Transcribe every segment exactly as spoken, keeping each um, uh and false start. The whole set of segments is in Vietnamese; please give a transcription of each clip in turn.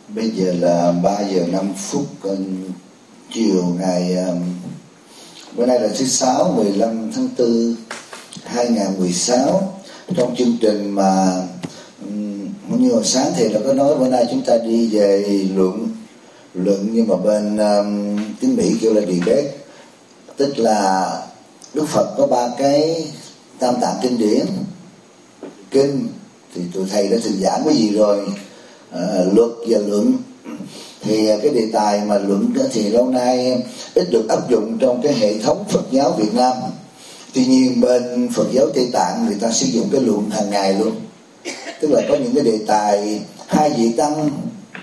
Bây giờ là ba giờ năm phút chiều ngày bữa nay là thứ sáu mười lăm tháng tư hai nghìn không trăm mười sáu. Trong chương trình mà như hồi sáng thì nó có nói bữa nay chúng ta đi về luận luận nhưng mà bên um, tiếng Mỹ kêu là debate, tức là Đức Phật có ba cái tam tạng kinh điển. Kinh thì tụi thầy đã từng giảng cái gì rồi, à, luật và luận thì cái đề tài mà luận thì lâu nay ít được áp dụng trong cái hệ thống Phật giáo Việt Nam. Tuy nhiên bên Phật giáo Tây Tạng người ta sử dụng cái luận hàng ngày luôn, tức là có những cái đề tài hai vị tăng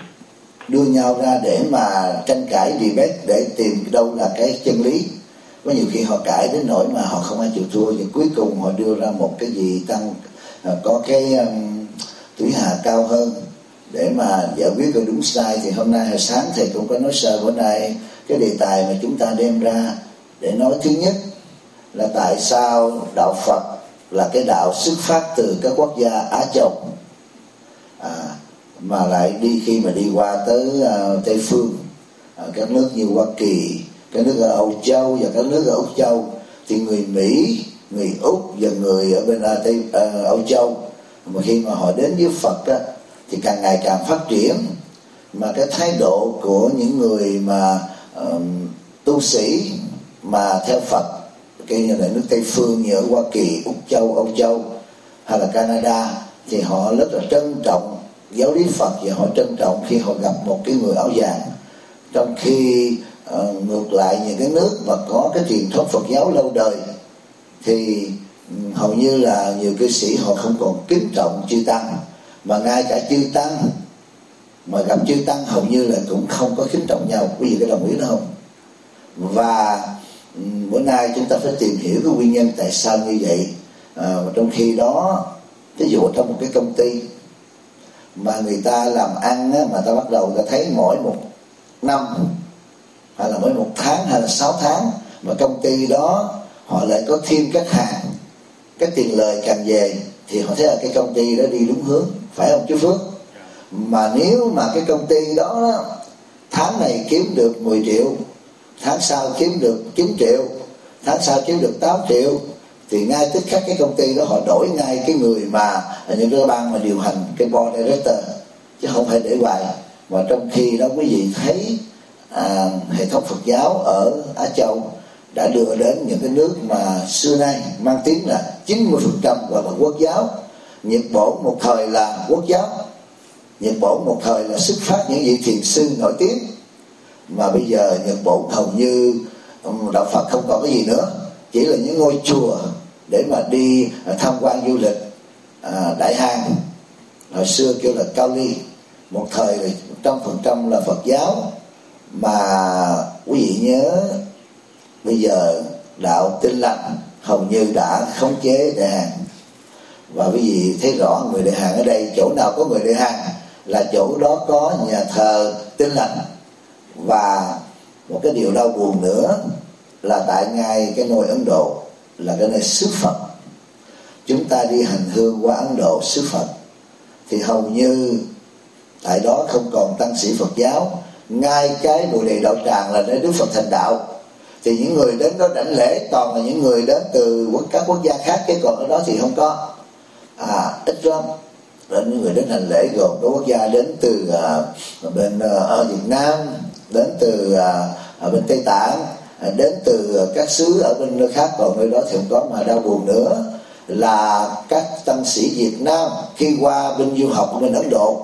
đưa nhau ra để mà tranh cãi debate để tìm đâu là cái chân lý. Có nhiều khi họ cãi đến nỗi mà họ không ai chịu thua, nhưng cuối cùng họ đưa ra một cái gì tăng có cái um, tuổi hà cao hơn để mà giải quyết cái đúng sai. Thì hôm nay hồi sáng thầy cũng có nói sơ bữa nay cái đề tài mà chúng ta đem ra để nói. Thứ nhất là tại sao đạo Phật là cái đạo xuất phát từ các quốc gia Á Châu à, mà lại đi khi mà đi qua tới uh, Tây Phương, uh, các nước như Hoa Kỳ, các nước ở Âu Châu và các nước ở Úc Châu, thì người Mỹ, người Úc và người ở bên uh, Tây uh, Âu Châu mà khi mà họ đến với Phật á, thì càng ngày càng phát triển, mà cái thái độ của những người mà uh, tu sĩ mà theo Phật cái như là nước Tây Phương như ở Hoa Kỳ, Úc Châu, Âu Châu hay là Canada, thì họ rất là trân trọng giáo lý Phật và họ trân trọng khi họ gặp một cái người áo vàng. Trong khi uh, ngược lại những cái nước mà có cái truyền thống Phật giáo lâu đời thì um, hầu như là nhiều cư sĩ họ không còn kính trọng chư tăng, mà ngay cả chư tăng mà gặp chư tăng hầu như là cũng không có kính trọng nhau. Quý vị có đồng ý đó không? Và um, bữa nay chúng ta phải tìm hiểu cái nguyên nhân tại sao như vậy. À, trong khi đó ví dụ trong một cái công ty mà người ta làm ăn á, mà ta bắt đầu ta thấy mỗi một năm hay là mỗi một tháng hay là sáu tháng mà công ty đó họ lại có thêm các hàng, cái tiền lời càng về thì họ thấy là cái công ty đó đi đúng hướng, phải không chú Phước? Mà nếu mà cái công ty đó tháng này kiếm được mười triệu, tháng sau kiếm được chín triệu, tháng sau kiếm được tám triệu, thì ngay tức khắc cái công ty đó họ đổi ngay cái người mà những cái ban mà điều hành, cái board director, chứ không phải để hoài. Mà trong khi đó quý vị thấy à, hệ thống Phật giáo ở Á Châu đã đưa đến những cái nước mà xưa nay mang tiếng là chín mươi phần trăm gọi là quốc giáo. Nhật Bản một thời là quốc giáo, Nhật Bản một thời là xuất phát những vị thiền sư nổi tiếng, mà bây giờ Nhật Bản hầu như đạo Phật không còn cái gì nữa, chỉ là những ngôi chùa để mà đi tham quan du lịch. à, Đại Hàn hồi xưa kêu là Cao Ly, một thời là một trăm phần trăm là Phật giáo. Mà quý vị nhớ bây giờ đạo Tin Lành hầu như đã khống chế Đại Hàn, và quý vị thấy rõ người Đại Hàn ở đây, chỗ nào có người Đại Hàn là chỗ đó có nhà thờ Tin Lành. Và một cái điều đau buồn nữa là tại ngay cái nôi Ấn Độ là cái nơi xứ Phật, chúng ta đi hành hương qua Ấn Độ xứ Phật thì hầu như tại đó không còn tăng sĩ Phật giáo. Ngay cái Bồ Đề Đạo Tràng là nơi Đức Phật thành đạo, thì những người đến đó đảnh lễ toàn là những người đến từ các quốc gia khác, chứ còn ở đó thì không có, à ít lắm. Đến những người đến hành lễ gồm các quốc gia đến từ uh, bên uh, ở Việt Nam, đến từ uh, ở bên Tây Tạng, đến từ các xứ ở bên nơi khác, còn nơi đó thì không có. Mà đau buồn nữa là các tăng sĩ Việt Nam khi qua bên du học ở bên Ấn Độ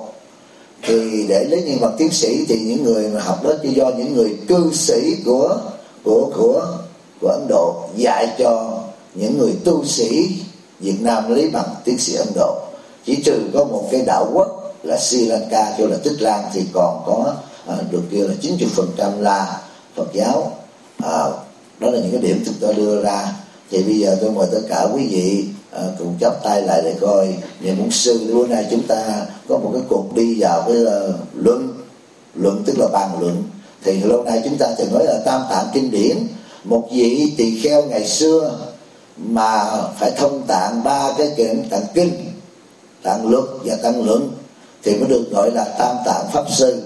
thì để lấy nhân vật tiến sĩ, thì những người mà học đó chỉ do những người cư sĩ của của của của Ấn Độ dạy cho những người tu sĩ Việt Nam lấy bằng tiến sĩ Ấn Độ. Chỉ trừ có một cái đảo quốc là Sri Lanka kêu là Tích Lan thì còn có à, được kêu là chín mươi phần trăm là Phật giáo. À, đó là những cái điểm chúng tôi đưa ra. Thì bây giờ tôi mời tất cả quý vị à, cùng chắp tay lại để coi niệm Bổn Sư. Bữa nay chúng ta có một cái cuộc đi vào cái uh, luận luận tức là bàn luận. Thì lâu nay chúng ta thường nói là tam tạng kinh điển. Một vị tỳ kheo ngày xưa mà phải thông tạng ba cái kinh, tạng kinh, tạng luật và tạng luận thì mới được gọi là tam tạng pháp sư.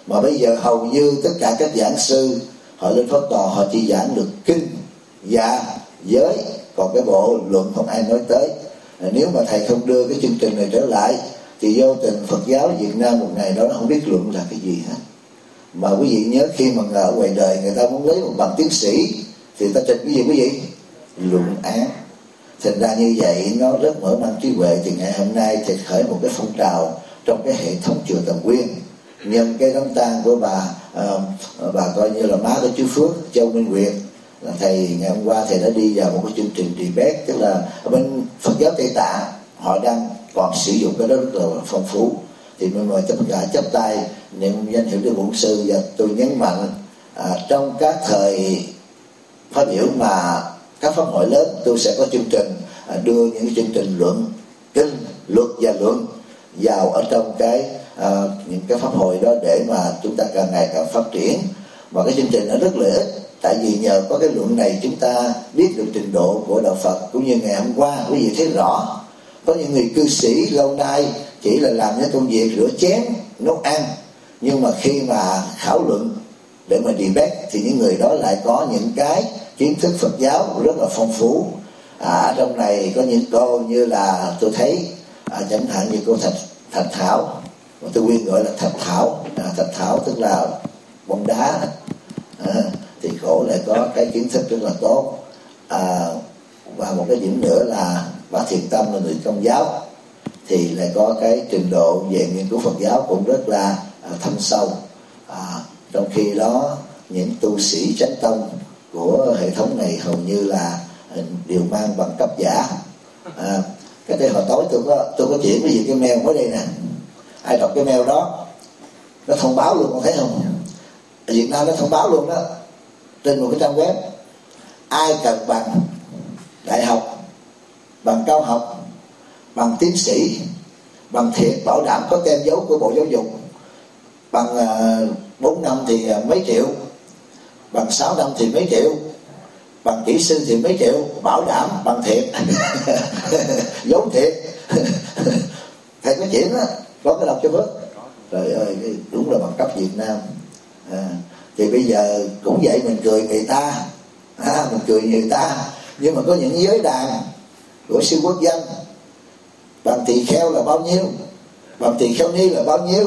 Mà bây giờ hầu như tất cả các giảng sư họ lên pháp tòa họ chỉ giảng được kinh và giới, còn cái bộ luận không ai nói tới. Nếu mà thầy không đưa cái chương trình này trở lại thì vô tình Phật giáo Việt Nam một ngày đó nó không biết luận là cái gì hết. Mà quý vị nhớ, khi mà ở ngoài đời người ta muốn lấy một bằng tiến sĩ thì ta trình cái gì quý vị? Luận án. Thành ra như vậy nó rất mở mang trí huệ. Thì ngày hôm nay thì khởi một cái phong trào trong cái hệ thống chùa Tầm Quyên, nhân cái đám tang của bà uh, bà coi như là má của chú Phước, Châu Minh Nguyệt. Thầy ngày hôm qua thầy đã đi vào một cái chương trình debate, tức là ở bên Phật giáo Tây Tạng họ đang còn sử dụng cái đó rất là phong phú. Thì mình mời tất cả chắp tay niệm danh hiệu Đức Bổn Sư. Và tôi nhấn mạnh à, trong các thời phát biểu mà các pháp hội lớn, tôi sẽ có chương trình à, đưa những chương trình luận kinh, luật và luận vào ở trong cái à, những cái pháp hội đó để mà chúng ta càng ngày càng phát triển. Và cái chương trình nó rất lợi ích, tại vì nhờ có cái luận này chúng ta biết được trình độ của đạo Phật. Cũng như ngày hôm qua quý vị thấy rõ, có những người cư sĩ lâu nay chỉ là làm những công việc rửa chén, nấu ăn, nhưng mà khi mà khảo luận để mà debate thì những người đó lại có những cái kiến thức Phật giáo rất là phong phú. À, ở trong này có những cô như là tôi thấy à, chẳng hạn như cô Thạch, Thạch Thảo, mà tôi quyên gọi là Thạch Thảo. à, Thạch Thảo tức là bóng đá. à, thì cổ lại có cái kiến thức rất là tốt. à, và một cái điểm nữa là bà Thiện Tâm là người Công giáo thì lại có cái trình độ về nghiên cứu Phật giáo cũng rất là à, thâm sâu. à, trong khi đó những tu sĩ chánh tông của hệ thống này hầu như là đều mang bằng cấp giả. à, cái đây hồi tối tôi có tôi có chuyển cái gì cái mail mới đây nè, ai đọc cái mail đó nó thông báo luôn, con thấy không? Ở Việt Nam nó thông báo luôn đó, trên một cái trang web: ai cần bằng đại học, bằng cao học, bằng tiến sĩ, bằng thiệt bảo đảm có tem dấu của Bộ Giáo dục, bằng bốn năm thì mấy triệu, bằng sáu năm thì mấy triệu, bằng kỹ sư thì mấy triệu, bảo đảm bằng thiệt dấu thiệt thầy có chuyện đó, có cái đọc cho bớt. Trời ơi, đúng là bằng cấp Việt Nam. à, thì bây giờ cũng vậy, mình cười người ta, à, mình cười người ta, nhưng mà có những giới đàn của sư quốc dân bằng tỳ kheo là bao nhiêu, bằng tỳ kheo ni là bao nhiêu,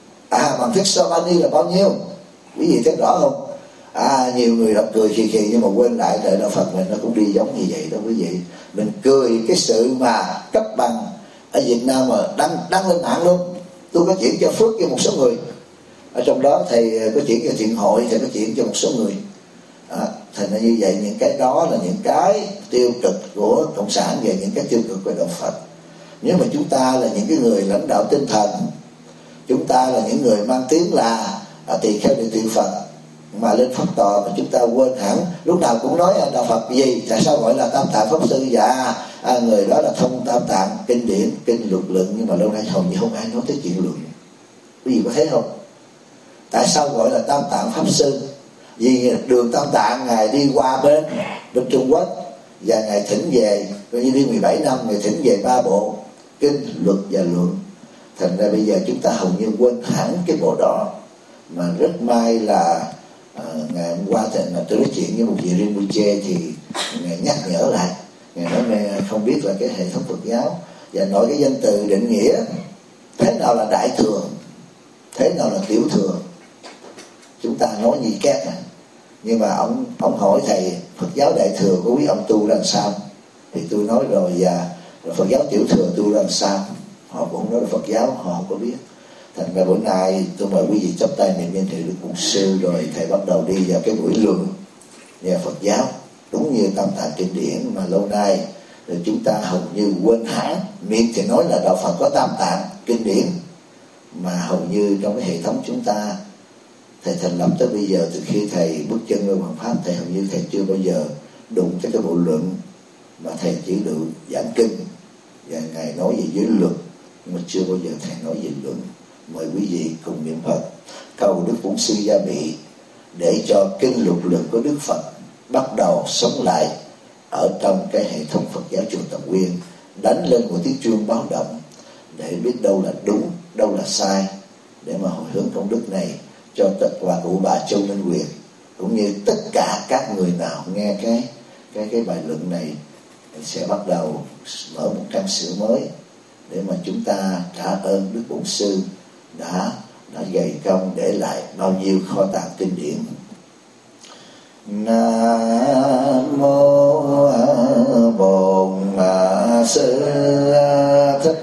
à bằng thức so ba ni là bao nhiêu, quý vị thấy rõ không? À, nhiều người đọc cười khì khì nhưng mà quên lại đời đạo Phật mình nó cũng đi giống như vậy đó quý vị. Mình cười cái sự mà cấp bằng ở Việt Nam mà đăng đăng lên mạng luôn. Tôi có chuyển cho Phước cho một số người, ở trong đó thầy có chuyển cho Thiện Hội, thầy có chuyển cho một số người. à, thành ra như vậy, những cái đó là những cái tiêu cực của cộng sản và những cái tiêu cực của đạo Phật. Nếu mà chúng ta là những cái người lãnh đạo tinh thần, chúng ta là những người mang tiếng là à, tỳ kheo đệ tử Phật, mà lên pháp tòa mà chúng ta quên hẳn, lúc nào cũng nói đạo Phật gì, tại sao gọi là Tam Tạng Pháp Sư? Dạ à, người đó là thông Tam Tạng kinh điển, kinh luật luận, nhưng mà lâu nay hầu như không ai nói tới chuyện luận. Quý vị có thấy không? Tại sao gọi là Tam Tạng Pháp Sư? Vì đường Tam Tạng ngài đi qua bên bên Trung Quốc và ngài thỉnh về, coi như đi mười bảy năm ngài thỉnh về ba bộ kinh, luật và luận. Thành ra bây giờ chúng ta hầu như quên hẳn cái bộ đó. Mà rất may là à, ngày hôm qua thì là tôi nói chuyện với một vị Rinpoche thì ngài nhắc nhở lại, ngài nói mẹ không biết là cái hệ thống Phật giáo và nói cái danh từ định nghĩa thế nào là đại thừa, thế nào là tiểu thừa, chúng ta nói gì két à. Nhưng mà ông ông hỏi thầy Phật giáo đại thừa của quý ông tu làm sao, thì tôi nói rồi, và rồi Phật giáo tiểu thừa tu làm sao, họ cũng nói là Phật giáo họ không có biết. Thành ra bữa nay tôi mời quý vị chắp tay niệm danh hiệu Đức Bổn Sư, rồi thầy bắt đầu đi vào cái buổi luận về Phật giáo đúng như Tam Tạng kinh điển mà lâu nay rồi chúng ta hầu như quên hẳn. Miệng thì nói là đạo Phật có Tam Tạng kinh điển, mà hầu như trong cái hệ thống chúng ta, thầy thành lập tới bây giờ, từ khi thầy bước chân vào Hoàng Pháp, thầy hầu như thầy chưa bao giờ đụng tới cái bộ luận, mà thầy chỉ được giảng kinh và ngài nói về giới luật, nhưng mà chưa bao giờ thầy nói về luận. Mời quý vị cùng niệm Phật, cầu Đức Bổn Sư gia bị để cho kinh luật luận của Đức Phật bắt đầu sống lại ở trong cái hệ thống Phật giáo chùa Tầm Quyên, đánh lên một tiếng chuông báo động để biết đâu là đúng, đâu là sai, để mà hồi hướng công đức này cho tất và cụ bà Châu Minh Quyền cũng như tất cả các người nào nghe cái cái cái bài luận này sẽ bắt đầu mở một trang sử mới để mà chúng ta trả ơn Đức Bổn Sư đã đã dày công để lại bao nhiêu kho tàng kinh điển. Nam mô Bổn Sư Thích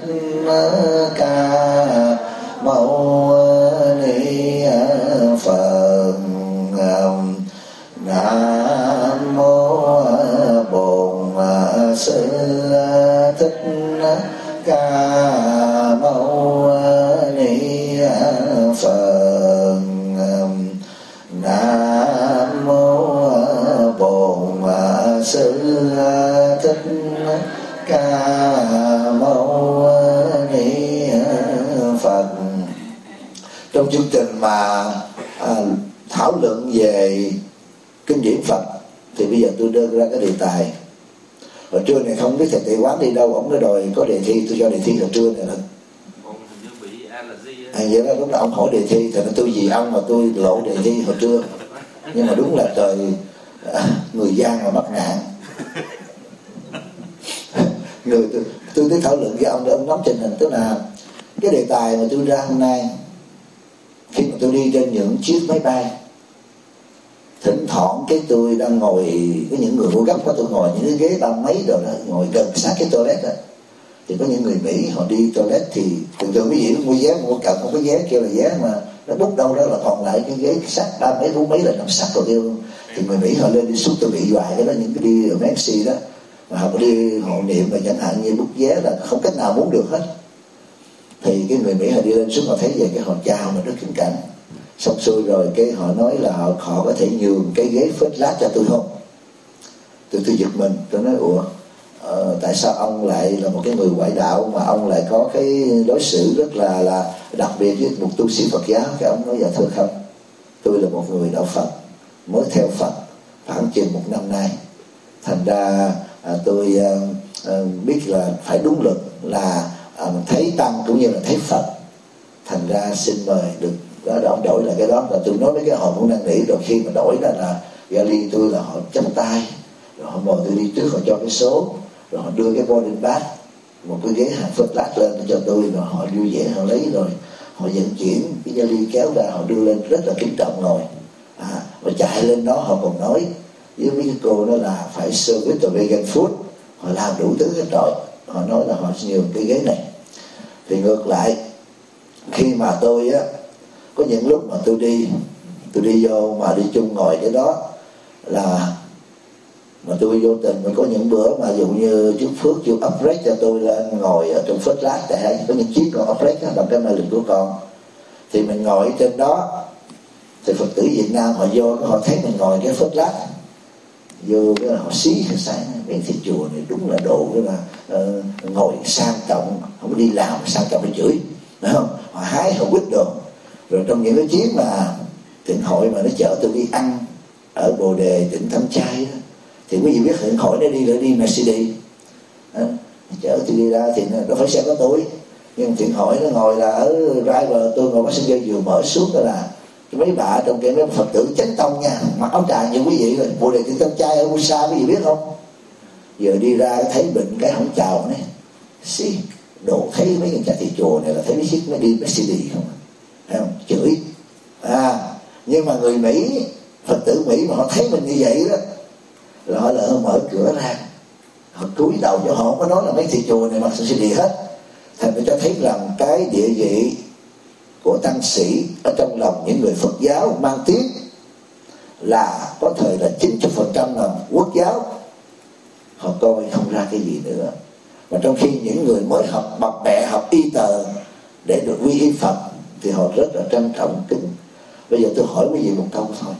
Ca Mâu Ni Phật. Nam mô Bổn Sư Thích Ca Mâu Ni Phật. Nam mô Bổn Sư Thích Ca Mâu Ni Phật. Trong chương trình mà à, thảo luận về kinh điển Phật thì bây giờ tôi đưa ra cái đề tài. Hồi trưa này không biết thầy Tị Quán đi đâu, ông nói đòi có đề thi, tôi cho đề thi hồi trưa này là à, vậy đó. Lúc đó ông hỏi đề thi thì tôi vì ông mà tôi lộ đề thi hồi trưa, nhưng mà đúng là trời à, người gian mà mắc nạn. Người tôi tôi tới thảo luận với ông để ông nắm tình hình, tức là cái đề tài mà tôi ra hôm nay khi mà tôi đi trên những chiếc máy bay, thỉnh thoảng cái tôi đang ngồi, có những người mua gấp của tôi ngồi những cái ghế ba mấy rồi đó, ngồi gần sát cái toilet đó, thì có những người Mỹ họ đi toilet thì thường thường quý vị mua vé mua cận không có vé kêu là vé mà nó bút đâu đó là còn lại cái ghế sát ba mấy bốn mấy là nằm sát vào kêu, thì người Mỹ họ lên đi xuống tôi bị hoài cái đó, những cái đi ở Messi đó mà họ đi hộ niệm và chẳng hạn như bút vé là không cách nào muốn được hết, thì cái người Mỹ họ đi lên xuống họ thấy về cái họ chào mình rất kính cảnh. Xong xuôi rồi cái họ nói là họ, họ có thể nhường cái ghế phết lát cho tôi không? Tôi tôi giật mình, tôi nói ủa ờ, tại sao ông lại là một cái người ngoại đạo mà ông lại có cái đối xử rất là là đặc biệt với một tu sĩ Phật giáo? Cái ông nói dạ thưa không, tôi là một người đạo Phật mới theo Phật khoảng chừng một năm nay, thành ra à, tôi à, à, biết là phải đúng luật là à, mình thấy tăng cũng như là thấy Phật, thành ra xin mời được đó, đó đổi lại cái đó. Là tôi nói với cái họ cũng đang nghĩ, rồi khi mà đổi đó là gali tôi là họ chắp tay, rồi họ mời tôi đi trước, họ cho cái số, rồi họ đưa cái boarding pass, một cái ghế hàng first class lên cho tôi, rồi họ vui vẻ họ lấy, rồi họ vận chuyển cái gali kéo ra, họ đưa lên rất là kính trọng ngồi, à, và chạy lên đó họ còn nói với mấy cái cô đó là phải service the vegan food, họ làm đủ thứ hết rồi, họ nói là họ nhường cái ghế này. Thì ngược lại khi mà tôi á, có những lúc mà tôi đi tôi đi vô mà đi chung ngồi cái đó là mà tôi vô tình mình có những bữa mà dụ như chú Phước chú upgrade cho tôi lên ngồi ở trong first class, tại hay có những chiếc còn upgrade đó, bằng cái màn hình của con, thì mình ngồi trên đó thì Phật tử Việt Nam họ vô họ thấy mình ngồi cái first class, vô cái là họ xí cái sáng bên thị chùa này đúng là độ cái là uh, ngồi sang trọng, không có đi làm sang trọng để chửi, phải không? Họ hái họ quýt đồ. Rồi trong những cái chuyến mà Thịnh Hội mà nó chở tôi đi ăn ở Bồ Đề tỉnh Thăm Chai đó, thì quý vị biết Thịnh Hội nó đi là đi Mercedes đó, chở tôi đi ra thì nó phải xe có túi, nhưng Thịnh Hội nó ngồi là ở driver, tôi ngồi passenger vừa mở xuống đó là mấy bà trong cái mấy Phật tử chánh tông nha, mặc áo trà như quý vị rồi, Bồ Đề tỉnh Thăm Chai ở Busa quý vị biết không? Giờ đi ra thấy bệnh cái không chào này xí đồ, thấy mấy người cha thị chùa này là thấy mấy chiếc nó đi Mercedes không, thấy không? Chửi. À, nhưng mà người Mỹ, Phật tử Mỹ mà họ thấy mình như vậy đó là họ lỡ mở cửa ra, họ cúi đầu cho họ, không có nói là mấy thị chùa này mặc Mercedes hết. Thành người ta thấy rằng cái địa vị của tăng sĩ ở trong lòng những người Phật giáo mang tiếng là có thời là chín mươi phần trăm là quốc giáo, họ coi không ra cái gì nữa. Mà trong khi những người mới học bập bẹ, học y tờ để được quy y Phật thì họ rất là trân trọng kính. Bây giờ tôi hỏi quý vị một câu thôi,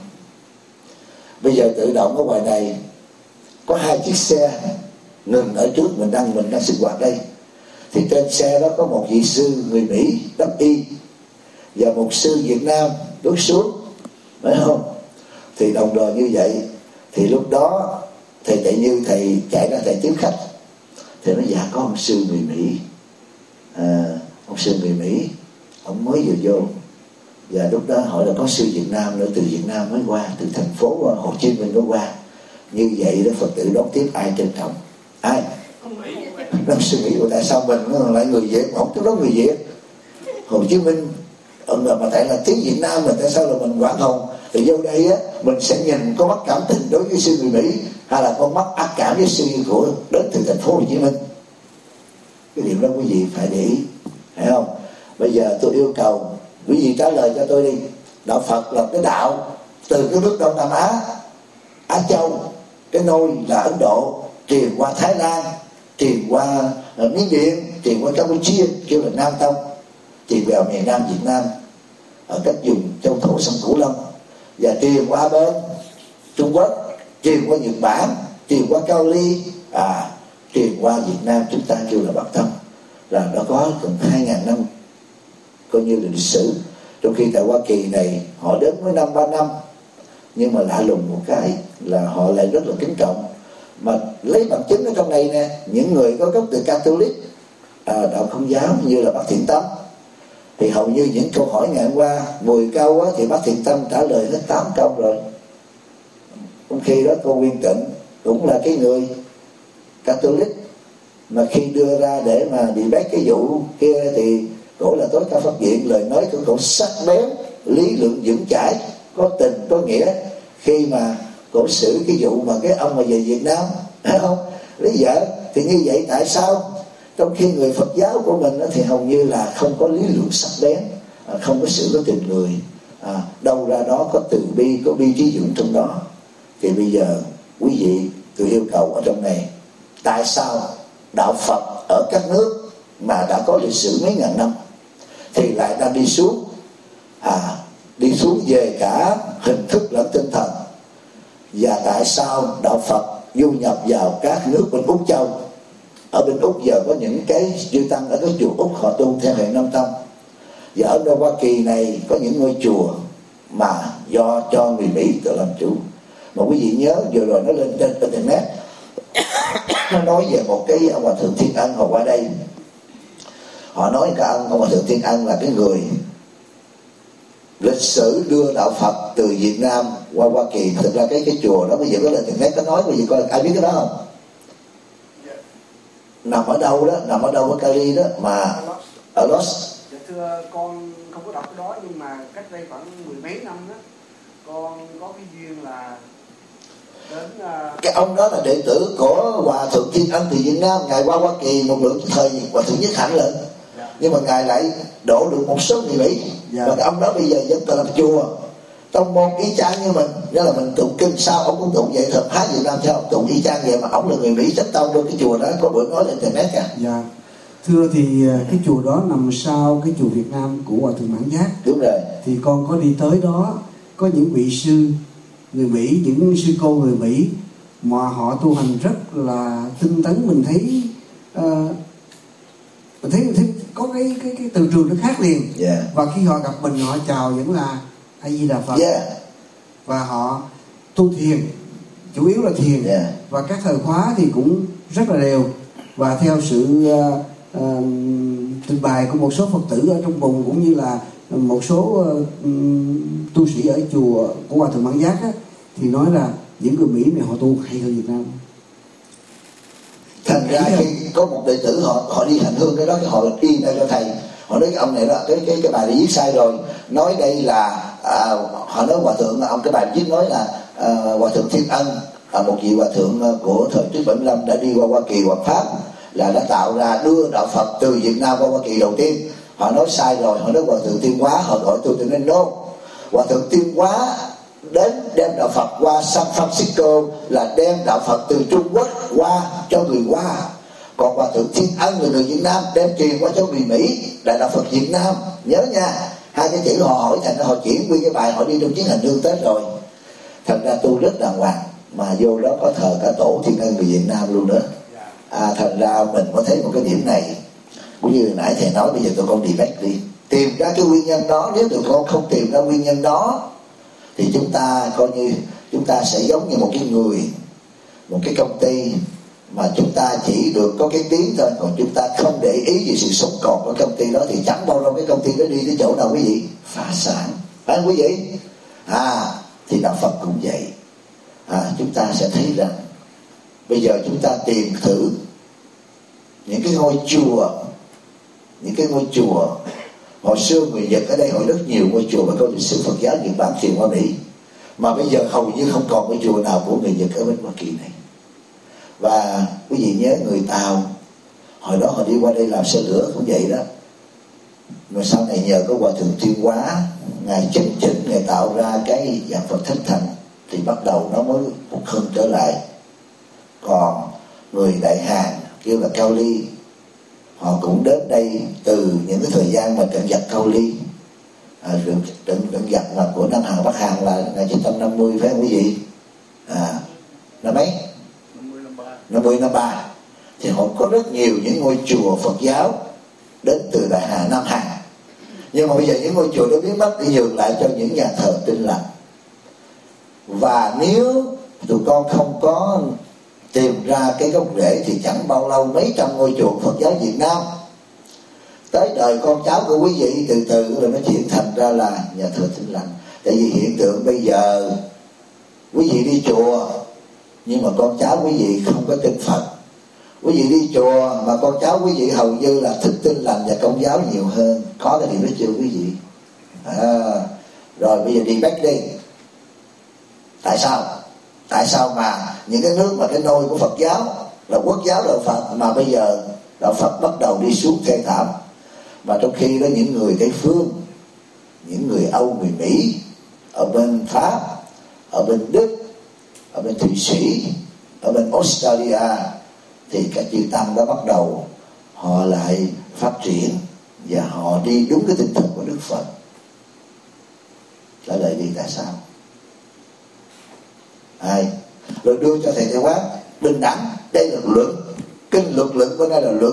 bây giờ tự động ở ngoài này có hai chiếc xe ngừng ở trước mình đang mình đang sinh hoạt đây, thì trên xe đó có một vị sư người Mỹ đắp y và một sư Việt Nam bước xuống, phải không? Thì đồng thời như vậy thì lúc đó thầy Tệ Như thầy chạy ra thầy tiếp khách, thì nó dạ có ông sư người Mỹ, à, ông sư người Mỹ ông mới vừa vô, Và lúc đó hỏi là có sư Việt Nam nữa, từ Việt Nam mới qua, từ thành phố Hồ Chí Minh mới qua. Như vậy đó, Phật tử đón tiếp ai trân trọng? Ai? Đang suy nghĩ tại sao mình lại người Việt mà không tiếp đón người Việt? Hồ Chí Minh mà tại là tiếng Việt Nam mà tại sao là mình Quảng Hồng? Thì vô đây á, mình sẽ nhìn có mắt cảm tình đối với sư người Mỹ, hay là con mắt ác cảm với sư của đến từ thành phố Hồ Chí Minh? Cái điểm đó quý vị phải để ý, hiểu không? Bây giờ tôi yêu cầu quý vị trả lời cho tôi đi. Đạo Phật là cái đạo từ cái nước Đông Nam Á, Á Châu, cái nôi là Ấn Độ, truyền qua Thái Lan, truyền qua Miến Điện, truyền qua Campuchia kêu là Nam Tông, truyền vào miền Nam Việt Nam ở các vùng châu thổ sông Cửu Long, và truyền qua bên Trung Quốc, truyền qua Nhật Bản, truyền qua Cao Ly, à truyền qua Việt Nam chúng ta kêu là Bắc Tông. Là nó có gần hai ngàn năm coi như là lịch sử. Trong khi tại Hoa Kỳ này họ đến với năm ba năm, nhưng mà lạ lùng một cái là họ lại rất là kính trọng. Mà lấy bằng chứng ở trong này nè, những người có gốc từ Catholic, à, đạo Công giáo như là bác Thiện Tâm, thì hầu như những câu hỏi ngày hôm qua mười câu á, thì bác Thiện Tâm trả lời hết tám câu rồi. Trong khi đó cô Nguyên Tịnh cũng là cái người Catholic, mà khi đưa ra để mà debate cái vụ kia thì cổ là tối cao pháp viện, lời nói của cổ sắc bén, lý luận vững chãi, có tình có nghĩa. Khi mà cổ xử cái vụ mà cái ông mà về Việt Nam, phải không, lấy vợ, thì như vậy tại sao trong khi người Phật giáo của mình thì hầu như là không có lý luận sắc bén, không có sự có tình người, à, đâu ra đó có từ bi, có bi trí dũng trong đó. Thì bây giờ quý vị tôi yêu cầu ở trong này, tại sao đạo Phật ở các nước mà đã có lịch sử mấy ngàn năm thì lại đang đi xuống, à, đi xuống về cả hình thức lẫn tinh thần? Và tại sao đạo Phật du nhập vào các nước bên Úc Châu? Ở bên Úc giờ có những cái chư tăng ở cái chùa Úc họ tu theo hệ Nam Tông, và ở Đông Hoa Kỳ này có những ngôi chùa mà do cho người Mỹ tự làm chủ. Mà quý vị nhớ vừa rồi nó lên trên internet nó nói về một cái ông Hòa Thượng Thiên Ân họ qua đây, họ nói cả ông, ông Hòa Thượng Thiên Ân là cái người lịch sử đưa đạo Phật từ Việt Nam qua Hoa Kỳ. Thực ra cái cái chùa đó bây giờ có lên internet có nói, bây giờ coi ai biết cái đó không? Nằm ở đâu đó, nằm ở đâu ở Cali đó mà ở Los. Dạ thưa con không có đọc cái đó, nhưng mà cách đây khoảng mười mấy năm đó con có cái duyên là đến uh... cái ông đó là đệ tử của Hòa Thượng Thiên Ân từ Việt Nam, ngài qua Hoa Kỳ một lượng thời Hòa Thượng Nhất Hạnh lên, dạ. Nhưng mà ngài lại đổ được một số người Mỹ, dạ. Và cái ông đó bây giờ vẫn còn làm chùa tông môn y chang như mình, nghĩa là mình tụng kinh sao ông cũng tụng vậy, thật Thái Việt Nam sao ông tụng y chang vậy, mà ông là người Mỹ chánh tông. Trong cái chùa đó có buổi nói lên internet cả. Dạ thưa, thì cái chùa đó nằm sau cái chùa Việt Nam của Hòa Thượng Mãn Giác. Đúng rồi. Thì con có đi tới đó, có những vị sư người Mỹ, những sư cô người Mỹ mà họ tu hành rất là tinh tấn. Mình thấy uh, mình thấy, mình thấy có cái, cái cái từ trường nó khác liền, yeah. Và khi họ gặp mình họ chào vẫn là A Di Đà Phật, yeah. Và họ tu thiền, chủ yếu là thiền, yeah. Và các thời khóa thì cũng rất là đều, và theo sự uh, uh, trình bày của một số Phật tử ở trong vùng, cũng như là một số uh, tu sĩ ở chùa của Hòa Thượng Mãn Giác á, thì nói là những người Mỹ này họ tu hay hơn Việt Nam. Thành ra khi có một đệ tử họ họ đi hành hương cái đó, cái họ in ra cho thầy, họ nói cái ông này đó, cái cái cái bài này viết sai rồi, nói đây là à, họ nói Hòa Thượng, ông cái bài viết nói là à, Hòa Thượng Thiên Ân, à, một vị Hòa Thượng của thời trước bảy mươi lăm đã đi qua Hoa Kỳ hoặc Pháp, là đã tạo ra đưa đạo Phật từ Việt Nam qua Hoa Kỳ đầu tiên. Họ nói sai rồi, họ nói Hòa Thượng Tiên Hóa, họ gọi tôi từ nên no, Hòa Thượng Tiên Hóa đến đem đạo Phật qua San Francisco là đem đạo Phật từ Trung Quốc qua cho người Hoa, còn Hòa Thượng Thiên Ân là người Việt Nam đem truyền qua cho người Mỹ là đạo Phật Việt Nam. Nhớ nha, hai cái chữ họ hỏi thành họ chuyển nguyên cái bài, họ đi trong chuyến hành hương Tết rồi. Thật ra tu rất đàng hoàng, mà vô đó có thờ cả tổ Thiên Ân người Việt Nam luôn nữa. À, thành ra mình có thấy một cái điểm này, cũng như nãy thầy nói, bây giờ tụi con debate đi, tìm ra cái nguyên nhân đó. Nếu tụi con không tìm ra nguyên nhân đó thì chúng ta coi như chúng ta sẽ giống như một cái người, một cái công ty mà chúng ta chỉ được có cái tiếng thôi, còn chúng ta không để ý về sự sống còn của công ty đó, thì chẳng bao lâu cái công ty đó đi tới chỗ nào quý vị phá sản, phải không quý vị? À thì đạo Phật cũng vậy. À, chúng ta sẽ thấy rằng bây giờ chúng ta tìm thử những cái ngôi chùa, những cái ngôi chùa hồi xưa người Nhật ở đây, họ rất nhiều ngôi chùa mà có lịch sử Phật giáo Nhật Bản, truyền qua Mỹ, mà bây giờ hầu như không còn ngôi chùa nào của người Nhật ở bên Hoa Kỳ này. Và quý vị nhớ người Tàu hồi đó họ đi qua đây làm xe lửa cũng vậy đó, rồi sau này nhờ có Hòa Thượng Tuyên Hóa ngài chấn chỉnh, ngài tạo ra cái dạng Phật Thánh Thành, thì bắt đầu nó mới phục hưng trở lại. Còn người Đại Hàn kêu là Cao Ly, họ cũng đến đây từ những cái thời gian mà trận giặc Cao Ly. À, trận, trận, trận giặc mà của Nam Hàn Bắc Hàn là ngày chín trăm năm mươi, phải không quý vị? À, năm mấy? năm mươi năm ba. Thì họ có rất nhiều những ngôi chùa Phật giáo đến từ Đại Hàn, Nam Hàn. Nhưng mà bây giờ những ngôi chùa đó biến mất để nhường lại cho những nhà thờ Tin Lành. Và nếu tụi con không có tìm ra cái gốc rễ thì chẳng bao lâu mấy trăm ngôi chùa Phật giáo Việt Nam tới đời con cháu của quý vị từ từ rồi nó chuyển thành ra là nhà thờ Tin Lành. Tại vì hiện tượng bây giờ quý vị đi chùa nhưng mà con cháu quý vị không có tin Phật, quý vị đi chùa mà con cháu quý vị hầu như là thích Tin Lành và Công giáo nhiều hơn. Có cái điều đó chưa quý vị? À, rồi bây giờ đi back đi. Tại sao? Tại sao mà những cái nước mà cái nôi của Phật giáo là Quốc giáo đạo Phật mà bây giờ đạo Phật bắt đầu đi xuống thê thảm, mà trong khi đó những người Tây phương, những người Âu, người Mỹ, ở bên Pháp, ở bên Đức, ở bên Thụy Sĩ, ở bên Australia, thì các chư tăng đó bắt đầu họ lại phát triển và họ đi đúng cái tinh thần của Đức Phật. Trả lời đi tại sao? Ai? Rồi đưa cho thầy Thế Quán bình đẳng, đây là luận, kinh luật luận của đây là luận.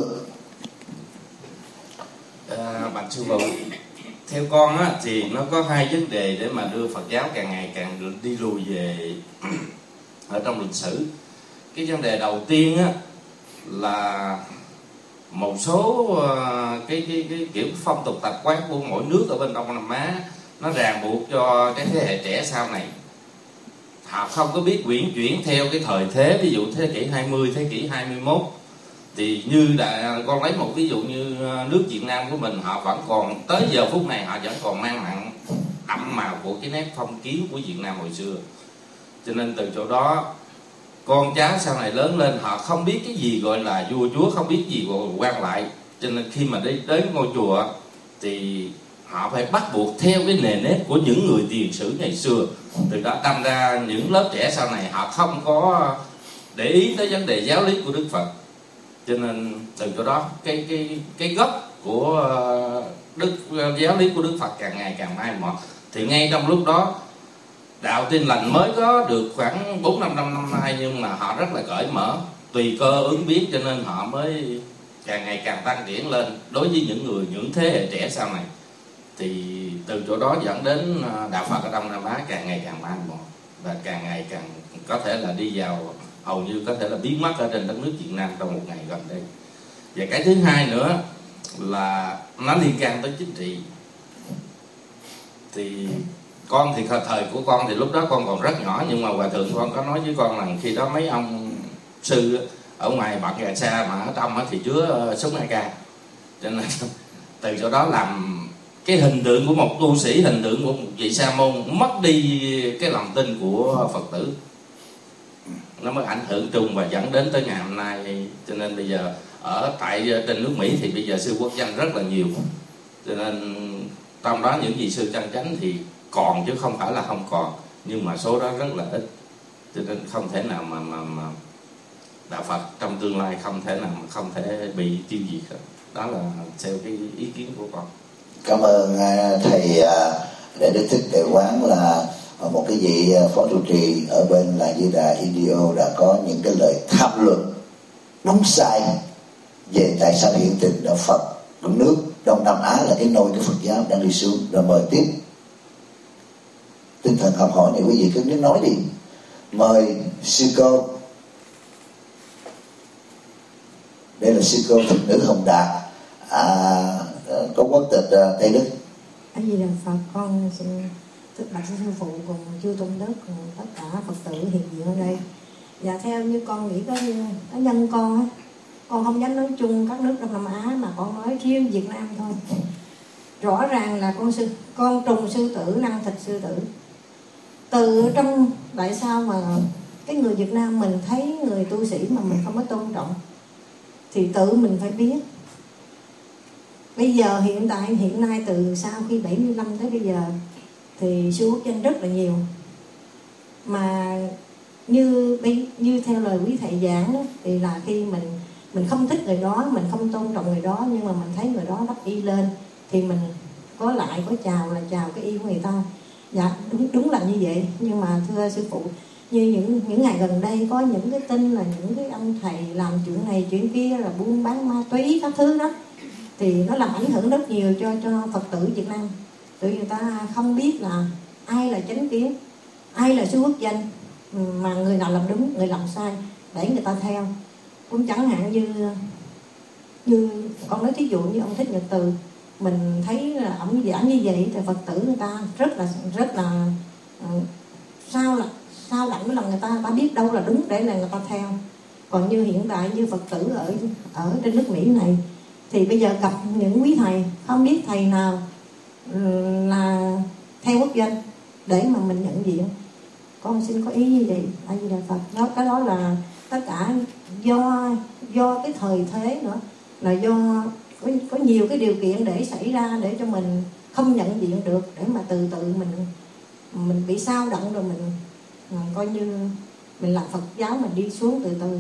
À, bạch sư phụ, theo con á, thì nó có hai vấn đề để mà đưa Phật giáo càng ngày càng đi lùi về ở trong lịch sử. Cái vấn đề đầu tiên á, là một số uh, cái, cái, cái kiểu phong tục tập quán của mỗi nước ở bên Đông Nam Á nó ràng buộc cho cái thế hệ trẻ sau này. Họ không có biết quyển chuyển theo cái thời thế, ví dụ thế kỷ hai mươi, thế kỷ hai mươi mốt. Thì như đã, con lấy một ví dụ như nước Việt Nam của mình, họ vẫn còn tới giờ phút này họ vẫn còn mang nặng đậm màu của cái nét phong kiến của Việt Nam hồi xưa. Cho nên từ chỗ đó con cháu sau này lớn lên họ không biết cái gì gọi là vua chúa, không biết gì gọi là quan lại. Cho nên khi mà đi đến ngôi chùa thì họ phải bắt buộc theo cái nề nếp của những người tiền sử ngày xưa. Từ đó đâm ra những lớp trẻ sau này họ không có để ý tới vấn đề giáo lý của Đức Phật. Cho nên từ chỗ đó cái cái cái gốc của đức giáo lý của Đức Phật càng ngày càng mai một. Thì ngay trong lúc đó đạo Tin Lành mới có được khoảng bốn năm năm nay, nhưng mà họ rất là cởi mở, tùy cơ ứng biến, cho nên họ mới càng ngày càng tăng triển lên đối với những người những thế hệ trẻ sau này. Thì từ chỗ đó dẫn đến đạo Phật ở Đông Nam Á càng ngày càng mai một và càng ngày càng có thể là đi vào, hầu như có thể là biến mất ở trên đất nước Việt Nam trong một ngày gần đây. Và cái thứ hai nữa là nó liên quan tới chính trị. Thì con thì thời của con thì lúc đó con còn rất nhỏ, nhưng mà hòa thượng con có nói với con là khi đó mấy ông sư ở ngoài bật gà xa mà ở trong thì chứa súng a ca. Cho nên từ chỗ đó làm cái hình tượng của một tu sĩ, hình tượng của một vị sa môn mất đi cái lòng tin của Phật tử. Nó mới ảnh hưởng chung và dẫn đến tới ngày hôm nay. Cho nên bây giờ ở tại trên nước Mỹ thì bây giờ sư quốc danh rất là nhiều. Cho nên trong đó những vị sư chân chánh thì còn chứ không phải là không còn, nhưng mà số đó rất là ít. Cho nên không thể nào mà, mà, mà đạo Phật trong tương lai không thể nào mà không thể bị tiêu diệt hết. Đó là theo cái ý kiến của con. Cảm ơn thầy Đại Đức Thích Tuệ Quán, là một cái vị phó trụ trì ở bên là Di Đà Indio đã có những cái lời tham luận đúng sai về tại sao hiện tình đạo Phật của nước Đông Nam Á là cái nôi của Phật giáo đang đi xuống. Rồi mời tiếp tinh thần học hỏi này quý vị cứ nói đi. Mời sư cô. sư cô Thích Nữ Hồng Đạt à, có quốc tịch à, Tây Đức. A Di Đà Phật. Con xin tức bạch sư phụ cùng chư tôn đức cùng tất cả Phật tử hiện diện ở đây. Và theo như con nghĩ cá cá nhân con á, con không dám nói chung các nước Đông Nam Á mà con nói riêng Việt Nam thôi. Rõ ràng là con sư con trùng sư tử, năng thịt sư tử. Từ trong tại sao mà cái người Việt Nam mình thấy người tu sĩ mà mình không có tôn trọng, thì tự mình phải biết. Bây giờ hiện tại hiện nay từ sau khi bảy mươi lăm tới bây giờ thì sư quốc danh rất là nhiều, mà như như theo lời quý thầy giảng đó, thì là khi mình mình không thích người đó, mình không tôn trọng người đó, nhưng mà mình thấy người đó đắp y lên thì mình có lại có chào là chào cái y của người ta. Dạ đúng đúng là như vậy. Nhưng mà thưa sư phụ, như những những ngày gần đây có những cái tin là những cái ông thầy làm chuyện này chuyện kia, là buôn bán ma túy các thứ đó, thì nó làm ảnh hưởng rất nhiều cho cho Phật tử Việt Nam. Tự người ta không biết là ai là chánh kiến, ai là sư quốc danh, mà người nào làm đúng, người làm sai để người ta theo. Cũng chẳng hạn như như con nói thí dụ như ông Thích Nhật Từ, mình thấy là ông giảng như vậy thì Phật tử người ta rất là rất là uh, sao là sao đặng mới là người ta ta biết đâu là đúng để là người ta theo. Còn như hiện tại như Phật tử ở ở trên nước Mỹ này thì bây giờ gặp những quý thầy không biết thầy nào là theo quốc danh để mà mình nhận diện. Con xin có ý như vậy. A Di Đà Phật. Đó, cái đó là tất cả do do cái thời thế nữa, là do có, có nhiều cái điều kiện để xảy ra để cho mình không nhận diện được, để mà từ từ mình mình bị sao động rồi mình, mình coi như mình làm Phật giáo mình đi xuống từ từ.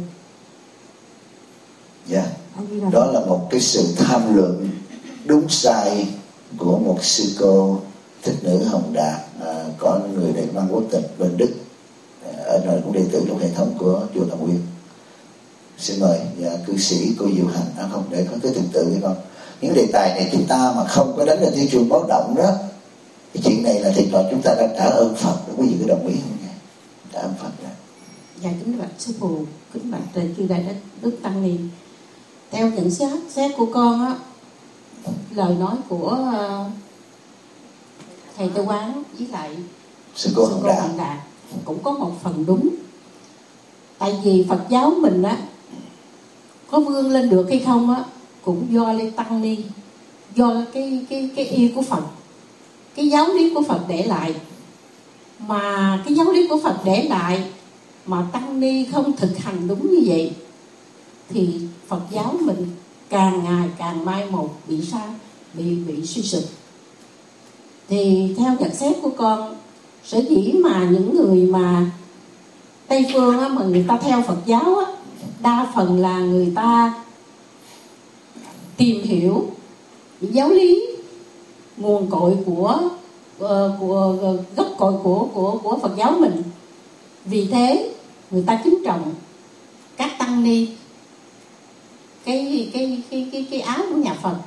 Dạ. Yeah. Đó là một cái sự tham luận đúng sai của một sư cô Thích Nữ Hồng Đạt, à, có người Đại Mang quốc tịch bên Đức, ở nơi cũng đệ tử trong hệ thống của chùa Tam Nguyên. Xin mời dạ, cư sĩ cô Diệu Hạnh, à không, để có cái trình tự hay không. Những đề tài này chúng ta mà không có đánh lên thị trường báo động đó, cái chuyện này là thì chúng ta đã trả ơn Phật. Quý vị có đồng ý không nhỉ? Trả ơn Phật đó. Dạ kính bạch sư phụ, kính bạch thầy chư đại đức tăng ni. Theo nhận xét xét của con á, lời nói của uh, thầy Tư Quán với lại sư cô Hồng Đạt. Đạt cũng có một phần đúng. Tại vì Phật giáo mình á có vươn lên được hay không á cũng do Lê Tăng Ni, do cái cái cái y của Phật, cái giáo lý của Phật để lại. Mà cái giáo lý của Phật để lại mà Tăng Ni không thực hành đúng như vậy thì Phật giáo mình càng ngày càng mai một, bị sao bị bị suy sụp. Thì theo nhận xét của con, sở dĩ mà những người mà Tây phương á, mà người ta theo Phật giáo á, đa phần là người ta tìm hiểu giáo lý nguồn cội của uh, của gốc cội của của của Phật giáo mình. Vì thế người ta kính trọng các tăng ni, cái cái cái cái cái áo của nhà Phật.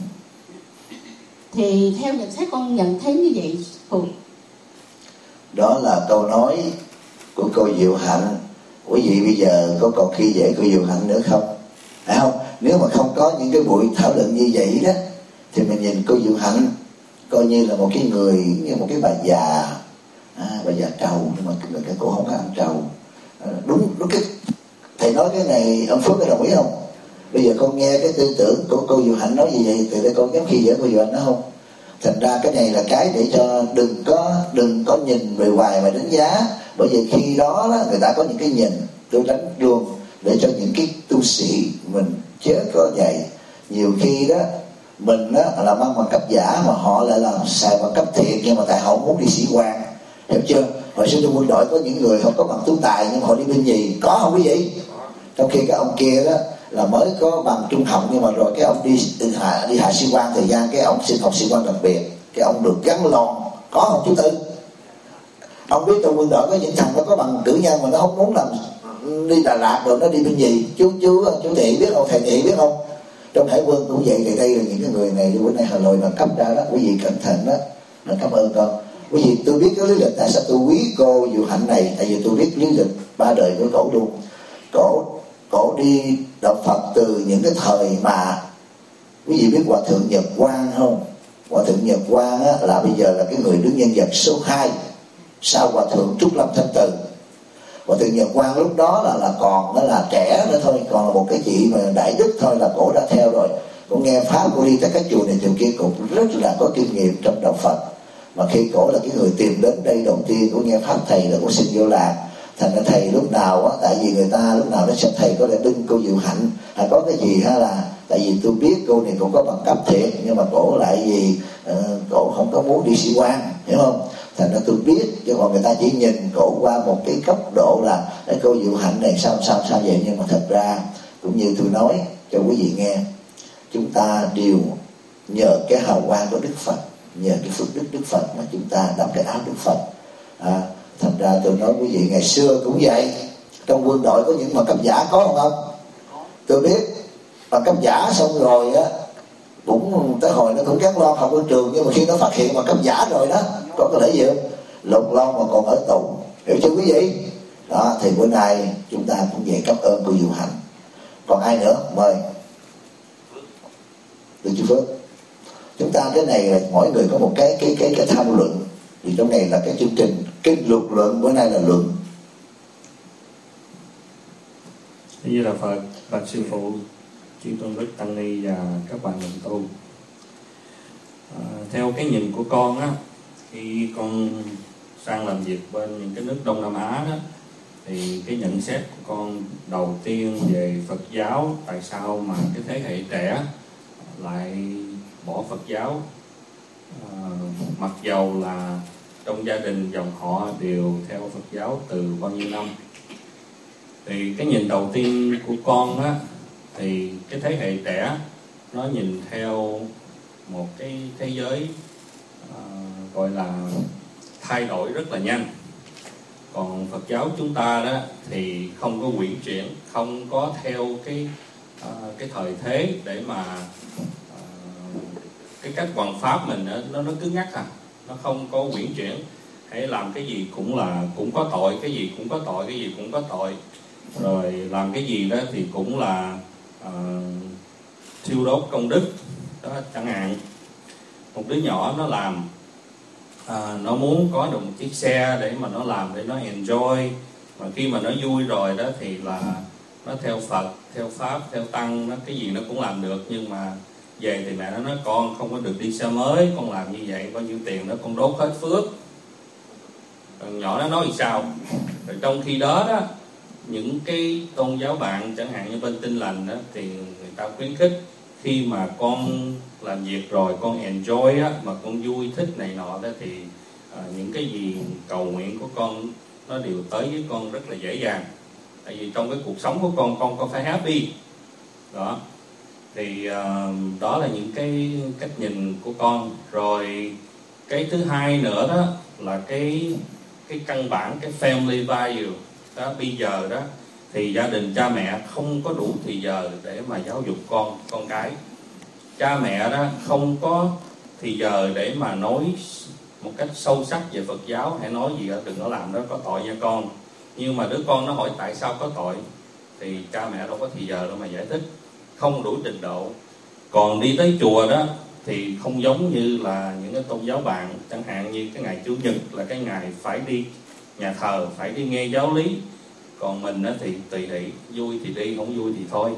Thì theo nhận xét con nhận thấy như vậy. Ừ. Đó là câu nói của cô Diệu Hạnh. Quý vị bây giờ có còn khi dễ cô Diệu Hạnh nữa không? Phải không? Nếu mà không có những cái buổi thảo luận như vậy đó, thì mình nhìn cô Diệu Hạnh coi như là một cái người, như một cái bà già, à, bà già trầu, nhưng mà cái, cái cổ không có ăn trầu. À, đúng, đúng cái thầy nói cái này ông Phước có đồng ý không? Bây giờ con nghe cái tư tưởng của cô Diệu Hạnh nói như vậy, từ đây con dám khi dễ cô Diệu Hạnh đó không? Thành ra cái này là cái để cho đừng có đừng có nhìn bề ngoài mà đánh giá. Bởi vì khi đó, đó người ta có những cái nhìn, tôi đánh luôn để cho những cái tu sĩ mình chớ có vậy. Nhiều khi đó mình đó là mang bằng cấp giả mà họ lại là xài bằng cấp thiệt, nhưng mà tại họ muốn đi sĩ quan, hiểu chưa? Hồi xưa trong quân đội có những người không có bằng tú tài nhưng mà họ đi binh nhì, có không quý vị? Trong khi cái ông kia đó là mới có bằng trung học, nhưng mà rồi cái ông đi đi hạ, đi hạ sĩ quan thời gian, cái ông xin học sĩ quan đặc biệt, cái ông được gắn lon, có không chú Tư? Ông biết trong quân đội có những thằng nó có bằng cử nhân mà nó không muốn làm đi Đà Lạt rồi nó đi bên gì. Chú chú chú Thị biết không? Thầy Thị biết không? Trong hải quân cũng vậy. Thì đây là những cái người này bữa nay Hà Nội là cấp ra đó, quý vị cẩn thận đó. Mình cảm ơn con. Quý vị tôi biết cái lý lịch tại sao tôi quý cô Diệu Hạnh này, tại vì tôi biết lý lịch ba đời của cổ luôn. Cổ cổ đi đạo Phật từ những cái thời mà quý vị biết Hòa thượng Nhật Quang không? Hòa thượng Nhật Quang á, là bây giờ là cái người đứng nhân vật số hai sau Hòa thượng Trúc Lâm Thanh Từ. Hòa thượng Nhật Quang lúc đó là là còn đó là trẻ nữa thôi, còn là một cái chị mà đại đức thôi là cổ đã theo rồi. Cổ nghe pháp, cổ đi tới các chùa này chùa kia, cổ rất là có kinh nghiệm trong đạo Phật. Mà khi cổ là cái người tìm đến đây đầu tiên, cổ nghe pháp thầy là cổ xin vô làm. Thành ra thầy lúc nào á, tại vì người ta lúc nào nó sẽ thầy có thể bưng cô Diệu Hạnh hay có cái gì ha, là tại vì tôi biết cô này cũng có bằng cấp thiệt, nhưng mà cổ lại vì uh, cổ không có muốn đi sĩ quan, hiểu không? Thành ra tôi biết, chứ còn người ta chỉ nhìn cổ qua một cái góc độ là cái cô Diệu Hạnh này sao sao sao vậy. Nhưng mà thật ra cũng như tôi nói cho quý vị nghe, chúng ta đều nhờ cái hào quang của Đức Phật, nhờ cái phước đức Đức Phật mà chúng ta đắp cái áo Đức Phật. À, thành ra tôi nói quý vị ngày xưa cũng vậy, trong quân đội có những mà cấp giả có không không? Tôi biết mà cấp giả xong rồi á, cũng tới hồi nó cũng gắn lon học ở trường, nhưng mà khi nó phát hiện mà cấp giả rồi đó, có cái lễ gì không? Lục lon mà còn ở tù, hiểu chưa quý vị? Đó, thì bữa nay chúng ta cũng về cảm ơn cô Diệu Hạnh. Còn ai nữa? Mời. Từ chú Phước. Chúng ta cái này là mỗi người có một cái cái cái cái tham luận, thì trong này là cái chương trình kinh luật luận, bữa nay là luận. Như là Phật, bạch sư phụ, chư tôn đức tăng ni và các bạn đồng tu. À, theo cái nhìn của con á, khi con sang làm việc bên những cái nước Đông Nam Á đó, thì cái nhận xét của con đầu tiên về Phật giáo, tại sao mà cái thế hệ trẻ lại bỏ Phật giáo, à, mặc dầu là trong gia đình dòng họ đều theo Phật giáo từ bao nhiêu năm. Thì cái nhìn đầu tiên của con á, thì cái thế hệ trẻ nó nhìn theo một cái thế giới uh, gọi là thay đổi rất là nhanh. Còn Phật giáo chúng ta đó thì không có quyển chuyển, không có theo cái uh, cái thời thế để mà uh, cái cách hoàn pháp mình đó, nó nó cứng nhắc à, nó không có quyển chuyển. Hãy làm cái gì cũng là cũng có tội, cái gì cũng có tội, cái gì cũng có tội. Rồi làm cái gì đó thì cũng là uh, thiêu đốt công đức đó. Chẳng hạn một đứa nhỏ nó làm à, nó muốn có được một chiếc xe để mà nó làm, để nó enjoy, mà khi mà nó vui rồi đó thì là nó theo Phật, theo Pháp, theo Tăng, nó cái gì nó cũng làm được. Nhưng mà về thì mẹ nó nói con không có được đi xe mới, con làm như vậy bao nhiêu tiền đó con đốt hết phước. Còn nhỏ nó nói thì sao? Rồi trong khi đó đó, những cái tôn giáo bạn chẳng hạn như bên Tin Lành đó, thì người ta khuyến khích khi mà con làm việc rồi con enjoy á, mà con vui thích này nọ đó, thì à, những cái gì cầu nguyện của con nó đều tới với con rất là dễ dàng. Tại vì trong cái cuộc sống của con, con có phải happy đó. Thì à, đó là những cái cách nhìn của con. Rồi cái thứ hai nữa đó là cái cái căn bản, cái family value đó. Bây giờ đó thì gia đình cha mẹ không có đủ thì giờ để mà giáo dục con con cái. Cha mẹ đó không có thì giờ để mà nói một cách sâu sắc về Phật giáo, hãy nói gì đó, đừng có làm đó, có tội nha con. Nhưng mà đứa con nó hỏi tại sao có tội, thì cha mẹ đâu có thì giờ đâu mà giải thích, không đủ trình độ. Còn đi tới chùa đó thì không giống như là những cái tôn giáo bạn, chẳng hạn như cái ngày Chủ nhật là cái ngày phải đi nhà thờ, phải đi nghe giáo lý. Còn mình á thì tùy hỷ, vui thì đi, không vui thì thôi.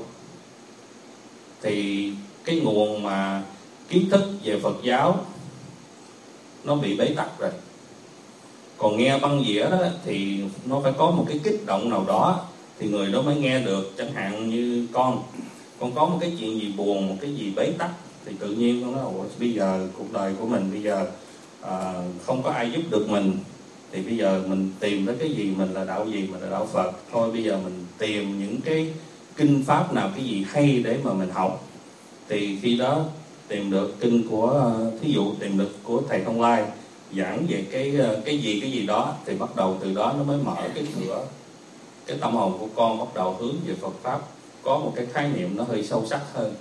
Thì cái nguồn mà kiến thức về Phật giáo nó bị bế tắc rồi. Còn nghe băng dĩa đó thì nó phải có một cái kích động nào đó thì người đó mới nghe được. Chẳng hạn như con Con có một cái chuyện gì buồn, một cái gì bế tắc, thì tự nhiên con nói ủa bây giờ cuộc đời của mình bây giờ à, không có ai giúp được mình, thì bây giờ mình tìm tới cái gì, mình là đạo gì, mình là đạo Phật. Thôi bây giờ mình tìm những cái kinh pháp nào, cái gì hay để mà mình học. Thì khi đó tìm được kinh của, thí dụ tìm được của thầy Thông Lai giảng về cái cái gì cái gì đó, thì bắt đầu từ đó nó mới mở cái cửa, cái tâm hồn của con bắt đầu hướng về Phật pháp, có một cái khái niệm nó hơi sâu sắc hơn.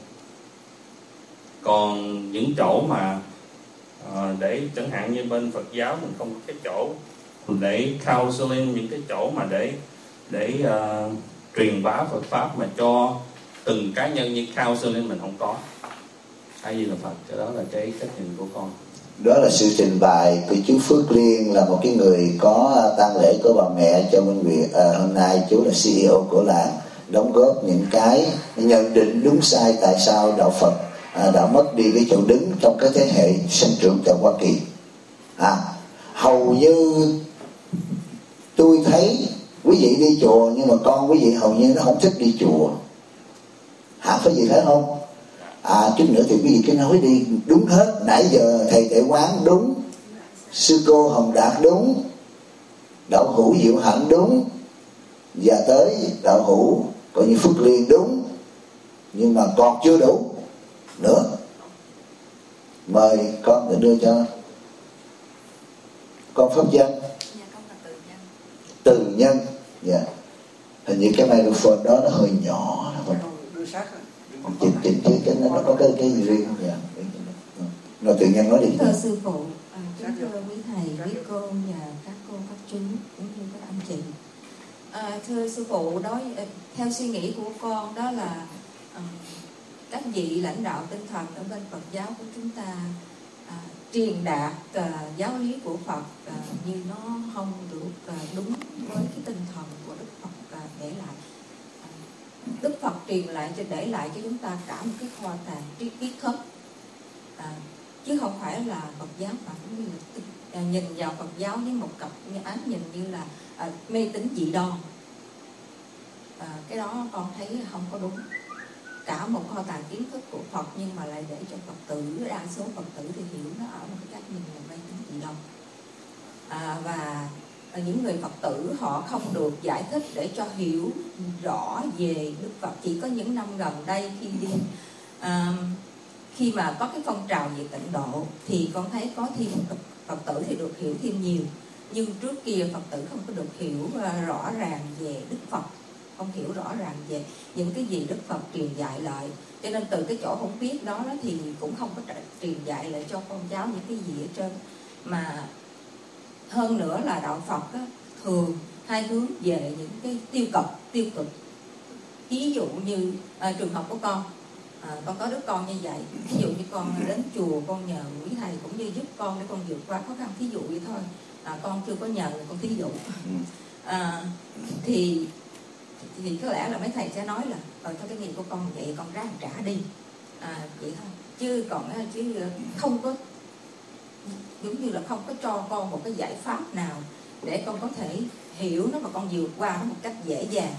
Còn những chỗ mà à, để chẳng hạn như bên Phật giáo mình không có cái chỗ để counseling, những cái chỗ mà để để uh, truyền bá Phật pháp mà cho từng cá nhân như cao sơn nên mình không có. Hay gì là Phật, cái đó là cái cách nhìn của con. Đó là sự trình bày của chú Phước Liên, là một cái người có tang lễ của bà mẹ cho Minh Nguyệt. À, hôm nay chú là xê e ô của làng, đóng góp những cái nhận định đúng sai tại sao đạo Phật à, đã mất đi cái chỗ đứng trong cái thế hệ sinh trưởng tại Hoa Kỳ. À, hầu như tôi thấy quý vị đi chùa, nhưng mà con quý vị hầu như nó không thích đi chùa. Hả, có gì thấy không? À, chút nữa thì quý vị cứ nói đi, đúng hết. Nãy giờ thầy Tệ Quán đúng, sư cô Hồng Đạt đúng, đạo hữu Diệu Hạnh đúng, và tới đạo hữu coi như Phước Liên đúng, nhưng mà còn chưa đủ nữa. Mời con để đưa cho con pháp danh. Dạ, con là Từ Nhân. Từ Nhân. Dạ. Hình như cái microphone đó nó hơi nhỏ. Đưa sát chỉnh chỉnh chứ cái nó có cái cái gì riêng không? Dạ. Rồi Từ Nhân nói đi. Thưa sư phụ, à, kính thưa quý thầy, quý cô và các cô các chú cũng như các anh chị. À, thưa sư phụ, đó theo suy nghĩ của con đó là à, các vị lãnh đạo tinh thần ở bên Phật giáo của chúng ta à, truyền đạt à, giáo lý của Phật à, như nó không được à, đúng với cái tinh thần của Đức Phật à, để lại. À, Đức Phật truyền lại cho để lại cho chúng ta cả một cái kho tàng tri kiến thức, à, chứ không phải là Phật giáo mà cũng như là à, nhìn vào Phật giáo với một cặp ánh nhìn như là à, mê tín dị đoan. À, cái đó con thấy không có đúng. Cả một kho tàng kiến thức của Phật nhưng mà lại để cho Phật tử, đa số Phật tử thì hiểu nó ở một cái cách nhìn là mê tín dị đoan. À, và những người Phật tử họ không được giải thích để cho hiểu rõ về Đức Phật. Chỉ có những năm gần đây khi đi à, khi mà có cái phong trào về tịnh độ thì con thấy có thêm Phật tử thì được hiểu thêm nhiều, nhưng trước kia Phật tử không có được hiểu rõ ràng về Đức Phật, không hiểu rõ ràng về những cái gì Đức Phật truyền dạy lại, cho nên từ cái chỗ không biết đó, đó thì cũng không có truyền dạy lại cho con cháu những cái gì ở trên. Mà hơn nữa là đạo Phật á, thường hay hướng về những cái tiêu cực tiêu cực ví dụ như à, trường hợp của con, à, con có đứa con như vậy, ví dụ như con đến chùa con nhờ quý thầy cũng như giúp con để con vượt qua khó khăn, thí dụ vậy thôi, à, con chưa có nhờ con thí dụ à, thì thì có lẽ là mấy thầy sẽ nói là ờ thôi cái nghiệp của con vậy con ráng trả đi, à, vậy thôi, chứ còn chứ không có giống như là không có cho con một cái giải pháp nào để con có thể hiểu nó và con vượt qua nó một cách dễ dàng.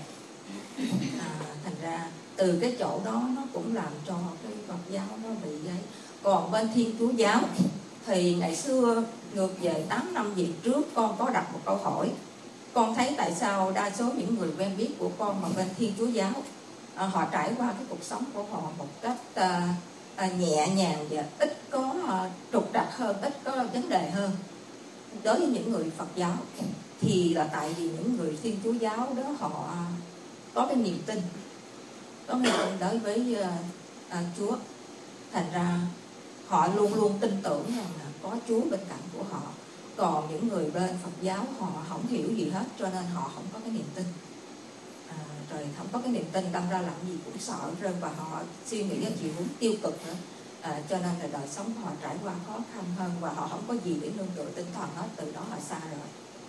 À, thành ra từ cái chỗ đó nó cũng làm cho cái Phật giáo nó bị vậy. Còn bên Thiên Chúa giáo thì ngày xưa ngược về tám năm về trước con có đặt một câu hỏi. Con thấy tại sao đa số những người quen biết của con mà bên Thiên Chúa giáo à, họ trải qua cái cuộc sống của họ một cách à, à, nhẹ nhàng và ít có à, trục trặc hơn, ít có vấn đề hơn. Đối với những người Phật giáo thì là tại vì những người Thiên Chúa giáo đó họ có cái niềm tin, có niềm tin đối với à, à, Chúa, thành ra họ luôn luôn tin tưởng rằng là có Chúa bên cạnh của họ. Còn những người bên Phật giáo họ không hiểu gì hết, cho nên họ không có cái niềm tin, à, rồi không có cái niềm tin đâm ra làm gì cũng sợ rơi và họ suy nghĩ ở chiều hướng tiêu cực nữa, à, cho nên là đời sống họ trải qua khó khăn hơn và họ không có gì để nương tựa tinh thần hết, từ đó họ xa rồi.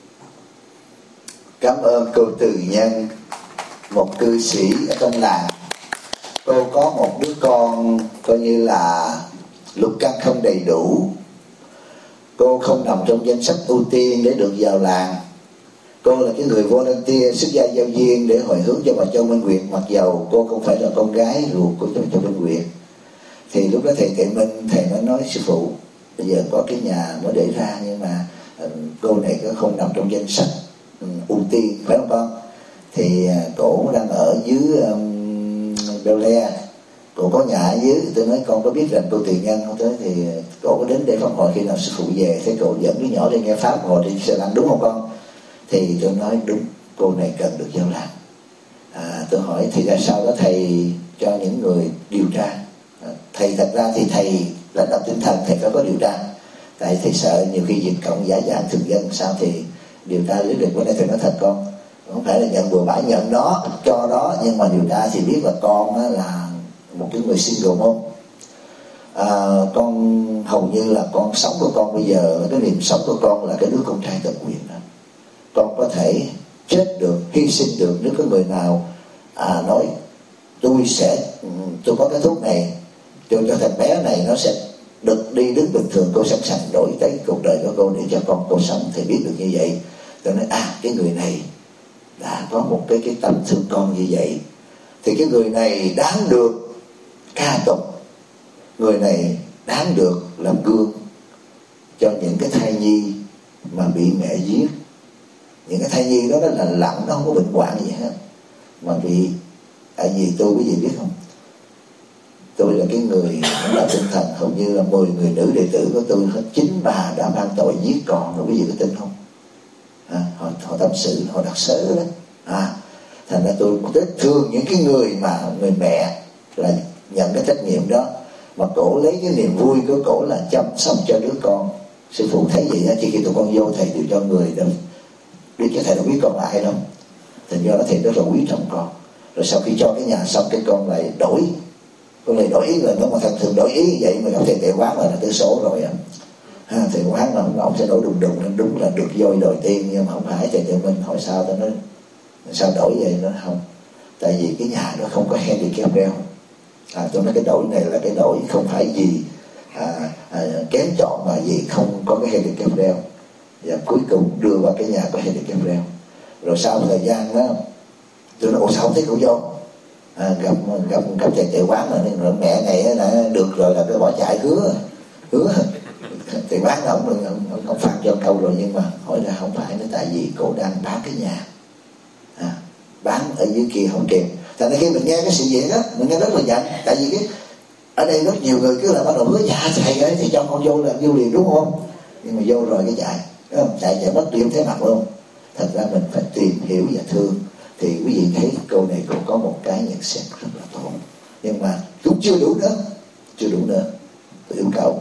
Cảm ơn cô Từ Nhân, một cư sĩ ở trong làng. Cô có một đứa con coi như là lục căn không đầy đủ, cô không nằm trong danh sách ưu tiên để được vào làng. Cô là cái người volunteer xuất gia giao viên để hồi hướng cho bà Châu Minh Nguyệt, mặc dầu cô không phải là con gái ruột của bà Châu Minh Nguyệt. Thì lúc đó thầy Tệ Minh thầy mới nói sư phụ bây giờ có cái nhà mới để ra, nhưng mà cô này có không nằm trong danh sách ưu tiên, phải không con? Thì cổ đang ở dưới um, Bel Air, cổ có nhà ở dưới. Tôi nói con có biết rằng cô Tiền Nhân không? Tới thì cổ có đến để pháp hội khi nào sư phụ về, thấy cổ dẫn đứa nhỏ đi nghe pháp hội đi xe lăn, đúng không con? Thì tôi nói đúng, cô này cần được giao làng. À, tôi hỏi thì ra sao đó thầy cho những người điều tra. À, thầy thật ra thì thầy lãnh đạo tinh thần thầy phải có điều tra, tại thầy sợ nhiều khi dịch cộng giả dạng thường dân sao thì điều tra lý lịch. Bữa nay thầy nói thật con, không phải là nhận bừa bãi, nhận đó cho đó, nhưng mà điều tra thì biết là con á, là một cái người single mom. À, con hầu như là con sống của con bây giờ, cái niềm sống của con là cái đứa con trai tận quyền đó. Con có thể chết được, hy sinh được nếu có người nào à, nói tôi sẽ tôi có cái thuốc này tôi cho thằng bé này nó sẽ được đi đứng bình thường, cô sẵn sàng đổi tới cuộc đời của cô để cho con cô sống. Thì biết được như vậy tôi nói à, cái người này đã có một cái cái tâm thương con như vậy thì cái người này đáng được ca tụng, người này đáng được làm gương cho những cái thai nhi mà bị mẹ giết. Những cái thai nhi đó nó là lặng, nó không có bệnh hoạn gì hết, mà bị tại vì tôi quý vị biết không, tôi là cái người cũng là tinh thần, hầu như là mười người nữ đệ tử của tôi hết chín bà đã mang tội giết con rồi, quý vị có tin không? À, họ, họ tâm sự, họ đặt sớ đó. À, thành ra tôi rất thương những cái người mà người mẹ là nhận cái trách nhiệm đó, mà cổ lấy cái niềm vui của cổ là chăm sóc cho đứa con. Sư phụ thấy vậy đó, chỉ khi tụi con vô thầy đều cho người đâu biết, cái thầy đâu biết con là ai đâu, thành do đó thầy rất là quý trọng con. Rồi sau khi cho cái nhà xong, cái con lại đổi, con lại đổi ý là nó mà thật thường đổi ý vậy mà gặp thầy Tệ Quán là tới số rồi à. Ha, thầy Quán là ông sẽ đổi đùng đùng nên đúng là được voi đòi tiên, nhưng mà không phải. Thầy Tệ Minh hỏi sao, tôi nói sao đổi vậy, nó không, tại vì cái nhà đó không có handicap rail. À, tôi nói cái đổi này là cái đổi không phải gì à, à, kém chọn, mà gì không có cái handicap rail. Và cuối cùng đưa vào cái nhà có handicap rail. Rồi sau thời gian đó tôi nói ủa sao không thấy cô vô? À, gặp gặp gặp thầy Tệ Quán rồi, mẹ này đã được rồi là cái bỏ chạy hứa hứa thầy Quán là ông ông, ông, ông phạt cho câu rồi, nhưng mà hỏi là không phải, nó tại vì cô đang bán cái nhà, à, bán ở dưới kia không kịp. Thành ra khi mình nghe cái sự việc đó mình nghe rất là giận, tại vì cái ở đây rất nhiều người cứ là bắt đầu hứa dạ thầy ấy thì cho con vô là vô liền, đúng không? Nhưng mà vô rồi cái chạy, đúng không? Chạy chạy mất điểm thế mặt luôn. Thật ra mình phải tìm hiểu và thương. Thì quý vị thấy câu này cũng có một cái nhận xét rất là tốt, nhưng mà cũng chưa đủ nữa, chưa đủ nữa. Tôi yêu cầu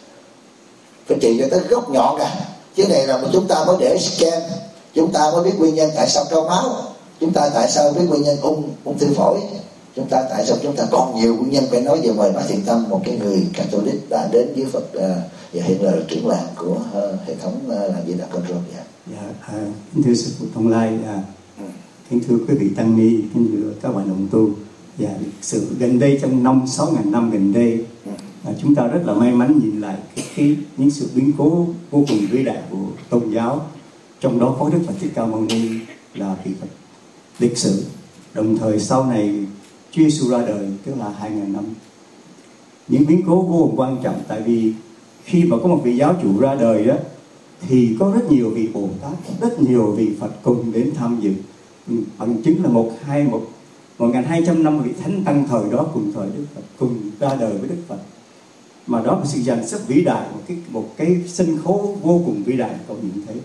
phải trị cho tới gốc nhọn cả. Chứ này là mà chúng ta mới để scan, chúng ta mới biết nguyên nhân tại sao cao máu, chúng ta tại sao biết nguyên nhân ung ung thư phổi, chúng ta tại sao chúng ta còn nhiều nguyên nhân. Phải nói về mời Bác Thiện Tâm, một cái người Catholic đã đến với Phật uh, và hiện là trưởng làng của uh, hệ thống uh, làng Di Đà Control. Dạ. Dạ, à, kính thưa sư phụ Thông Lai, à, ừ. kính thưa quý vị tăng ni, kính thưa các bạn đồng tu. Và dạ, sự gần đây trong năm sáu ngàn năm gần đây, ừ. à, chúng ta rất là may mắn nhìn lại cái, cái những sự biến cố vô cùng vĩ đại của tôn giáo, trong đó có Đức Phật Thích Ca Mâu Ni là vị Phật lịch sử. Đồng thời sau này Chúa Giêsu ra đời, tức là hai ngàn năm. Những biến cố vô cùng quan trọng, tại vì khi mà có một vị giáo chủ ra đời đó, thì có rất nhiều vị Bồ Tát, rất nhiều vị Phật cùng đến tham dự. Bằng chứng là một hai một một ngàn hai trăm năm vị thánh tăng thời đó cùng thời Đức Phật cùng ra đời với Đức Phật, mà đó là sự dàn xếp vĩ đại, một cái một cái sân khấu vô cùng vĩ đại cậu nhìn thấy.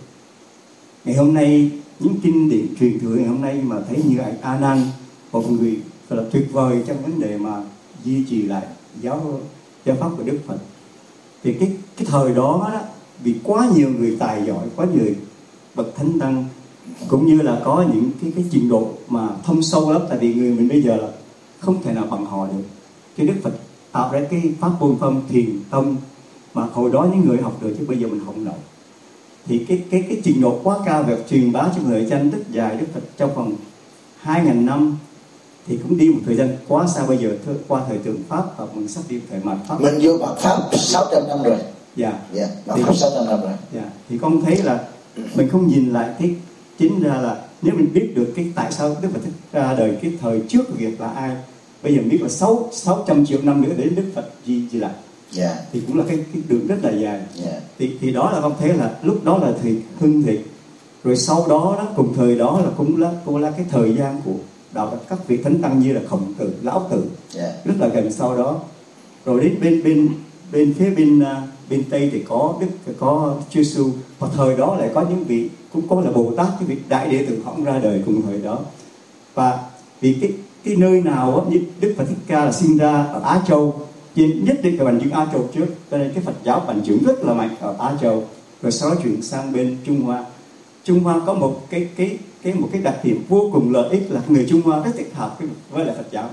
Ngày hôm nay những kinh điển truyền thừa ngày hôm nay mà thấy như anh A Nan, một người thật là tuyệt vời trong vấn đề mà duy trì lại giáo giáo pháp của Đức Phật. Thì cái cái thời đó, đó vì quá nhiều người tài giỏi, quá nhiều bậc thánh tăng, cũng như là có những cái cái trình độ mà thông sâu lắm, tại vì người mình bây giờ là không thể nào bằng họ được. Cái Đức Phật tạo ra cái pháp môn phong thiền tông mà hồi đó những người học được chứ bây giờ mình không nổi. Thì cái cái cái trình độ quá cao về truyền bá trong thời gian rất dài. Đức Phật trong vòng hai ngàn năm thì cũng đi một thời gian quá xa. Bây giờ qua thời tượng Pháp và mình sắp đi thời mạt Pháp. Mình vô mạt Pháp sáu trăm năm rồi. Dạ. Dạ. Mạt Pháp sáu trăm năm rồi. Dạ. Thì con thấy là mình không nhìn lại cái chính ra là nếu mình biết được cái tại sao Đức Phật Thích ra đời cái thời trước Việt là ai, bây giờ mình biết là sáu sáu trăm triệu năm nữa đến Đức Phật di di lại. Yeah. Thì cũng là cái, cái đường rất là dài. Yeah. Thì thì đó là con thấy là lúc đó là thời hưng thịnh, rồi sau đó đó cùng thời đó là cũng là cũng là cái thời gian của đạo các vị thánh tăng như là Khổng Tử, Lão Tử, yeah. rất là gần sau đó. Rồi đến bên bên bên phía bên uh, bên Tây thì có Đức có Chúa Giêsu, và thời đó lại có những vị cũng có là Bồ Tát, cái vị đại đệ tử Khổng ra đời cùng thời đó. Và vì cái cái nơi nào á, như Đức Phật Thích Ca là sinh ra ở Á Châu, nhất định phải bằng chứng Á Châu trước, cho nên cái Phật giáo bằng chứng rất là mạnh ở Á Châu, rồi sau đó chuyển sang bên Trung Hoa. Trung Hoa có một cái cái cái một cái đặc điểm vô cùng lợi ích là người Trung Hoa rất thích hợp với lại Phật giáo.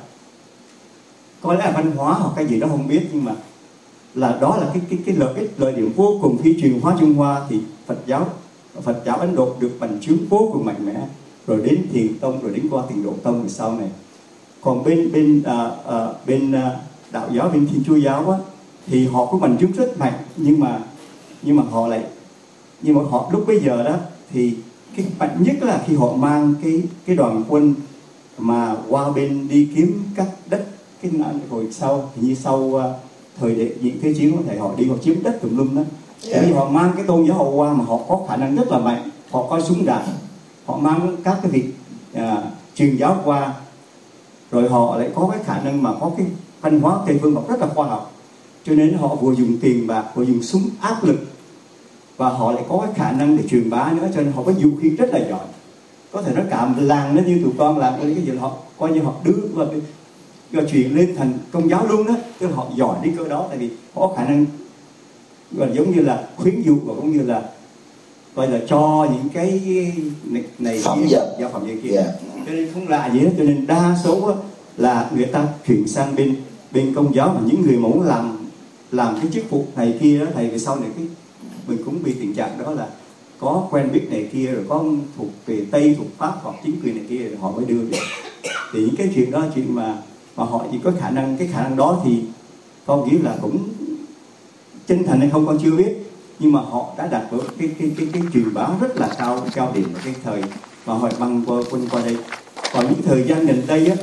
Có lẽ là văn hóa hoặc cái gì đó không biết, nhưng mà là đó là cái cái cái lợi ích lợi điểm vô cùng. Khi truyền hóa Trung Hoa thì Phật giáo Phật giáo Ấn Độ được bành trướng vô cùng mạnh mẽ, rồi đến Thiền tông, rồi đến qua Tịnh Độ tông rồi sau này. Còn bên bên à, à, bên à, đạo giáo, bên Thiên Chúa giáo á, thì họ cũng bành trướng rất mạnh, nhưng mà nhưng mà họ lại nhưng mà họ lúc bây giờ đó thì cái mạnh nhất là khi họ mang cái cái đoàn quân mà qua bên đi kiếm các đất cái hồi sau, như sau uh, thời đệ nhị thế chiến có thể họ đi họ chiếm đất tùm lum đó. Yeah. Thì họ mang cái tôn giáo họ qua mà họ có khả năng rất là mạnh, họ có súng đạn, họ mang các cái việc uh, truyền giáo qua, rồi họ lại có cái khả năng mà có cái văn hóa Tây phương học rất là khoa học, cho nên họ vừa dùng tiền bạc vừa dùng súng áp lực, và họ lại có cái khả năng để truyền bá nữa, cho nên họ có vũ khí rất là giỏi. Có thể nói cả một làng nó như tụi con làm cái gì là họ coi như họ đưa và rồi chuyển lên thành công giáo luôn đó, tức là họ giỏi đến cỡ đó, tại vì họ có khả năng và giống như là khuyến dụ và cũng như là gọi là cho những cái này, này phẩm kia, vật, giáo phẩm gì kia, yeah. Cho nên không lạ gì hết. Cho nên đa số là người ta chuyển sang bên bên công giáo, mà những người mà muốn làm làm cái chức vụ này kia đó, thầy về sau này cái mình cũng bị tình trạng đó là có quen biết này kia, rồi có thuộc về Tây, thuộc Pháp hoặc chính quyền này kia, rồi họ mới đưa được. Thì những cái chuyện đó là chuyện mà mà họ chỉ có khả năng, cái khả năng đó thì con nghĩ là cũng chân thành hay không con chưa biết, nhưng mà họ đã đạt được cái cái cái cái truyền bá rất là cao cao điểm ở cái thời mà họ băng qua quân qua đây. Còn những thời gian gần đây á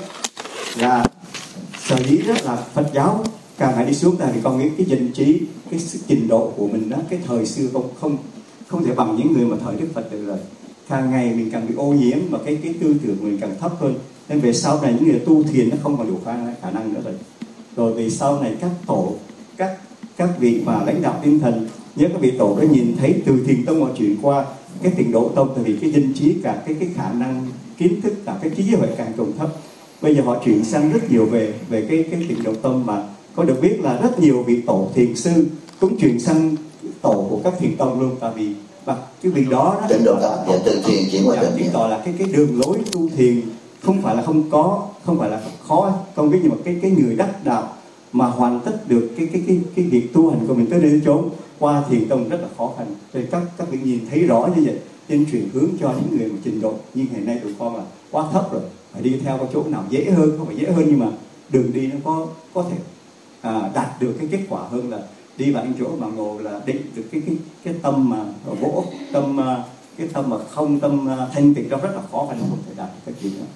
là sở dĩ rất là Phật giáo càng ngày đi xuống, tại vì con nghĩ cái dân trí, cái sự trình độ của mình đó, cái thời xưa không không không thể bằng những người mà thời Đức Phật được rồi. Càng ngày mình càng bị ô nhiễm và cái cái tư tưởng mình càng thấp hơn, nên về sau này những người tu thiền nó không còn đủ khả, khả năng nữa rồi. Rồi về sau này các tổ, các các vị mà lãnh đạo tinh thần, nhớ các vị tổ đã nhìn thấy từ Thiền tông họ chuyển qua cái Tịnh Độ tông, tại vì cái dân trí cả cái cái khả năng kiến thức, cả cái trí huệ càng còn thấp. Bây giờ họ chuyển sang rất nhiều về về cái cái Tịnh Độ tông, mà có được biết là rất nhiều vị tổ thiền sư cũng chuyển sang tổ của các thiền tông luôn, tại vì và cái việc đó Tịnh Độ tông và từ thiền chuyển qua tịnh, chứng tỏ là cái cái đường lối tu thiền không phải là không có, không phải là khó, không biết, nhưng mà cái cái người đắc đạo mà hoàn tất được cái cái cái cái việc tu hành của mình tới nơi chốn qua thiền tông rất là khó khăn. Thì các các vị nhìn thấy rõ như vậy, nên chuyển hướng cho những người mà trình độ như ngày nay tụi con là quá thấp rồi, phải đi theo cái chỗ nào dễ hơn, không phải dễ hơn nhưng mà đường đi nó có có thể à, đạt được cái kết quả hơn là đi vào những chỗ mà ngồi là định được cái cái cái tâm mà vỗ tâm cái tâm mà không tâm thanh tịnh, đó rất là khó khăn, không thể đạt được cái chuyện đó.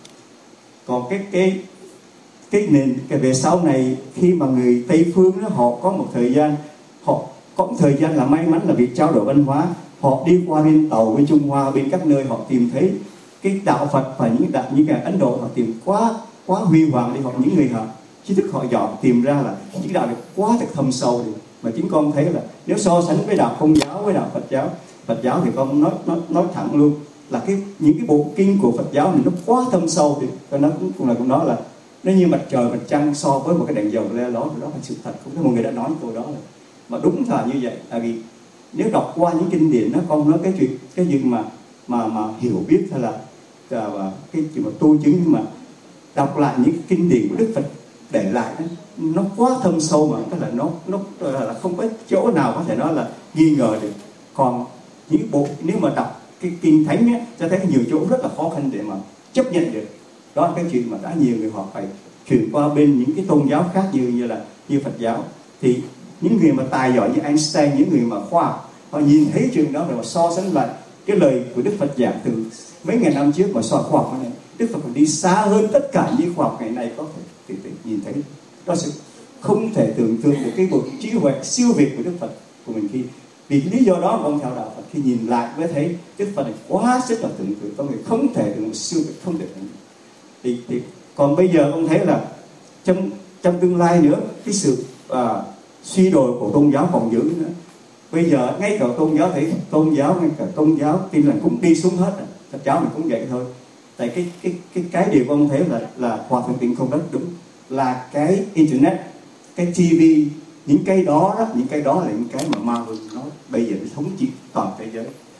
Còn cái cái cái nền cái về sau này, khi mà người Tây phương đó, họ có một thời gian, họ có một thời gian là may mắn là việc trao đổi văn hóa, họ đi qua bên Tàu, bên Trung Hoa, bên các nơi, họ tìm thấy cái đạo Phật và những đạo những cái Ấn Độ họ tìm quá quá huy hoàng đi, họ những người họ trí thức họ giỏi tìm ra là những đạo này quá thật thâm sâu đi. Mà chính con thấy là nếu so sánh với đạo Công giáo với đạo Phật giáo, Phật giáo thì con nói nói nói thẳng luôn là cái những cái bộ kinh của Phật giáo này nó quá thâm sâu thì con nói cũng là cũng nói là nó như mặt trời mặt trăng so với một cái đèn dầu le lói, đó là sự thật. Không có một người đã nói câu đó rồi, mà đúng là như vậy. Tại vì nếu đọc qua những kinh điển nó con nói cái chuyện cái chuyện mà mà mà hiểu biết hay là và cái chuyện mà tu chứng, nhưng mà đọc lại những kinh điển của Đức Phật để lại đó, nó quá thâm sâu mà tức là nó nó là không có chỗ nào có thể nói là nghi ngờ được. Còn những bộ nếu mà đọc cái kinh thánh ấy, cho thấy nhiều chỗ rất là khó khăn để mà chấp nhận được. Đó là cái chuyện mà đã nhiều người họ phải chuyển qua bên những cái tôn giáo khác như như là như Phật giáo. Thì những người mà tài giỏi như Einstein, những người mà khoa học, họ nhìn thấy chuyện đó rồi mà so sánh lại cái lời của Đức Phật giảng từ mấy ngàn năm trước mà so khoa học này, Đức Phật còn đi xa hơn tất cả những khoa học ngày nay có thể thì, thì nhìn thấy. Đó sự không thể tưởng tượng được cái bậc trí huệ siêu việt của Đức Phật của mình. Khi vì lý do đó mà ông theo đạo Phật khi nhìn lại mới thấy Đức Phật này quá sức là tưởng tượng, có người không thể tưởng siêu việt, không thể tưởng. Thì, thì còn bây giờ ông thấy là trong trong tương lai nữa cái sự à, suy đồi của tôn giáo còn giữ nữa. Bây giờ ngay cả tôn giáo thấy tôn giáo ngay cả tôn giáo tin lành cũng đi xuống hết rồi. Phật giáo mình cũng vậy thôi. Tại cái cái cái cái điều ông thấy là là hòa thượng Tịnh không rất đúng, là cái internet, cái tivi, những cái đó, đó những cái đó là những cái mà ma vương nó bây giờ nó thống trị toàn thế giới.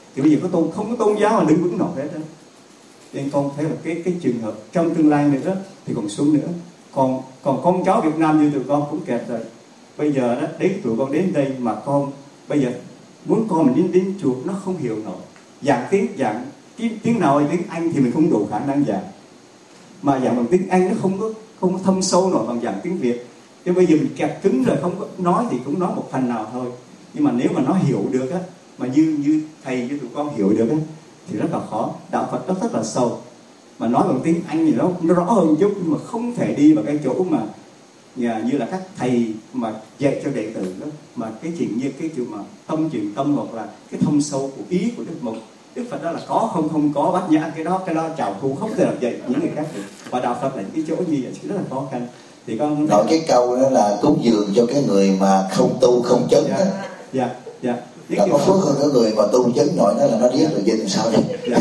Thì bây giờ có tôn không có tôn giáo mà đứng vững nổi hết đó. Nên con thấy là cái cái trường hợp trong tương lai nữa thì còn xuống nữa. Còn còn con cháu Việt Nam như tụi con cũng kẹt rồi. Bây giờ đó đến tụi con đến đây mà con bây giờ muốn con mình đến đến chùa nó không hiểu nổi. Giảng tiếng giảng tiếng, tiếng nào tiếng Anh thì mình không đủ khả năng giảng. Mà giảng bằng tiếng Anh nó không có không có thâm sâu nổi bằng giảng tiếng Việt. Chứ bây giờ mình kẹt cứng rồi không có nói thì cũng nói một phần nào thôi. Nhưng mà nếu mà nó hiểu được á, mà như như thầy như tụi con hiểu được á, thì rất là khó. Đạo Phật nó rất là sâu. Mà nói bằng tiếng Anh thì nó, nó rõ hơn chút, nhưng mà không thể đi vào cái chỗ mà như là các thầy mà dạy cho đệ tử đó, mà cái chuyện như cái chuyện mà tâm truyền tâm hoặc là cái thâm sâu của ý của Đức Mục. Đức Phật đó là có không không có, bát nhã cái đó cái đó chào thu không thể làm dạy những người khác được. Và đạo Phật là những cái chỗ như vậy rất là khó khăn. Thì con nói cái câu đó là cúng dường cho cái người mà không tu không chấn đó. Dạ dạ. Là có phước hơn cái người mà tu chấn nổi đó là nó biết rồi dinh sao đây. Dạ.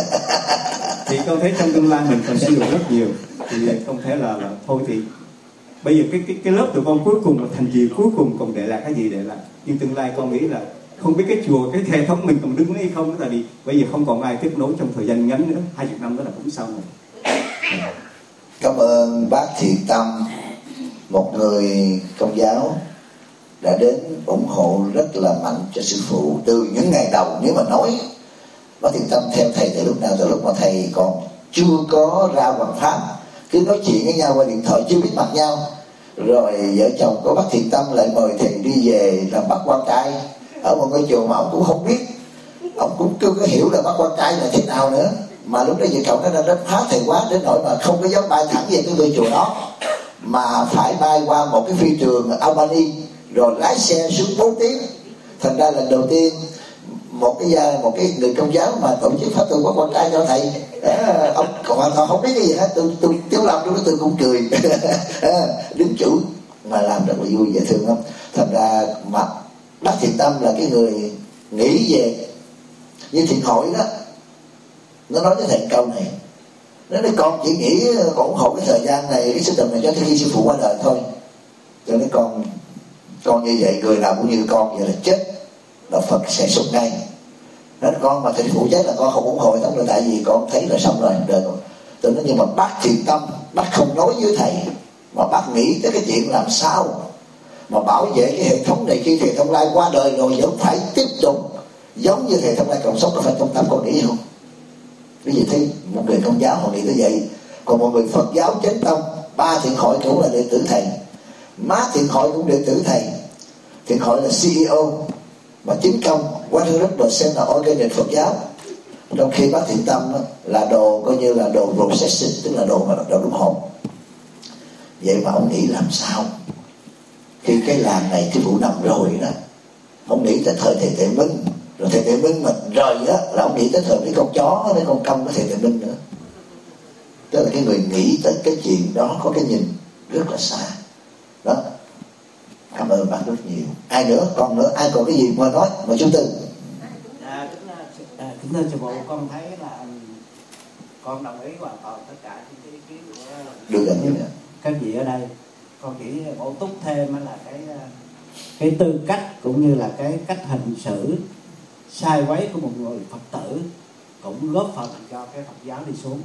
Thì con thấy trong tương lai mình còn suy luận rất nhiều. Thì không thể là, là thôi thì bây giờ cái cái cái lớp tụi con cuối cùng là thành gì cuối cùng còn để lại cái gì để lại. Nhưng tương lai con nghĩ là không biết cái chùa cái hệ thống mình còn đứng hay không, tại vì bây giờ không còn ai tiếp nối trong thời gian ngắn nữa, hai chục năm đó là cũng xong rồi. Cảm ơn bác Thiện Tâm, một người Công giáo đã đến ủng hộ rất là mạnh cho sư phụ từ những ngày đầu. Nếu mà nói bác Thiện Tâm theo thầy từ lúc nào, từ lúc mà thầy còn chưa có ra hoàng pháp, cứ nói chuyện với nhau qua điện thoại chưa biết mặt nhau, rồi vợ chồng của bác Thiện Tâm lại mời thầy đi về làm bác quan trai ở một cái chùa mà ông cũng không biết, ông cũng chưa có hiểu là bác quan trai là thế nào nữa. Mà lúc đó vợ chồng nó đã rất phá thầy quá đến nỗi mà không có dám bay thẳng về cái ngôi chùa đó, mà phải bay qua một cái phi trường Albany rồi lái xe xuống bốn tiếng. Thành ra lần đầu tiên một cái gia một cái người Công giáo mà tổ chức pháp tu bác quan trai cho thầy, à, ông hoàn toàn không biết cái gì hết. Tôi tôi tiếu lâm lúc đó tôi cũng cười. Đứng chủ mà làm rất là vui dễ thương lắm. Thành ra mà bác Thiện Tâm là cái người nghĩ về như Thiện Hội đó, nó nói với thầy câu này, nó nói con chỉ nghĩ con ủng hộ cái thời gian này, cái system này cho tới khi sư phụ qua đời thôi. Cho nên con con như vậy, người nào cũng như con vậy là chết là Phật sẽ xuất ngay. Nói con mà thầy phụ chết là con không ủng hộ thống là tại vì con thấy là xong rồi đời rồi. Tôi nói nhưng mà bác Thiện Tâm, bác không nói với thầy mà bác nghĩ tới cái chuyện làm sao mà bảo vệ cái hệ thống này khi thầy Thông Lai qua đời rồi vẫn phải tiếp tục giống như thầy Thông Lai còn sống. Có phải trong tâm con nghĩ không? Cái gì thấy một người Công giáo họ nghĩ tới vậy. Còn một người Phật giáo chánh tâm, ba Thiện Hội cũng là đệ tử thầy, má Thiện Hội cũng đệ tử thầy. Thiện Hội là xê e ô mà chính công một trăm phần trăm là organic Phật giáo, trong khi bác Thiện Tâm là đồ coi như là đồ processing, tức là đồ mà đồ đúng hồn. Vậy mà ông nghĩ làm sao khi cái làng này cái vụ nằm rồi đó, ông nghĩ tới thời thầy Tuệ Minh, rồi thầy Tuệ Minh mà rời đó là ông nghĩ tới thời mấy con chó mấy con công của thầy Tuệ Minh nữa. Tức là cái người nghĩ tới cái chuyện đó có cái nhìn rất là xa đó. Cảm ơn bác rất nhiều. Ai nữa, còn nữa, ai còn cái gì mà nói mà chú Tư? À, kính thưa sư phụ, con thấy là con đồng ý hoàn toàn tất cả những cái ý kiến của được rồi các vị ở đây. Con chỉ bổ túc thêm là cái cái tư cách cũng như là cái cách hành xử sai quấy của một người Phật tử cũng góp phần cho cái Phật giáo đi xuống.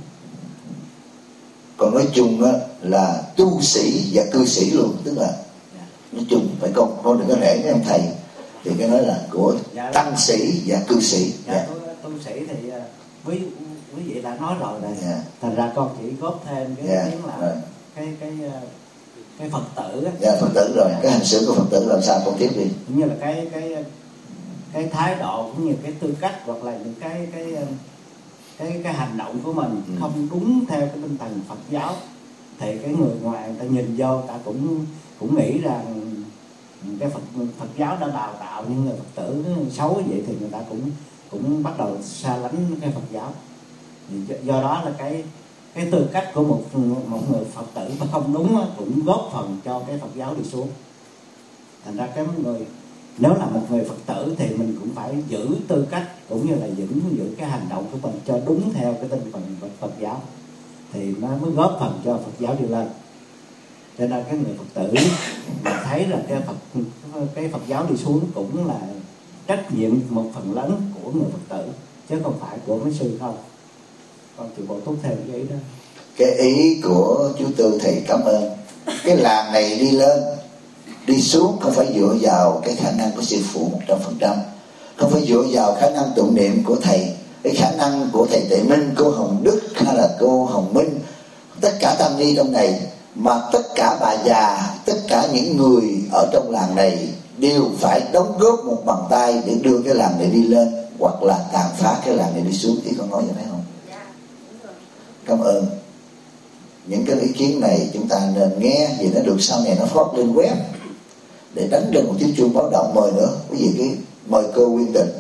Còn nói chung á, là tu sĩ và cư sĩ luôn, tức là nói chung phải con con đừng có rẻ với ông thầy, thì cái nói là của dạ, tăng sĩ và cư sĩ. Dạ, dạ. Tu, tu sĩ thì quý quý vị đã nói rồi này, dạ. Thành ra con chỉ góp thêm cái dạ, tiếng là rồi. cái cái cái Phật tử á. Dạ, Phật tử rồi, cái hành xử của Phật tử làm sao con tiếp đi. Cũng như là cái cái cái thái độ cũng như cái tư cách hoặc là những cái cái cái cái hành động của mình ừ. không đúng theo cái tinh thần Phật giáo, thì cái người ngoài người ta nhìn vô ta cũng cũng nghĩ rằng cái Phật Phật giáo đã đào tạo những người Phật tử xấu vậy, thì người ta cũng cũng bắt đầu xa lánh cái Phật giáo. Do, do đó là cái cái tư cách của một một người Phật tử mà không đúng cũng góp phần cho cái Phật giáo đi xuống. Thành ra cái người nếu là một người Phật tử thì mình cũng phải giữ tư cách cũng như là giữ giữ cái hành động của mình cho đúng theo cái tinh thần Phật, Phật giáo, thì nó mới góp phần cho Phật giáo đi lên. Cho nên cái người Phật tử mà thấy là cái Phật cái Phật giáo đi xuống cũng là trách nhiệm một phần lớn của người Phật tử chứ không phải của mấy sư không. Con chịu bộ tốt thêm cái ý đó. Cái ý của chú Tư thầy cảm ơn. Cái làng này đi lên đi xuống không phải dựa vào cái khả năng của sư phụ một trăm phần trăm, không phải dựa vào khả năng tụng niệm của thầy, cái khả năng của thầy Tệ Minh, cô Hồng Đức hay là cô Hồng Minh, tất cả tăng ni trong này, mà tất cả bà già, tất cả những người ở trong làng này đều phải đóng góp một bàn tay để đưa cái làng này đi lên, hoặc là tàn phá cái làng này đi xuống. Ý con nói vậy phải không? Cảm ơn. Những cái ý kiến này chúng ta nên nghe, vì nó được sau này nó phát lên web để đánh lên một tiếng chuông báo động. Mời nữa quý vị, cái mời cô Nguyên Tình.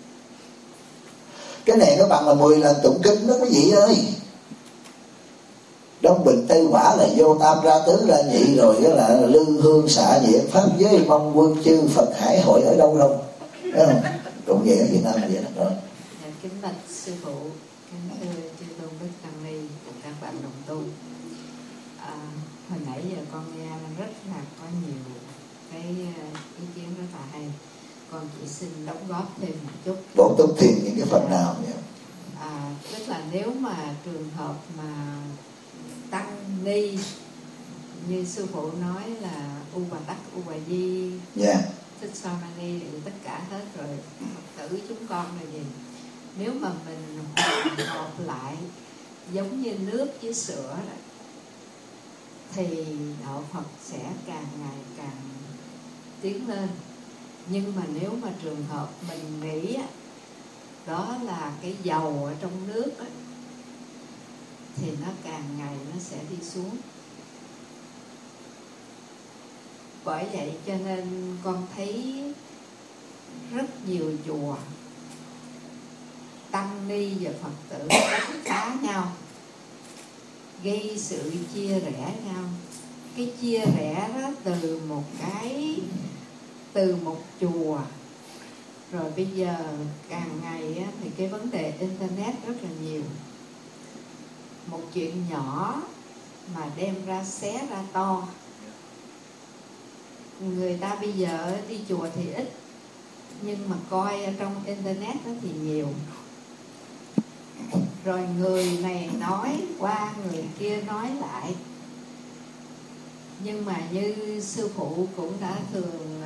Cái này nó bằng là mười lần tụng kinh đó quý vị ơi. Đông Bình Tây Quả là vô tam ra tứ ra nhị, rồi đó là lư hương xạ nhiệm pháp giới mong quân chư Phật hải hội ở đâu đâu, thấy không? Cũng vậy ở Việt Nam là vậy đó. Rồi. Kính bạch sư phụ, kính thưa chư tôn đức tăng ni và các bạn đồng tu. À, hồi nãy giờ con nghe rất là có nhiều cái ý kiến rất là hay. Con chỉ xin đóng góp thêm một chút. Bổ túc thêm những cái phần nào nhỉ? À, tức là nếu mà trường hợp mà tăng ni như sư phụ nói là U Bà Tắc, U Bà Di, yeah. Thích Sa Mani thì tất cả hết rồi, Phật tử chúng con là gì? Nếu mà mình hòa hợp lại giống như nước với sữa đó, thì đạo Phật sẽ càng ngày càng tiến lên. Nhưng mà nếu mà trường hợp mình nghĩ đó là cái dầu ở trong nước đó, thì nó càng ngày nó sẽ đi xuống. Bởi vậy cho nên con thấy rất nhiều chùa tăng ni và Phật tử đánh phá nhau, gây sự chia rẽ nhau. Cái chia rẽ đó từ một cái từ một chùa, rồi bây giờ càng ngày á, thì cái vấn đề internet rất là nhiều. Một chuyện nhỏ mà đem ra xé ra to. Người ta bây giờ đi chùa thì ít, nhưng mà coi ở trong internet đó thì nhiều. Rồi người này nói qua, người kia nói lại. Nhưng mà như sư phụ cũng đã thường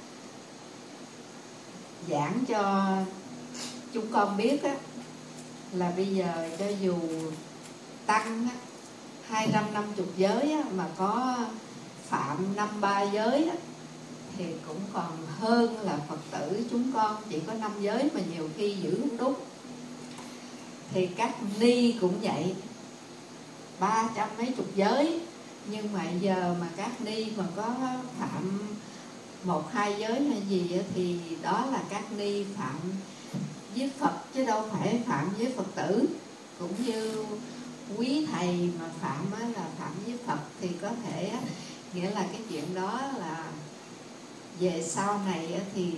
giảng cho chúng con biết á, là bây giờ cho dù tăng hai trăm năm mươi giới á, mà có phạm năm ba giới á, thì cũng còn hơn là Phật tử chúng con chỉ có năm giới mà nhiều khi giữ không đúng. Thì các ni cũng vậy, ba trăm mấy chục giới, nhưng mà giờ mà các ni mà có phạm một hai giới hay gì á, thì đó là các ni phạm với Phật chứ đâu phải phạm với Phật tử. Cũng như quý thầy mà phạm á, là phạm với Phật, thì có thể á, nghĩa là cái chuyện đó là về sau này á, thì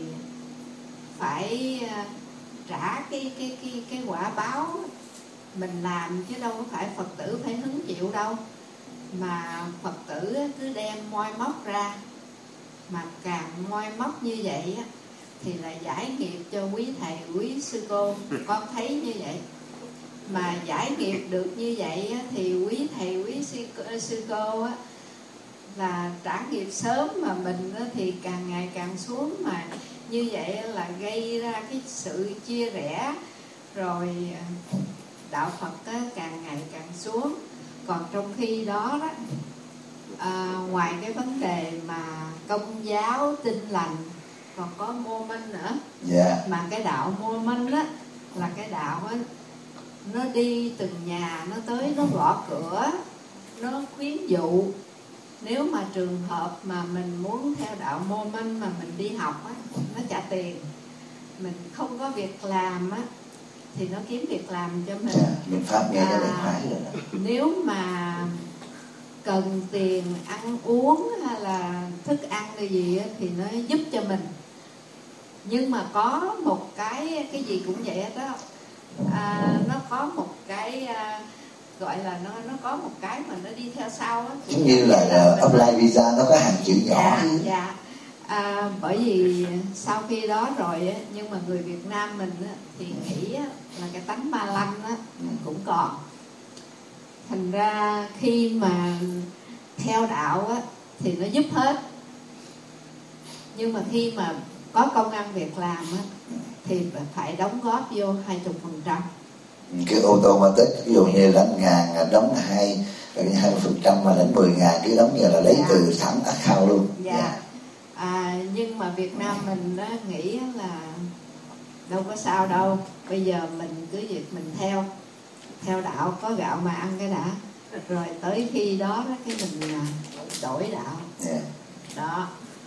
phải trả cái cái cái cái quả báo mình làm, chứ đâu có phải Phật tử phải hứng chịu đâu. Mà Phật tử cứ đem moi móc ra, mà càng moi móc như vậy á, thì là giải nghiệp cho quý thầy quý sư cô. Con thấy như vậy. Mà giải nghiệp được như vậy á, thì quý thầy quý sư, sư cô á, là trả nghiệp sớm, mà mình á, thì càng ngày càng xuống. Mà như vậy là gây ra cái sự chia rẽ, rồi đạo Phật á, càng ngày càng xuống. Còn trong khi đó, đó à, ngoài cái vấn đề mà Công giáo Tin Lành, còn có Mô Minh nữa. yeah. Mà cái đạo Mô Minh á, là cái đạo á, nó đi từng nhà, nó tới nó gõ cửa, nó khuyến dụ. Nếu mà trường hợp mà mình muốn theo đạo Mô Minh mà mình đi học á, nó trả tiền. Mình không có việc làm á, thì nó kiếm việc làm cho mình. yeah. Mình pháp nghe cái à, rồi đó. Nếu mà cần tiền ăn uống hay là thức ăn hay gì á, thì nó giúp cho mình. Nhưng mà có một cái cái gì cũng vậy đó, à, nó có một cái à, gọi là nó nó có một cái mà nó đi theo sau á. Giống như là uh, apply visa nó có hàng chữ nhỏ. Dạ, dạ. À, bởi vì sau khi đó rồi á, nhưng mà người Việt Nam mình á, thì nghĩ á, là cái tánh ma lanh á, cũng còn. Thành ra khi mà theo đạo á, thì nó giúp hết. Nhưng mà khi mà có công ăn việc làm á, thì phải đóng góp vô hai mươi phần trăm. Cái automatic, ví dụ như lãnh ngàn đóng hai hai mươi phần trăm mà lãnh mười ngàn cứ đóng như là lấy dạ. từ thẳng account luôn. Dạ. dạ. À, nhưng mà Việt Nam mình đó nghĩ là đâu có sao đâu, bây giờ mình cứ việc mình theo theo đạo, có gạo mà ăn cái đã, rồi tới khi đó cái mình đổi đạo. Yeah. Đó.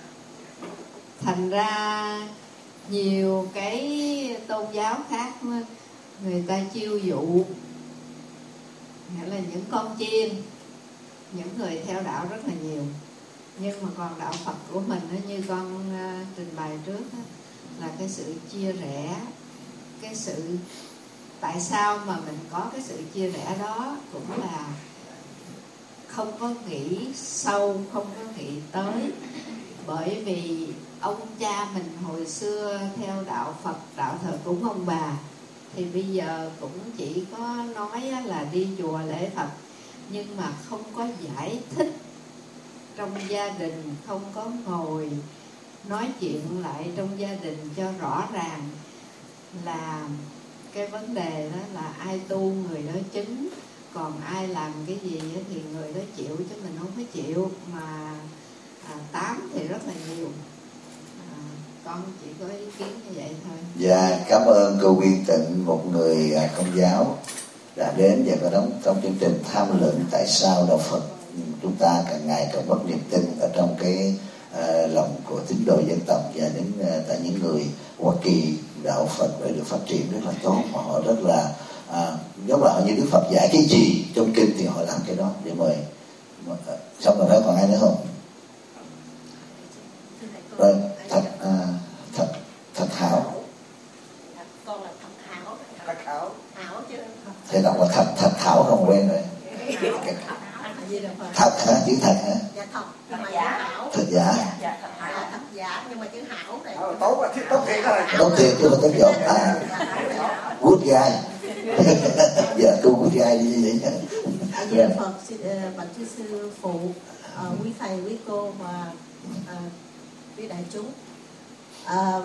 Thành ra nhiều cái tôn giáo khác người ta chiêu dụ, nghĩa là những con chiên, những người theo đạo rất là nhiều. Nhưng mà còn đạo Phật của mình như con uh, trình bày trước đó, là cái sự chia rẽ. Cái sự tại sao mà mình có cái sự chia rẽ đó cũng là không có nghĩ sâu, không có nghĩ tới. Bởi vì ông cha mình hồi xưa theo đạo Phật, đạo thờ cúng ông bà, thì bây giờ cũng chỉ có nói là đi chùa lễ Phật, nhưng mà không có giải thích trong gia đình, không có ngồi nói chuyện lại trong gia đình cho rõ ràng là cái vấn đề đó là ai tu người đó chứng, còn ai làm cái gì thì người đó chịu, chứ mình không có chịu. Mà à, tám thì rất là nhiều. À, con chỉ có ý kiến như vậy thôi. Dạ, cảm ơn cô Nguyên Tịnh, một người Công giáo đã đến và có đóng trong chương trình tham luận tại sao đạo Phật chúng ta càng ngày càng mất niềm tin ở trong cái uh, lòng của tín đồ dân tộc, và đến uh, tại những người Hoa Kỳ đạo Phật đã được phát triển rất là tốt, mà họ rất là uh, giống là họ như Đức Phật dạy cái gì trong kinh thì họ làm cái đó. Để mời uh, xong rồi đó, còn ai nữa không? Rồi thật uh, thật thật Hảo. Con là thật Hảo. Thật Hảo. Hảo chứ. Thầy đọc là thật thật Thảo không quen rồi. Thật hả? Chữ thật hả? Dạ thật, nhưng mà giả Hảo. Thật giả. Dạ thật Hảo, thật giả, nhưng mà chữ Hảo này. Tốt tốt thiệt rồi. Tốt thiệt chứ mà tốt giọt. À, good guy. Dạ, cô good guy đi như vậy. À, dạ Phật, bạch sư sư phụ, quý thầy, quý cô và quý đại chúng. À,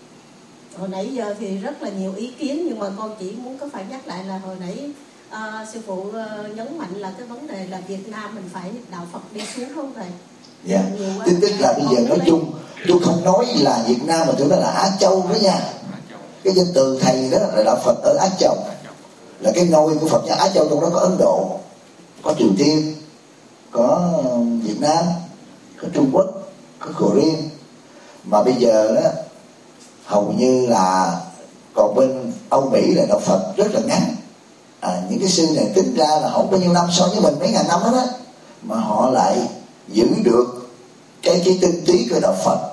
hồi nãy giờ thì rất là nhiều ý kiến, nhưng mà con chỉ muốn có phải nhắc lại là hồi nãy à, sư phụ uh, nhấn mạnh là cái vấn đề là Việt Nam mình phải đạo Phật đi xuống không thầy? Dạ. Tức tức là bây giờ nói chung tôi không nói là Việt Nam mà tôi nói là Á Châu đó nha. Cái danh từ thầy đó là đạo Phật ở Á Châu, là cái nôi của Phật giáo Á Châu, trong đó có Ấn Độ, có Triều Tiên, có Việt Nam, có Trung Quốc, có Korea. Mà bây giờ đó hầu như là còn bên Âu Mỹ là đạo Phật rất là ngắn. À, những cái sư này tính ra là không bao nhiêu năm so với mình, mấy ngàn năm hết á, mà họ lại giữ được cái cái tinh túy của đạo Phật.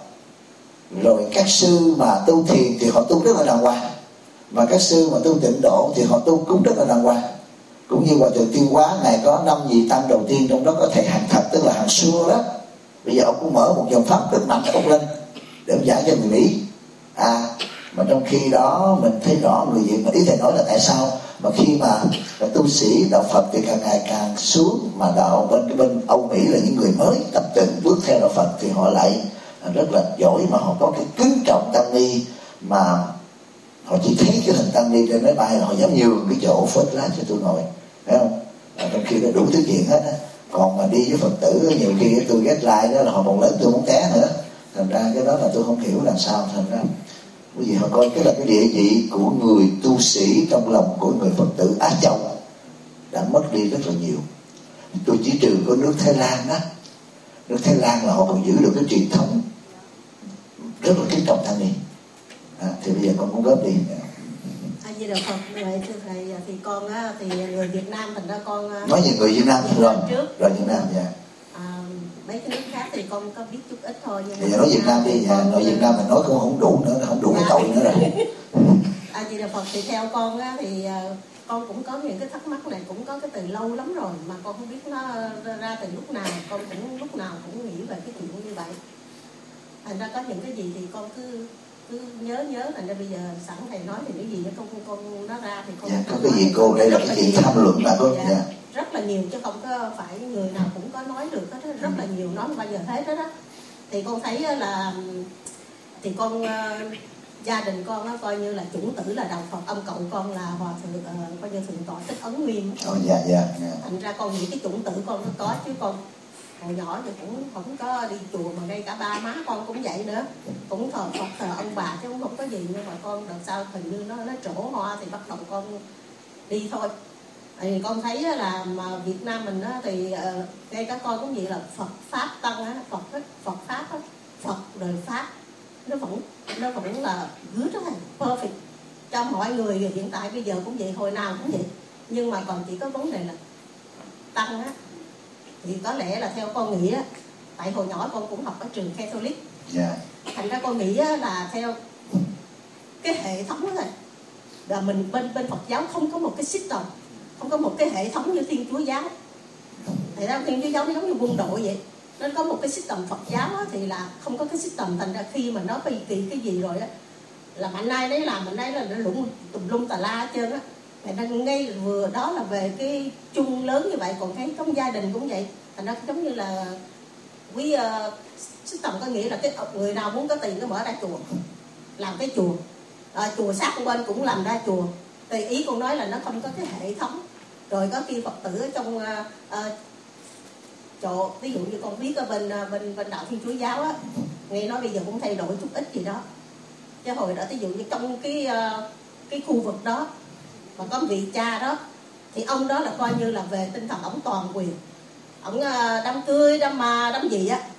Rồi các sư mà tu thiền thì họ tu rất là đàng hoàng, và các sư mà tu tịnh độ thì họ tu cũng rất là đàng hoàng. Cũng như Hòa Thượng Tiên Hóa, ngài có năm vị tăng đầu tiên, trong đó có thầy Hàng Thật, tức là Hàng Xua đó. Bây giờ ông cũng mở một dòng pháp rất mạnh ông lên để ông giảng cho người Mỹ. À, mà trong khi đó mình thấy rõ người Việt, mà ý thầy nói là tại sao mà khi mà tu sĩ đạo Phật thì càng ngày càng xuống, mà đạo bên cái bên Âu Mỹ là những người mới tập tịnh bước theo đạo Phật thì họ lại rất là giỏi, mà họ có cái kính trọng tăng ni, mà họ chỉ thấy cái hình tăng ni trên máy bay là họ dám nhường cái chỗ phết lá cho tôi ngồi, phải không? À, trong khi nó đủ thứ chuyện hết á. Còn mà đi với Phật tử nhiều khi tôi ghét lại đó là họ còn lớn tôi muốn té nữa. Thành ra cái đó là tôi không hiểu làm sao. Thành ra bởi vì họ coi cái là cái địa vị của người tu sĩ trong lòng của người Phật tử Á Châu đã mất đi rất là nhiều. Tôi chỉ trừ có nước Thái Lan đó. Nước Thái Lan là họ còn giữ được cái truyền thống rất là kính trọng tăng ni. À, thì bây giờ con cũng góp đi. A Di Đà Phật. Vậy thưa thầy, thì con á, thì người Việt Nam thành ra con nói về người Việt Nam rồi rồi Việt Nam dạ. À, mấy cái nước khác thì con có biết chút ít thôi, nhưng bây giờ nói Việt Nam đi, dạ. Nói Việt Nam mình nói cũng không đủ nữa, không đủ cái tội nữa rồi. A Di Đà Phật. Thì theo con á, thì con cũng có những cái thắc mắc này, cũng có cái từ lâu lắm rồi, mà con không biết nó ra từ lúc nào. Con cũng lúc nào cũng nghĩ về cái chuyện như vậy. thành ra có những cái gì thì con cứ cứ nhớ nhớ, thành ra bây giờ sẵn thầy nói thì cái gì nó con con nó ra thì con dạ, có cái gì cô đây là cái gì tham luận mà cô. Dạ, dạ. rất là nhiều chứ không có phải người nào cũng có nói được hết, rất là nhiều, nói bao giờ hết đó đó. Thì con thấy là thì con uh, gia đình con đó, coi như là chủng tử là đạo Phật, ông cậu con là hòa thượng uh, coi như thượng tọa Thích Ấn Nguyên. Oh, dạ, dạ, dạ. Thành ra con nghĩ cái chủng tử con nó có, chứ con hồi nhỏ thì cũng không có đi chùa, mà ngay cả ba má con cũng vậy nữa, cũng thờ Phật thờ ông bà chứ cũng không có gì. Nhưng mà con đợt sau hình như nó nó trổ hoa thì bắt đầu con đi thôi. Thì con thấy là mà Việt Nam mình á, thì uh, ngay cả con cũng vậy, là Phật Pháp Tăng á, Phật á, Phật Pháp á, Phật rồi Pháp nó vẫn nó vẫn là good đó, perfect cho mọi người. Hiện tại bây giờ cũng vậy, hồi nào cũng vậy. Nhưng mà còn chỉ có vấn đề là Tăng á, thì có lẽ là theo con nghĩ á, tại hồi nhỏ con cũng học ở trường Catholic, yeah. thành ra con nghĩ á, là theo cái hệ thống đó này, là mình bên bên Phật giáo không có một cái system, không có một cái hệ thống như Thiên Chúa giáo. Thì ra Thiên Chúa giáo nó giống như quân đội vậy, nó có một cái system. Phật giáo á, thì là không có cái system, thành ra khi mà nó bị kỳ cái gì rồi á, là mạnh nay đấy làm, mạnh nay là nó lũng tùm lum tà la hết trơn á. Thành ra ngay vừa đó là về cái chung lớn như vậy, còn cái trong gia đình cũng vậy. Thành ra giống như là quý uh, system có nghĩa là cái người nào muốn có tiền nó mở ra chùa, làm cái chùa, à, chùa sát bên cũng làm ra chùa. Thì ý con nói là nó không có cái hệ thống. Rồi có khi Phật tử ở trong uh, uh, chỗ, ví dụ như con biết ở bên bên bên đạo Thiên Chúa giáo á, nghe nói bây giờ cũng thay đổi chút ít gì đó. Chứ hồi đó ví dụ như trong cái uh, cái khu vực đó mà có vị cha đó, thì ông đó là coi như là về tinh thần ổng toàn quyền. Ổng uh, đám cưới, đám ma, đám gì á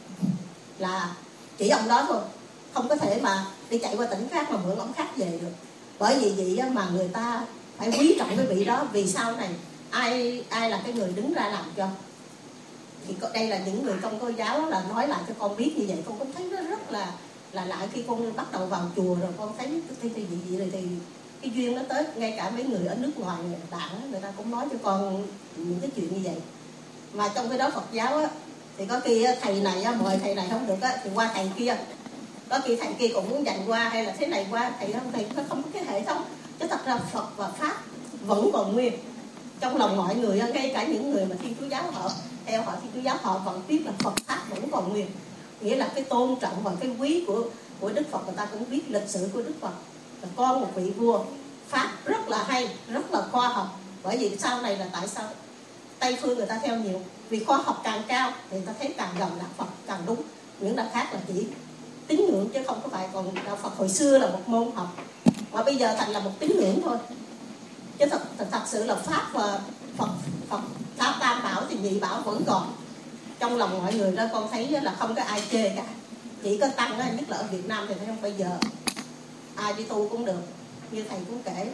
là chỉ ông đó thôi, không có thể mà đi chạy qua tỉnh khác mà mượn ổng khác về được. Bởi vì vậy á, mà người ta phải quý trọng cái vị đó, vì sau này ai ai là cái người đứng ra làm cho. Thì đây là những người công cô giáo là nói lại cho con biết như vậy. Con cũng thấy nó rất là là lạ khi con bắt đầu vào chùa rồi con thấy cái gì gì rồi thì cái duyên nó tới. Ngay cả mấy người ở nước ngoài, người bạn người ta cũng nói cho con những cái chuyện như vậy. Mà trong cái đó Phật giáo á, thì có khi thầy này á, mời thầy này không được á, thì qua thầy kia. Có khi thầy kia cũng muốn dành qua, hay là thế này qua thầy không, thầy nó không có cái hệ thống. Chứ thật ra Phật và Pháp vẫn còn nguyên trong lòng mọi người, ngay cả những người mà Thiên Chúa giáo họ theo họ Thiên Chúa giáo, họ vẫn biết là Phật Pháp vẫn còn nguyên. Nghĩa là cái tôn trọng và cái quý của của Đức Phật, người ta cũng biết lịch sử của Đức Phật là con một vị vua. Pháp rất là hay, rất là khoa học. Bởi vì sau này là tại sao Tây phương người ta theo nhiều, vì khoa học càng cao thì người ta thấy càng gần đạo Phật càng đúng. Những đạo khác là chỉ tín ngưỡng chứ không có phải. Còn đạo Phật hồi xưa là một môn học, mà bây giờ thành là một tín ngưỡng thôi. Chứ thật, thật, thật sự là Pháp và Phật, Phật Pháp Tam Bảo thì nhị bảo vẫn còn trong lòng mọi người đó. Con thấy là không có ai chê cả, chỉ có Tăng đó, nhất là ở Việt Nam thì thấy không, bây giờ ai đi tu cũng được. Như thầy cũng kể,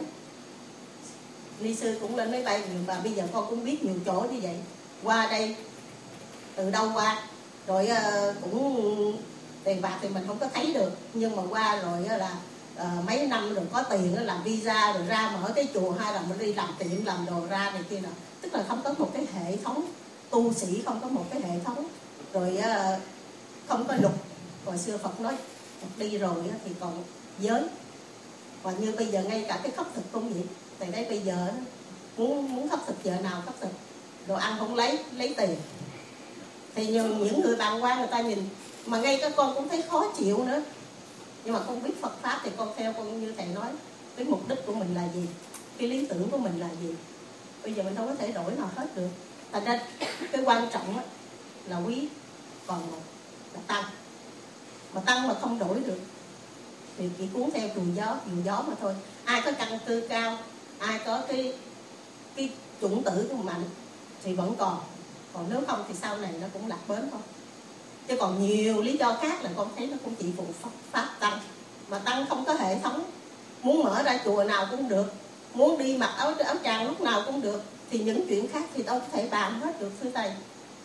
ni sư cũng lên máy bay, và bây giờ con cũng biết nhiều chỗ như vậy. Qua đây từ đâu qua rồi uh, cũng tiền bạc thì mình không có thấy được, nhưng mà qua rồi là uh, mấy năm rồi có tiền đó, làm visa rồi ra mở cái chùa, hay là mình đi làm tiệm làm đồ ra này kia nè. Tức là không có một cái hệ thống tu sĩ, không có một cái hệ thống, rồi uh, không có luật. Hồi xưa Phật nói Phật đi rồi thì còn giới, và như bây giờ ngay cả cái khất thực cũng vậy. Tại đây bây giờ muốn muốn khất thực giờ nào khất thực, đồ ăn không lấy lấy tiền. Thì những, những người bàng quan người ta nhìn, mà ngay các con cũng thấy khó chịu nữa. Nhưng mà con biết Phật Pháp thì con theo, con như thầy nói, cái mục đích của mình là gì, cái lý tưởng của mình là gì. Bây giờ mình không có thể đổi nào hết được. Thành ra cái quan trọng là quý còn là Tăng. Mà Tăng mà không đổi được thì chỉ cuốn theo chùa gió, chùa gió mà thôi. Ai có căn cơ cao, ai có cái cái chủng tử mạnh thì vẫn còn. Còn nếu không thì sau này nó cũng lạc bến thôi. Chứ còn nhiều lý do khác là con thấy nó cũng chỉ phụ Pháp, Pháp Tăng. Mà Tăng không có hệ thống, muốn mở ra chùa nào cũng được, muốn đi mặc áo áo tràng lúc nào cũng được. Thì những chuyện khác thì đâu có thể bàn hết được, thưa thầy.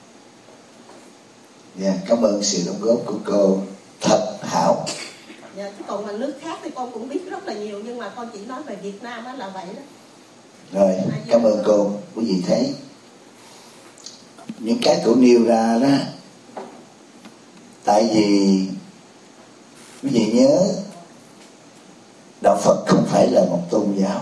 Dạ, yeah, cảm ơn sự đóng góp của cô thật hảo. Dạ, chứ còn mà nước khác thì con cũng biết rất là nhiều, nhưng mà con chỉ nói về Việt Nam là vậy đó. Rồi, cảm ơn cô. Quý vị thấy những cái cô nêu ra đó, tại vì Quý vị nhớ, đạo Phật không phải là một tôn giáo,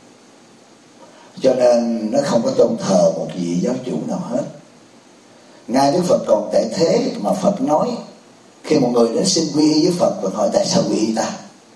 cho nên nó không có tôn thờ một vị giáo chủ nào hết. Ngài Đức Phật còn tại thế mà Phật nói, khi một người đến xin quy y với Phật, Phật hỏi tại sao quy y ta?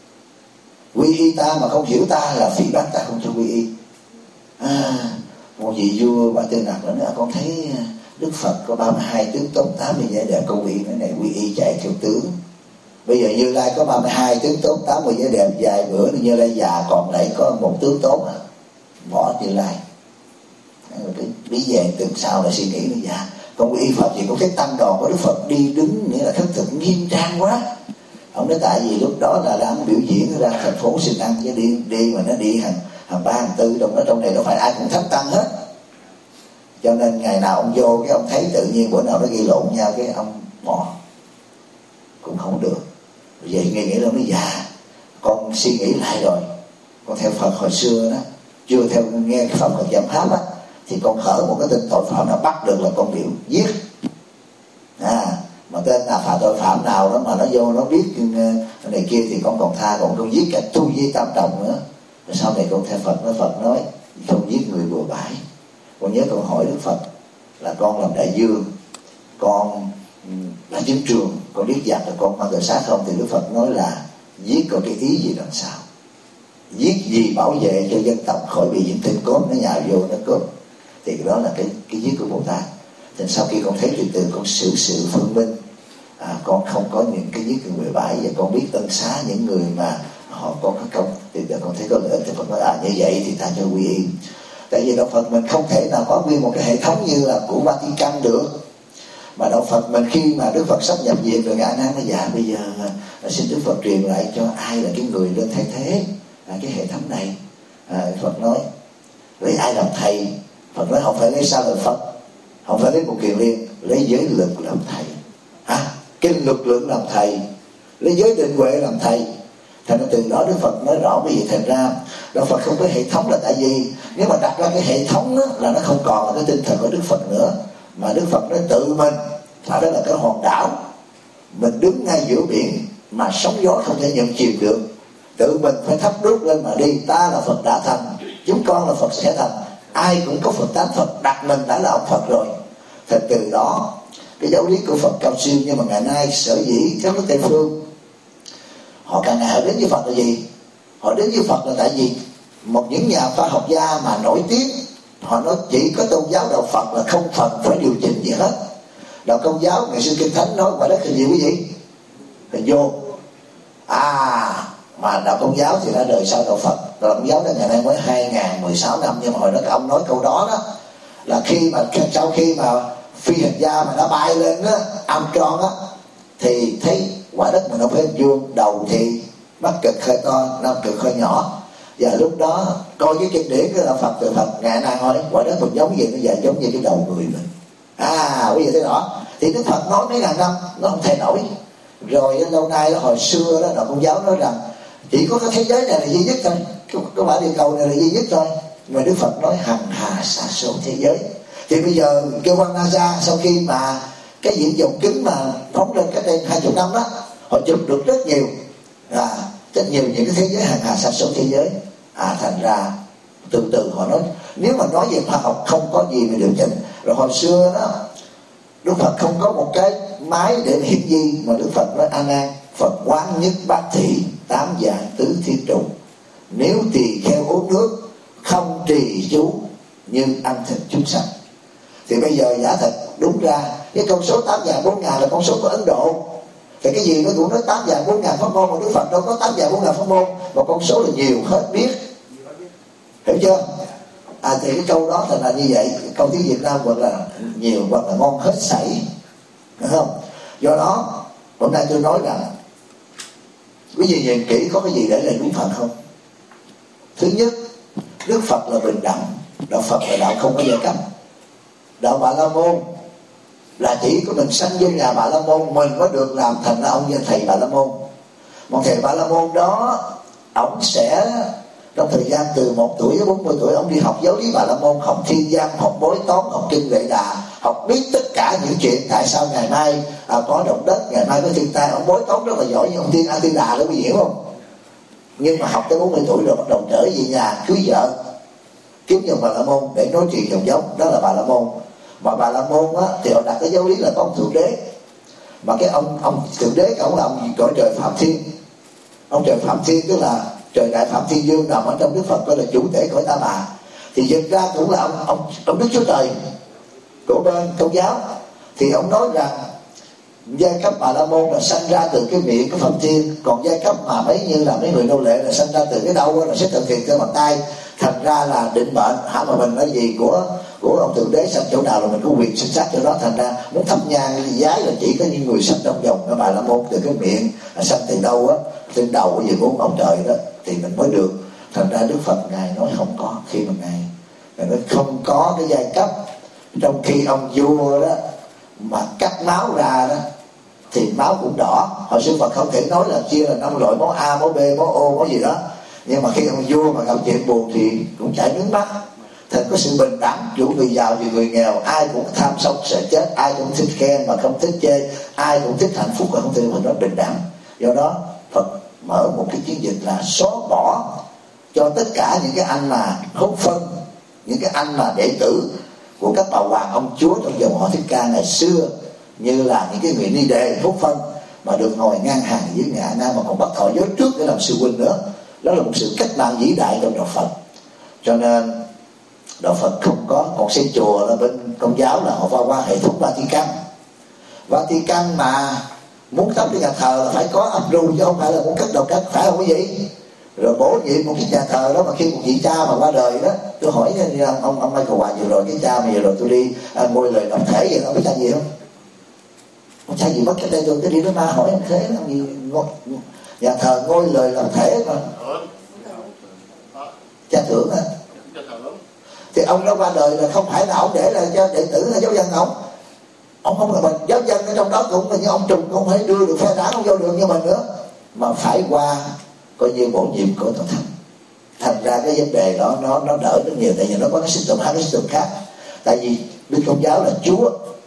Quy y ta mà không hiểu ta là phỉ báng ta, không cho quy y. À, một vị vua Ba Tư Nặc nữa, con thấy Đức Phật có ba mươi hai tướng tốt, tám mươi vẻ đẹp, con quy y cái này quy y chạy theo tướng. Bây giờ Như Lai có ba mươi hai tướng tốt, tám mươi vẻ đẹp, vài bữa Như Lai già còn lại có một tướng tốt à, bỏ Như Lai. Cái lý về từ sau là suy nghĩ nó dạ con quy y Phật thì có cái tăng đoàn của Đức Phật đi đứng nghĩa là thất thực nghiêm trang quá. Ông nói tại vì lúc đó là đang biểu diễn ra thành phố Sinh Ăn chứ đi đi mà nó đi hàng hàng ba hàng tư, trong đó trong này đâu phải ai cũng thánh tăng hết, cho nên ngày nào ông vô cái ông thấy tự nhiên bữa nào nó gây lộn nhau cái ông bỏ cũng không được. Vậy nghe nghĩ là nó già, con suy nghĩ lại rồi, con theo Phật hồi xưa đó, chưa theo nghe cái pháp Phật giảm pháp á, thì con hở một cái tên tội phạm nào bắt được là con biểu giết. À, mà tên là phạm tội phạm nào đó mà nó vô nó biết cái này kia thì con còn tha, còn con giết cả tu vi tam trọng nữa. Rồi sau này con theo Phật, nói Phật nói không giết người bừa bãi. Con nhớ con hỏi Đức Phật là con làm đại dương, con là chiến trường, con biết giặc là con mang tự sát không? Thì Đức Phật nói là giết có cái ý gì đằng sau, giết gì bảo vệ cho dân tộc khỏi bị những tên cướp nó nhào vô nó cướp, thì đó là cái cái giết của Bồ Tát. Thì sau khi con thấy từ từ con xử sự phân minh, à, con không có những cái giết người bừa bãi, và con biết ân xá những người mà họ có cái công, thì giờ con thấy có lợi ích. Thì Phật nói à như vậy thì ta cho quy y. Tại vì đạo Phật mình không thể nào có nguyên một cái hệ thống như là của Vatican được, mà đạo Phật mình khi mà Đức Phật sắp nhập viện rồi ngài nói dạ bây giờ xin Đức Phật truyền lại cho ai là cái người lên thay thế à, cái hệ thống này. À, Phật nói lấy ai làm thầy? Phật nói không phải lấy Sa Lợi Phật, không phải lấy một Kiền Liên, lấy giới lực làm thầy. À, cái lực lượng làm thầy, lấy giới định huệ làm thầy. Thành ra từ đó Đức Phật nói rõ cái gì. Thành ra đạo Phật không có hệ thống là tại vì nếu mà đặt ra cái hệ thống đó, là nó không còn là cái tinh thần của Đức Phật nữa, mà Đức Phật nói tự mình phải đó là cái hòn đảo, mình đứng ngay giữa biển mà sóng gió không thể nhận chìm được, tự mình phải thắp đuốc lên mà đi. Ta là Phật đã thành, chúng con là Phật sẽ thành, ai cũng có Phật tánh, Phật đặt mình đã là ông Phật rồi. Thật từ đó cái giáo lý của Phật cao siêu. Nhưng mà ngày nay sở dĩ các nước Tây phương họ càng ngày họ đến với Phật là gì? Họ đến với Phật là tại vì một những nhà khoa học gia mà nổi tiếng, họ nói chỉ có tôn giáo đạo Phật là không phần phải điều chỉnh gì hết. Đạo Công giáo ngày xưa Kinh Thánh nói quả đất hình gì quý vị? Hình vô. À mà đạo Công giáo thì đã đời sau đạo Phật. Đạo Công giáo đến ngày nay mới hai nghìn mười sáu năm, nhưng mà hồi đó ông nói câu đó đó là khi mà sau khi mà phi hành gia mà nó bay lên á, Armstrong á, thì thấy quả đất mình không phải hình vuông, đầu thì mắt cực hơi to, năm cực hơi nhỏ. Và lúc đó coi cái kinh điển của đạo Phật từ Phật ngày nay hỏi quả đất mình giống gì, nó giờ giống như cái đầu người mình. À quý vị thấy rõ. Thì Đức Phật nói mấy ngàn năm nó không thay đổi. Rồi lâu nay đó, hồi xưa đó đạo Công giáo nói rằng chỉ có cái thế giới này là duy nhất thôi, có quả địa cầu này là duy nhất thôi. Mà Đức Phật nói hằng hà sa số thế giới. Thì bây giờ cơ quan NASA sau khi mà cái viễn vọng kính mà phóng lên cách đây hai chục năm đó, họ chụp được rất nhiều, à, rất nhiều những cái thế giới hàng hà sa số thế giới. À thành ra từ từ họ nói nếu mà nói về khoa học không có gì mà điều chỉnh. Rồi hồi xưa đó Đức Phật không có một cái máy để hiển vi, mà Đức Phật nói A Nan, Phật quán nhất bát thị, tám dạng tứ thiên trụ, nếu tỳ kheo uống nước, không trì chú nhưng ăn thịt chúng sanh. Thì bây giờ giả thật đúng ra cái con số tám vạn bốn ngàn là con số của Ấn Độ. Thì cái gì nó cũng nói tám vạn bốn ngàn pháp môn, mà Đức Phật đâu có tám vạn bốn ngàn pháp môn, mà con số là nhiều hết biết. Hiểu chưa? À thì cái câu đó thật là như vậy. Câu tiếng Việt Nam hoặc là nhiều hoặc là ngon hết sảy, hiểu không? Do đó hôm nay tôi nói rằng quý vị nhìn kỹ có cái gì để lại đúng Phật không? Thứ nhất, Đức Phật là bình đẳng. Đạo Phật là đạo không có giai cấp. Đạo Bà La Môn là chỉ có mình sanh vô nhà Bà La Môn mình có được làm thành là ông thầy Bà La Môn. Một thầy Bà La Môn đó, ông sẽ trong thời gian từ một tuổi đến bốn mươi tuổi, ông đi học giáo lý Bà La Môn, học thiên văn, học bói toán, học kinh Vệ Đà, học biết tất cả những chuyện tại sao ngày mai à, có động đất, ngày mai có thiên tai. Ông bói toán rất là giỏi như ông Tiên A Tiên Đà đó, quý vị hiểu không? Nhưng mà học tới bốn mươi tuổi rồi bắt đầu trở về nhà cưới vợ, kiếm dòng Bà La Môn để nói chuyện dòng giống, đó là Bà La Môn. Mà Bà La Môn á thì họ đặt cái giáo lý là có ông thượng đế, mà cái ông ông thượng đế ông là ông cõi trời Phạm Thiên. Ông trời Phạm Thiên tức là trời đại Phạm Thiên Dương nằm ở trong Đức Phật, gọi là chủ thể cõi Ta Bà. Thì dịch ra cũng là ông ông ông Đức Chúa Trời của bên Công giáo. Thì ông nói rằng giai cấp Bà La Môn là sanh ra từ cái miệng của Phạm Thiên, còn giai cấp mà mấy như là mấy người nô lệ là sanh ra từ cái đâu là sẽ thực hiện theo bàn tay. Thành ra là định mệnh hả, mà mình nói gì của của ông thượng đế sanh chỗ nào là mình có quyền sinh sát chỗ đó. Thành ra muốn thắp nhang giái là chỉ có những người sanh trong vòng cái Bà La Môn từ cái miệng sanh từ đâu á, trên đầu cái gì của ông trời đó thì mình mới được. Thành ra Đức Phật ngài nói không có, khi mà ngài ngài nói không có cái giai cấp, trong khi ông vua đó mà cắt máu ra đó thì máu cũng đỏ. Hồi xưa Phật không thể nói là chia là năm loại, máu A, máu B, máu O, máu gì đó. Nhưng mà khi ông vua mà gặp chuyện buồn thì cũng chảy nước mắt. Thật có sự bình đẳng, chủ người giàu vì người nghèo, ai cũng tham sống sợ chết, ai cũng thích khen mà không thích chê, ai cũng thích hạnh phúc và không thích mình, nó bình đẳng. Do đó Phật mở một cái chiến dịch là xóa bỏ cho tất cả những cái anh mà hốt phân, những cái anh mà đệ tử của các bà hoàng ông chúa trong dòng họ Thích Ca ngày xưa, như là những cái người ni đề hốt phân mà được ngồi ngang hàng với Ngài A Nan mà còn bắt thọ giới trước để làm sư huynh nữa. Đó là một sự cách mạng vĩ đại trong đạo Phật. Cho nên đạo Phật không có, còn xây chùa là bên Công giáo là họ vào qua hệ thống Vatican. Vatican mà muốn thắp cái nhà thờ là phải có approve chứ không phải là muốn cất đầu cất, phải không quý vị? Rồi bổ nhiệm một cái nhà thờ đó mà khi một vị cha mà qua đời đó, tôi hỏi ông ông, ông Michael Hòa vừa rồi, cái cha mà vừa rồi tôi đi à, ngôi lời đọc thể vậy, ông biết cha gì không? Ông cha gì mất cái đây rồi, cái đi đó ma hỏi ông thế ông gì ngôi, nhà thờ ngôi lời đọc thể mà cha thưởng á. Thì ông đó qua đời là không phải là ông để là cho đệ tử là giáo dân ông, ông không là mình giáo dân ở trong đó cũng là như ông Trùng không phải đưa được phe đảng không vô được như mình nữa, mà phải qua coi như bổ nhiệm của Tổng thống. Thành ra cái vấn đề đó nó nó đỡ rất nhiều, tại vì nó có cái system hai cái system khác. Tại vì Đức Công giáo là Chúa,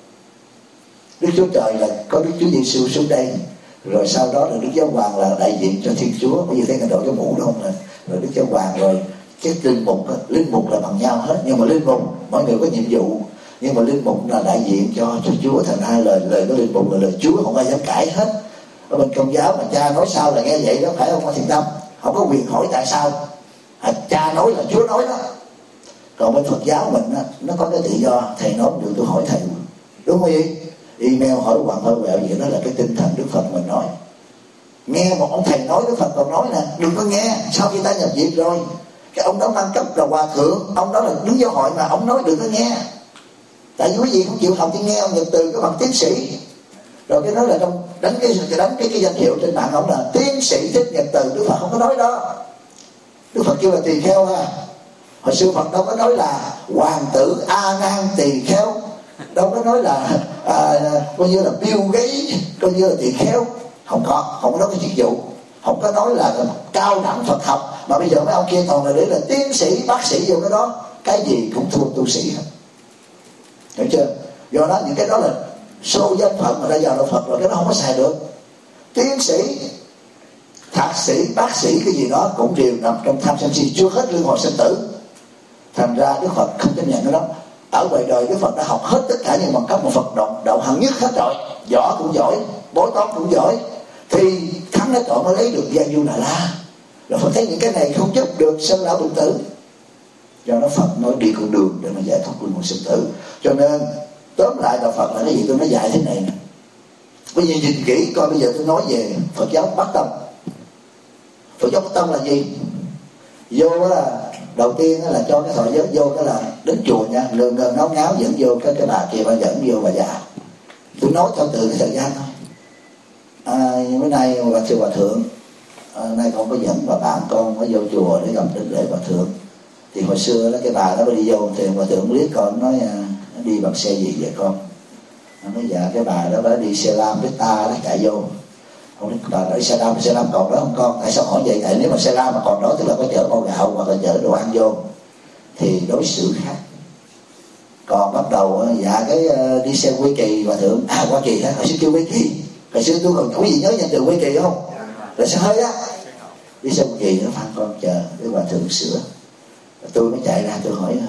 Đức Chúa Trời là có Đức Chúa Giêsu xuống đây, rồi sau đó là Đức Giáo Hoàng là đại diện cho Thiên Chúa. Bây giờ thấy người đội cái mũ đó không nè, rồi Đức Giáo Hoàng, rồi cái linh mục, linh mục là bằng nhau hết, nhưng mà linh mục mọi người có nhiệm vụ, nhưng mà linh mục là đại diện cho cho Chúa. Thành hai lời lời của linh mục là lời Chúa, không ai dám cãi hết. Ở bên Công giáo mà cha nói sao là nghe vậy đó, phải không? Có thiện tâm không có quyền hỏi tại sao, à, cha nói là Chúa nói đó. Còn bên Phật giáo mình đó, nó có cái tự do, thầy nói được tôi hỏi thầy, đúng không vậy? Email hỏi hoàng hơi quẹo gì đó là cái tinh thần Đức Phật mình nói. Nghe một ông thầy nói, Đức Phật còn nói nè, đừng có nghe. Sau khi ta nhập viện rồi, cái ông đó mang cấp là hòa thượng, ông đó là đứng giáo hội mà ông nói đừng có nghe. Tại vì quý vị không chịu học thì nghe ông Nhật Từ cái bằng tiến sĩ, rồi cái nói là trong đánh cái đánh cái cái danh hiệu trên mạng ông là tiến sĩ Thích Nhật Từ. Đức Phật không có nói đó. Đức Phật kêu là tỳ kheo ha. Hồi xưa Phật đâu có nói là hoàng tử A Nan tỳ kheo, đâu có nói là à, coi như là Bill Gates coi như là tỳ kheo, không có, không có nói cái chức vụ, không có nói là cao đẳng Phật học. Mà bây giờ mấy ông kia toàn là để là tiến sĩ bác sĩ vô cái đó, cái gì cũng thua tu sĩ hết, hiểu chưa? Do đó những cái đó là số danh phận mà ra vào đạo Phật rồi, cái đó không có xài được. Tiến sĩ, thạc sĩ, bác sĩ cái gì đó cũng đều nằm trong tham sân si, chưa hết luân hồi sinh tử. Thành ra Đức Phật không chấp nhận cái đó. Ở ngoài đời Đức Phật đã học hết tất cả những bằng cấp mà Phật đạo, đạo hạng nhất hết rồi, võ cũng giỏi, bói toán cũng giỏi, thì thắng hết tội mới lấy được Gia Du Đà La. Rồi Phật thấy những cái này không giúp được sanh lão bệnh tử, do đó Phật nói đi con đường để mà giải thoát luân hồi sinh tử. Cho nên tóm lại đạo Phật là cái gì tôi nói dạy thế này nè. Bây giờ nhìn kỹ coi, bây giờ tôi nói về Phật giáo Bắc Tông. Phật giáo Bắc Tông là gì? Vô là đầu tiên là cho cái thọ giới vô, cái là đến chùa nha, ngờ ngờ ngáo ngáo dẫn vô cái cái bà kia, bà dẫn vô bà già. Tôi nói cho từ cái thời gian thôi. À, bữa nay bà sư hòa thượng, à, nay con có dẫn bà bạn con có vô chùa để gặp đến lễ hòa thượng. Thì hồi xưa đó cái bà đó đi vô thì hòa thượng liếc con nói à, đi bằng xe gì vậy con? Nó nói dạ cái bà đó bà đi xe lam với ta đó chạy vô. Ông nói bà nói xe lam, xe lam còn đó không con? Tại sao hỏi vậy? Tại nếu mà xe lam mà còn đó tức là có chở con gạo hoặc là chở đồ ăn vô thì đối xử khác. Còn bắt đầu đầu dạ cái uh, đi xe Quy Kỳ hòa thượng. À Hoa Kỳ đó, hồi xưa kêu Quy Kỳ, hồi xưa tôi còn quý vị nhớ nhận từ Quy Kỳ không? Là xe hơi á, đi xe Quy Kỳ nó phan con chờ cái hòa thượng sửa. Tôi mới chạy ra tôi hỏi uh,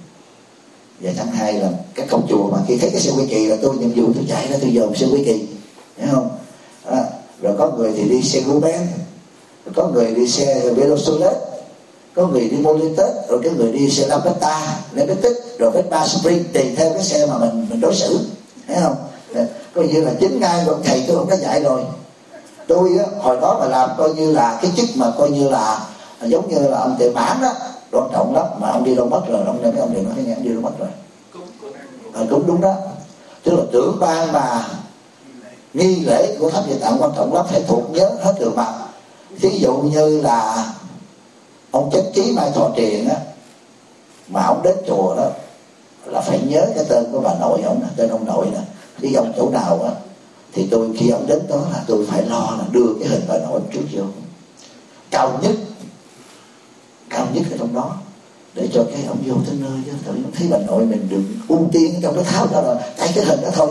dạ tháng hai là các công chùa mà khi thấy cái xe Quy Kỳ là tôi nhiệm vụ tôi chạy ra tôi dòm xe Quy Kỳ, hiểu không? À, rồi có người thì đi xe Ruben, có người đi xe Velosolet, có người đi Molitet, rồi cái người đi xe Lambretta, Lambretta, rồi Vespa Spring, tùy theo cái xe mà mình mình đối xử, thấy không? Coi như là chính ngay rồi thầy tôi cũng đã dạy rồi. Tôi á, hồi đó mà làm coi như là cái chức mà coi như là giống như là ông Tề Mãn đó, quan trọng lắm, mà ông đi đâu mất rồi, ông nên mấy ông đều nói cái nghe ông đi đâu mất rồi. À, cũng đúng đó, tức là trưởng ban mà nghi lễ của Tháp Địa Tạng quan trọng lắm, phải thuộc nhớ hết được mà. Thí dụ như là ông Chánh Trí Mai Thọ Truyền á, mà ông đến chùa đó là phải nhớ cái tên của bà nội ông nè, tên ông nội nè. Đi ông chỗ nào á thì tôi khi ông đến đó là tôi phải lo là đưa cái hình bà nội trước vô cao nhất, cao nhất ở trong đó, để cho cái ông vô tới nơi chứ tự ông thấy bà nội mình được ưu tiên trong cái tháo đó rồi, cái cái hình đó thôi.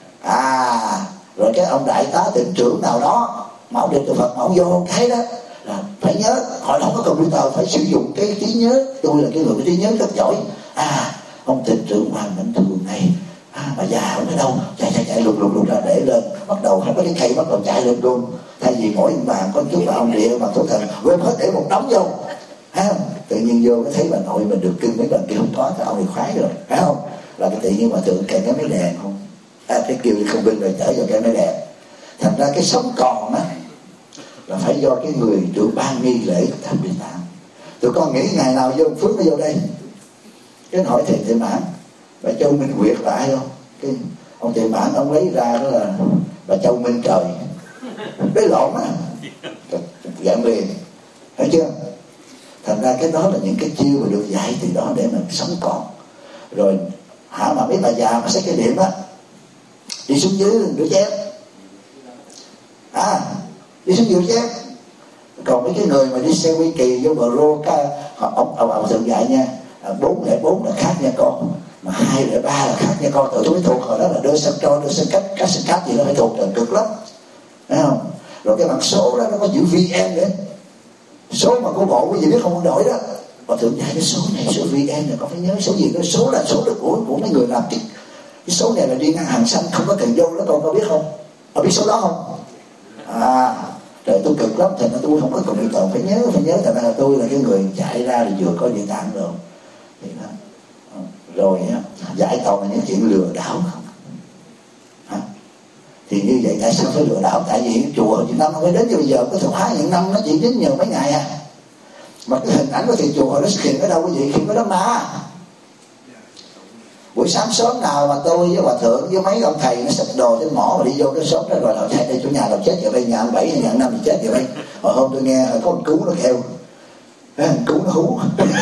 À rồi cái ông đại tá tỉnh trưởng nào đó mà ông điện từ Phật mà ông vô ông thấy đó là phải nhớ, họ không có computer, phải sử dụng cái trí nhớ. Tôi là cái người có trí nhớ rất giỏi. À ông tỉnh trưởng Hoàng Mạnh Thường này, à, bà già ông ở đâu, chạy chạy chạy lục lục lục ra để lên, bắt đầu không có cái cây bắt đầu chạy lên luôn. Thay vì mỗi bàn có chút mà ông địa mà thủ thần quên hết để một đống vô, thấy không? Tự nhiên vô cái thấy bà nội mình được cưng mấy lần kia không có thì ông thì khoái rồi, thấy không? Là cái tự nhiên mà tượng kèm cái máy đèn không, à, cái kêu đi không binh rồi chở vào cái máy đèn. Thành ra cái sống còn á là phải do cái người trưởng ban nghi lễ Tháp Địa Tạng. Tụi con nghĩ ngày nào vô Phước nó vô đây, cái hỏi thầy Tề Mãn bà Châu Minh Nguyệt là ai không? Cái ông Tề Mãn ông lấy ra đó là bà Châu Minh Trời, đấy lộn á, dạng liền, thấy chưa? Thành ra cái đó là những cái chiêu mà được dạy từ đó để mình sống còn. Rồi hả mà mấy bà già mà xách cái điểm á đi xuống dưới rửa chén, à đi xuống rửa chén. Còn mấy cái người mà đi xe Quy Kỳ vô bờ rô ca, ông ông ông thường dạy nha, bốn lẻ bốn là khác nha con, mà hai lẻ ba là khác nha con. Tự tôi mới thuộc hồi đó là đưa sân trôi, đưa sân cách, cách sân cách gì nó phải thuộc, cực lắm, thấy không? Rồi cái mặt số đó nó có chữ vê en nữa, số mà của bộ quý vị biết không có đổi đó. Và thường dạy cái số này, số vê en này con phải nhớ số gì đó, số là số được của của mấy người làm cái cái số này là đi ngang hàng xanh không có cần vô đó, con có biết không? Con biết số đó không? À trời tôi cực lắm, thành ra tôi không có cần bị tồn, phải nhớ phải nhớ. Thành ra là tôi là cái người chạy ra là vừa có Địa Tạng rồi thì đó. Rồi giải toàn là những chuyện lừa đảo không hả? Thì như vậy tại sao phải lừa đảo? Tại vì chùa Việt Nam không phải đến cho bây giờ có thực hóa những năm nó chỉ đến nhờ mấy ngày à, mà cái hình ảnh của thầy chùa nó xuất hiện ở đâu quý vị? Khi có đó ma. Buổi sáng sớm nào mà tôi với hòa thượng với mấy ông thầy nó xách đồ trên mỏ mà đi vô cái xóm đó rồi là thầy đây chỗ nhà nào chết vào đây, nhà ông bảy hay nhà ông năm thì chết vào đây. Hồi hôm tôi nghe có một cứu nó kêu, cứu nó hú.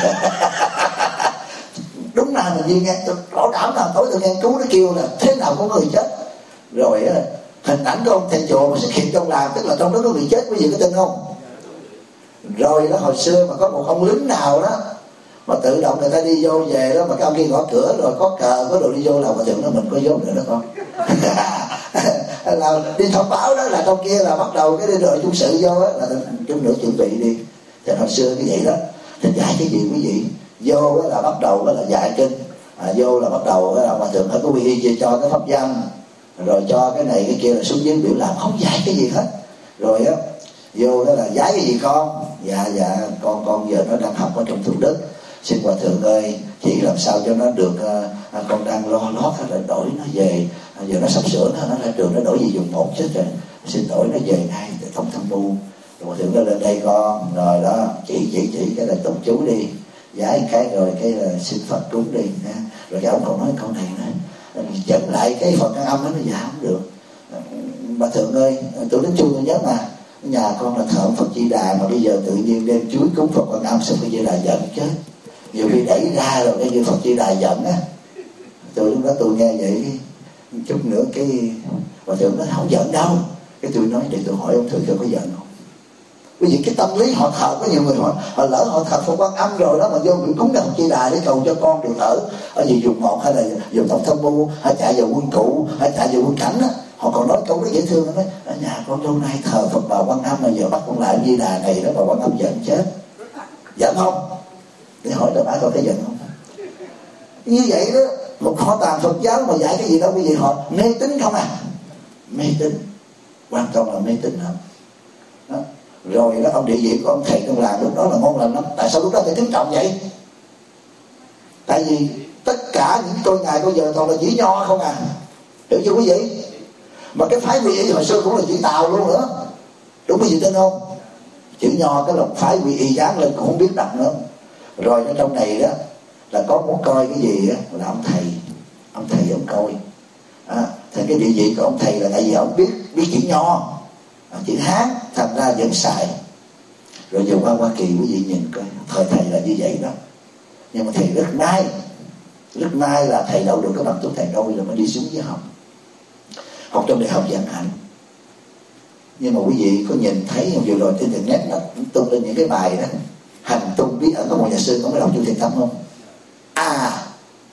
Đúng là mình đi nghe rõ đảo nào tối tôi nghe cứu nó kêu là thế nào có người chết. Rồi hình ảnh của ông thầy chùa mà xuất hiện trong làng, tức là trong đó có người chết, quý vị có tin không? Rồi đó hồi xưa mà có một ông lính nào đó mà tự động người ta đi vô về đó, mà cái ông kia gõ cửa rồi có cờ có đồ đi vô là hòa thượng đó mình có vốn nữa đó con. Là đi thông báo đó là trong kia là bắt đầu cái đi rồi trung sự vô đó, là chút nữa chuẩn bị đi. Thì hồi xưa cái vậy đó. Thì dạy cái gì quý vị? Vô đó là bắt đầu đó là dạy kinh, à, vô là bắt đầu đó là hòa thượng phải có quy y cho cái pháp văn, rồi cho cái này cái kia là xuống dưới biểu làm, không dạy cái gì hết. Rồi á vô đó là dạy cái gì con? Dạ dạ con con giờ nó đang học ở trong Thủ Đức, xin hòa thượng ơi chỉ làm sao cho nó được, à, con đang lo lót là đổi nó về, à, giờ nó sắp sửa nó nó ra trường nó đổi gì dùng một chết rồi, xin đổi nó về ngay để thông tham mưu. Hòa thượng nó lên đây con, rồi đó chỉ chỉ chỉ cái là tụng chú đi, giải cái rồi cái là xin Phật cúng đi ha. Rồi cái ông còn nói câu này nữa, dẫn lại cái phần căn âm đó nó giảm không được. Bà thượng ơi tôi đến chùa tôi nhớ mà nhà con là thờ Phật Di Đà, mà bây giờ tự nhiên đem chuối cúng Phật Quan Âm, sao Phật Di Đà giận chết, nhiều khi đẩy ra rồi cái như Phật Di Đà giận á. Tôi lúc đó tôi nghe vậy chút nữa cái hòa thượng nói không giận đâu. Cái tôi nói để tôi hỏi ông thượng thượng có giận không. Bởi vì cái tâm lý họ thờ, có nhiều người họ, họ lỡ họ thờ Phật Quan Âm rồi đó, mà vô bị cúng Đại Học Chi Đài để cầu cho con được ở ở gì vùng một hay là vùng Tổng Tham Mưu, hay chạy vào quân cụ, hay chạy vào quân cảnh á, họ còn nói câu đó dễ thương đó, nói ở nhà con lâu nay thờ Phật Bà Quan Âm mà giờ bắt con lại Di Đà này đó, Bà Quan Âm giận chết. Giận không? Để hỏi là bà có thấy giận không? Như vậy đó, một kho tàng Phật giáo mà dạy cái gì đâu, cái gì họ mê tín không à? Mê tín, quan trọng là mê tín không? Đó. Rồi đó, ông địa vị của ông thầy trong làng lúc đó là ngon lành lắm. Tại sao lúc đó phải kính trọng vậy? Tại vì tất cả những tôi ngày bây giờ toàn là chỉ nho không à, hiểu chưa quý vị? Mà cái phái Quy Y hồi xưa cũng là chữ Tàu luôn nữa, đúng quý vị tin không? Chữ nho cái lòng phái Quy Y dán lên cũng không biết đọc nữa. Rồi ở trong này đó là có muốn coi cái gì đó, là ông thầy, ông thầy ông coi. À, thì cái địa vị của ông thầy là tại vì ông biết biết chữ nho, à, chữ Hán, thành ra vẫn xài. Rồi giờ qua Hoa Kỳ quý vị nhìn coi, thời thầy là như vậy đó. Nhưng mà thầy rất may, rất may là thầy đậu được cái bằng tốt thầy đôi rồi mới đi xuống với học, học trong đại học Vạn Hạnh. Nhưng mà quý vị có nhìn thấy vừa rồi trên internet nó tung lên những cái bài đó hành tung bí ẩn của một nhà sư, có mới đọc Chu Thiện Tâm không? À,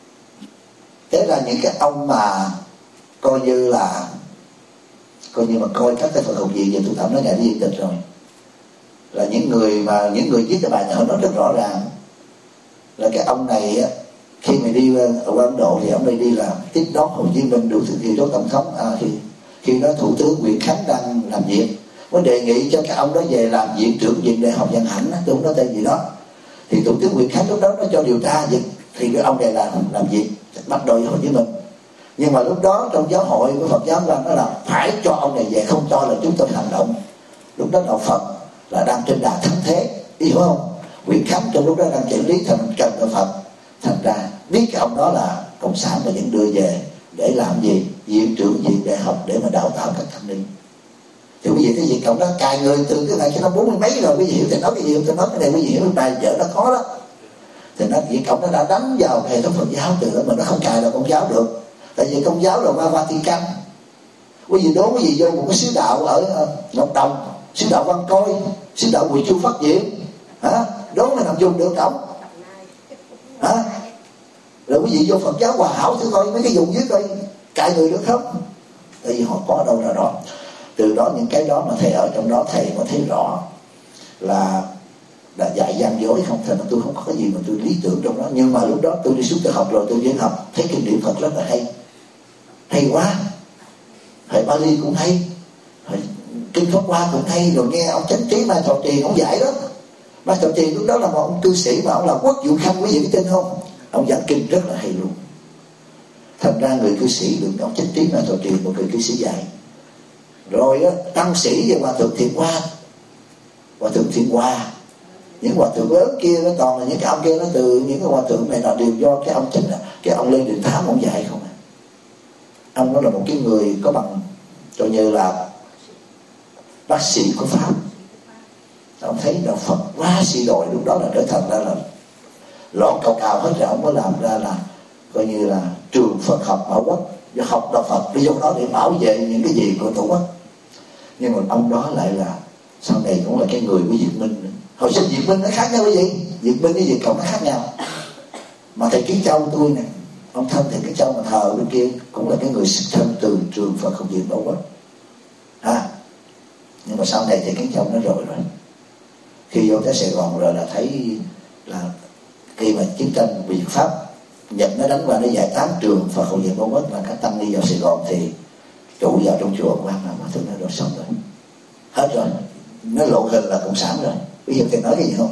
thế là những cái ông mà coi như là coi như mà coi các cái Phật học viện về tu tập nó ngày đi diện tịch rồi, là những người mà những người viết cái bài này họ nói rất rõ ràng là cái ông này á, khi mà đi ở Ấn Độ thì ông đây đi làm tiếp đón Hồ Chí Minh đủ thứ khi đó tổng thống, à, khi khi đó thủ tướng Nguyễn Khánh đang làm việc mới đề nghị cho cái ông đó về làm viện trưởng viện đại học Vạn Hạnh, tôi không nói tên gì đó, thì thủ tướng Nguyễn Khánh lúc đó nó cho điều tra việc thì cái ông này là làm việc bắt đôi với Hồ Chí Minh. Nhưng mà lúc đó trong giáo hội của Phật giáo nó là phải cho ông này về, không cho là chúng tôi hành động. Lúc đó đạo Phật là đang trên đà thắng thế, hiểu không? Nguyễn Khánh trong lúc đó đang chỉnh lý thành trần đạo Phật, thành ra biết cái ông đó là cộng sản mà vẫn đưa về để làm gì? Viện trưởng viện đại học để mà đào tạo các thanh niên. Thì quý vị thấy gì cộng đó cài người từ cái này cho nó bốn mươi mấy rồi, quý vị hiểu thì nói cái gì không? Tôi nói cái này quý vị hiểu bài vợ nó khó đó. Thì nó viện cộng nó đã đánh vào hệ thống Phật giáo từ đó mà nó không cài là công giáo được. Tại vì công giáo là qua Vatican. Quý vị đố quý vị vô một cái sứ đạo ở Ngọc Đồng, sứ đạo Văn Coi, sứ đạo Bùi Chu Phát Diệm, hả? Đố mà làm dùng được không? Hả? Rồi quý vị vô Phật giáo Hòa Hảo thử coi mấy cái dùng dưới coi cài người được không? Tại vì họ có đâu ra đó. Từ đó những cái đó mà thầy ở trong đó thầy mà thấy rõ là là dạy gian dối không, thành tôi không có cái gì mà tôi lý tưởng trong đó. Nhưng mà lúc đó tôi đi xuống tôi học rồi, tôi vẫn học thấy kinh điển Phật rất là hay, hay quá. Thầy Bali cũng hay, thầy Kinh Pháp Hoa cũng hay. Rồi nghe ông Chánh Trí Mai Thọ Trì ông dạy đó. Mai Thọ Trì lúc đó là một ông cư sĩ mà ông là Quốc Vụ Khanh, quý vị biết tin không? Ông giảng kinh rất là hay luôn. Thành ra người cư sĩ được ông Chánh Trí Mai Thọ Trì một người cư sĩ dạy. Rồi á, tăng sĩ và hòa thượng Thiện Hoa, hòa thượng Thiện Hoa, những hòa thượng lớn kia nó toàn là những cái ông kia, nó từ những cái hòa thượng này là đều do cái ông chính là cái ông Lê Đình Thám ông dạy không à. Ông đó là một cái người có bằng coi như là bác sĩ của Pháp. Ông thấy đạo Phật quá suy đồi, lúc đó là trở thành ra là lọn cao cao hết rồi, ông mới làm ra là coi như là trường Phật học Bảo Quốc, do học đạo Phật đi vô đó để bảo vệ những cái gì của Tổ quốc. Nhưng mà ông đó lại là sau này cũng là cái người của Việt Minh nữa. Hồi sinh Việt Minh nó khác nhau cái gì? Việt Minh với Việt Cộng nó khác nhau. Mà thầy Kiến Châu tôi nè, ông thân thầy Kiến Châu mà thờ bên kia cũng là cái người xuất thân từ trường Phật học viện Bảo Quốc. À, nhưng mà sau này thầy Kiến Châu nó rồi rồi. Khi vô tới Sài Gòn rồi là thấy là khi mà chiến tranh Việt Pháp Nhật nó đánh qua nó giải tán trường Phật học viện Bảo Quốc, là các tăng đi vào Sài Gòn thì chủ vào trong chùa quan là mà thường nó rồi xong rồi, hết rồi, nó lộ hình là cộng sản rồi. Bây giờ thầy nói cái gì không?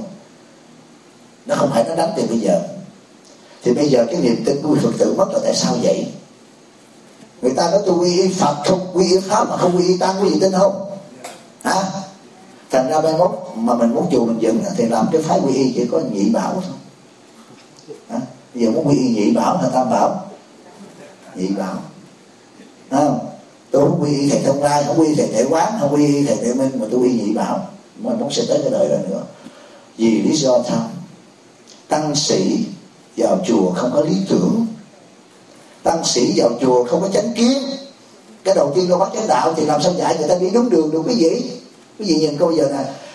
Nó không phải nó đánh từ bây giờ. Thì bây giờ cái niềm tin của người Phật tử mất là tại sao vậy? Người ta nói tôi quy y Phật không quy y Pháp mà không quy y Tăng, quý vị tin không? Hả? Thành ra mai mốt mà mình muốn chùa mình dựng thì làm cái phái quy y chỉ có nhị bảo thôi. Hả? Bây giờ muốn quy y nhị bảo hay tam bảo? Nhị bảo. Không? Tôi không quy y thầy Thông Lai, không quy y thầy Thể Quán, không quy y thầy Thể Minh, mà tôi quy y nhị bảo. Mai mốt sẽ tới cái đời đó nữa. Vì lý do sao? Tăng sĩ vào chùa không có lý tưởng, tăng sĩ vào chùa không có chánh kiến. Cái đầu tiên nó bắt chánh đạo thì làm sao dạy người ta đi đúng đường được quý vị? Quý vị nhìn câu giờ nè,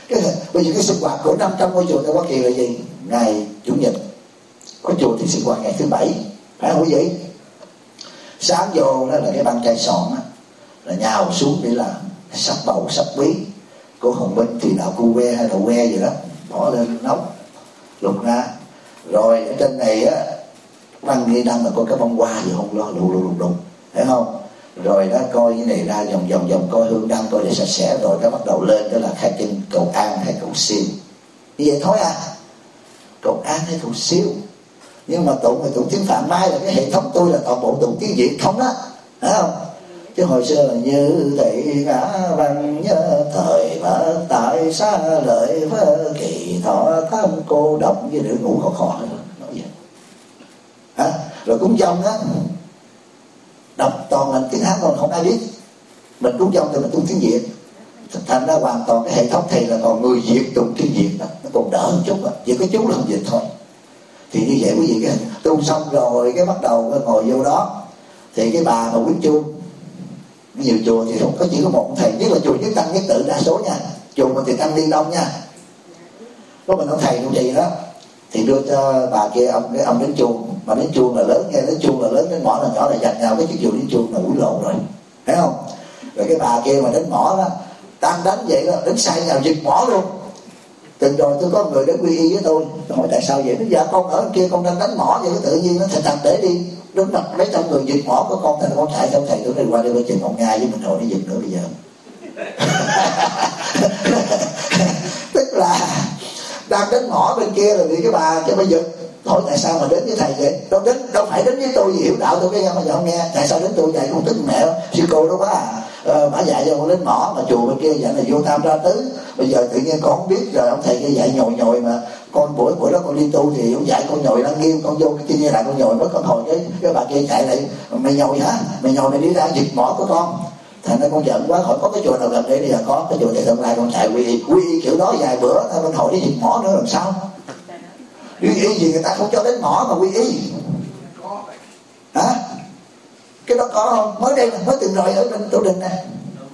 cái, bây giờ cái sinh hoạt của năm trăm ngôi chùa tại Hoa Kỳ là gì? Ngày Chủ nhật, có chùa thì sinh hoạt ngày thứ bảy, phải không quý vị? Sáng vô đó là cái băng cây sòn á, là nhào xuống để làm sắp bầu sắp bí. Cô Hồng Minh thì đạo cu que hay đậu que gì đó bỏ lên nấu lục ra. Rồi ở trên này á, băng ghi đăng là có cái bông hoa gì không lo lục lục lục lục, thấy không? Rồi đó coi cái này ra vòng vòng vòng coi hương đăng coi để sạch sẽ, rồi nó bắt đầu lên đó là khai kinh cầu an hay cầu siêu. Như vậy thôi à, cầu an hay cầu siêu. Nhưng mà tụng thì tụng tiếng Phạm Mai là cái hệ thống tôi là toàn bộ tụng tiếng Việt không á, thấy không? Chứ hồi xưa là như thị ngã văn nhớ thời mà tại xa lợi với kỳ thọ tham cô độc với nữ ngủ khó khó nói vậy. Hả? Rồi cúng dông á, đọc toàn là tiếng Hán còn không ai biết. Mình cúng dông thì mình tụng tiếng Việt, thành ra hoàn toàn cái hệ thống thầy là còn người Việt tụng tiếng Việt đó, nó còn đỡ một chút á, chỉ có chú là không dịch thôi. Thì như vậy quý vị cái tu xong rồi cái bắt đầu ngồi vô đó thì cái bà mà quyết chuông, nhiều chùa thì không có chỉ có một thầy, nhất là chùa nhất tăng nhất tự đa số nha, chùa mình thì tăng liên đông nha, có mình ông thầy cũng vậy đó, thì đưa cho bà kia ông cái ông đến chuông, mà đến chuông là lớn, nghe đến chuông là lớn, đến mỏ là nhỏ, là dành nhau cái chiếc chùa đến chuông là uổng lộn rồi, thấy không? Rồi cái bà kia mà đến mỏ đó đang đánh vậy đó, đến sai nào giật mỏ luôn. Từng rồi tôi có người đến quy y với tôi, tôi hỏi tại sao vậy? Nó dạ con ở kia con đang đánh mỏ vậy, tự nhiên nó thành thành để đi, đúng mặt mấy trăm người giật mỏ của con, thành con chạy theo thầy tôi này qua đây bên trên ngọn ngai với mình hồi nó giật nữa bây giờ. Tức là đang đánh mỏ bên kia là bị cái bà cho bà giật. Hỏi tại sao mà đến với thầy vậy? Đâu đến, đâu phải đến với tôi gì hiểu đạo tôi cái mà giờ không nghe. Tại sao đến tôi vậy? Con tính mẹ sư cô đó quá à. Ờ, bà dạy cho con đến mỏ mà chùa bên kia dạy là vô tam ra tứ. Bây giờ tự nhiên con không biết rồi ông thầy kia dạy nhồi nhồi mà con buổi buổi đó con đi tu thì ông dạy con nhồi đang nghiêm, con vô cái kia lại con nhồi mất con hồi cái cái bà kia chạy lại mày nhồi hả? Mày nhồi mày đi ra giật mỏ của con. Thành ra con giận quá, hỏi có cái chùa nào gần đây bây giờ có cái chùa Thầy Tương Lai, con chạy quy y quy y kiểu đó vài bữa thôi con hỏi đi giật mỏ nữa làm sao? Quy y gì người ta không cho đến mỏ mà quy y hả? Cái đó có không? Mới đây mới từng rồi ở bên Tổ Đình này.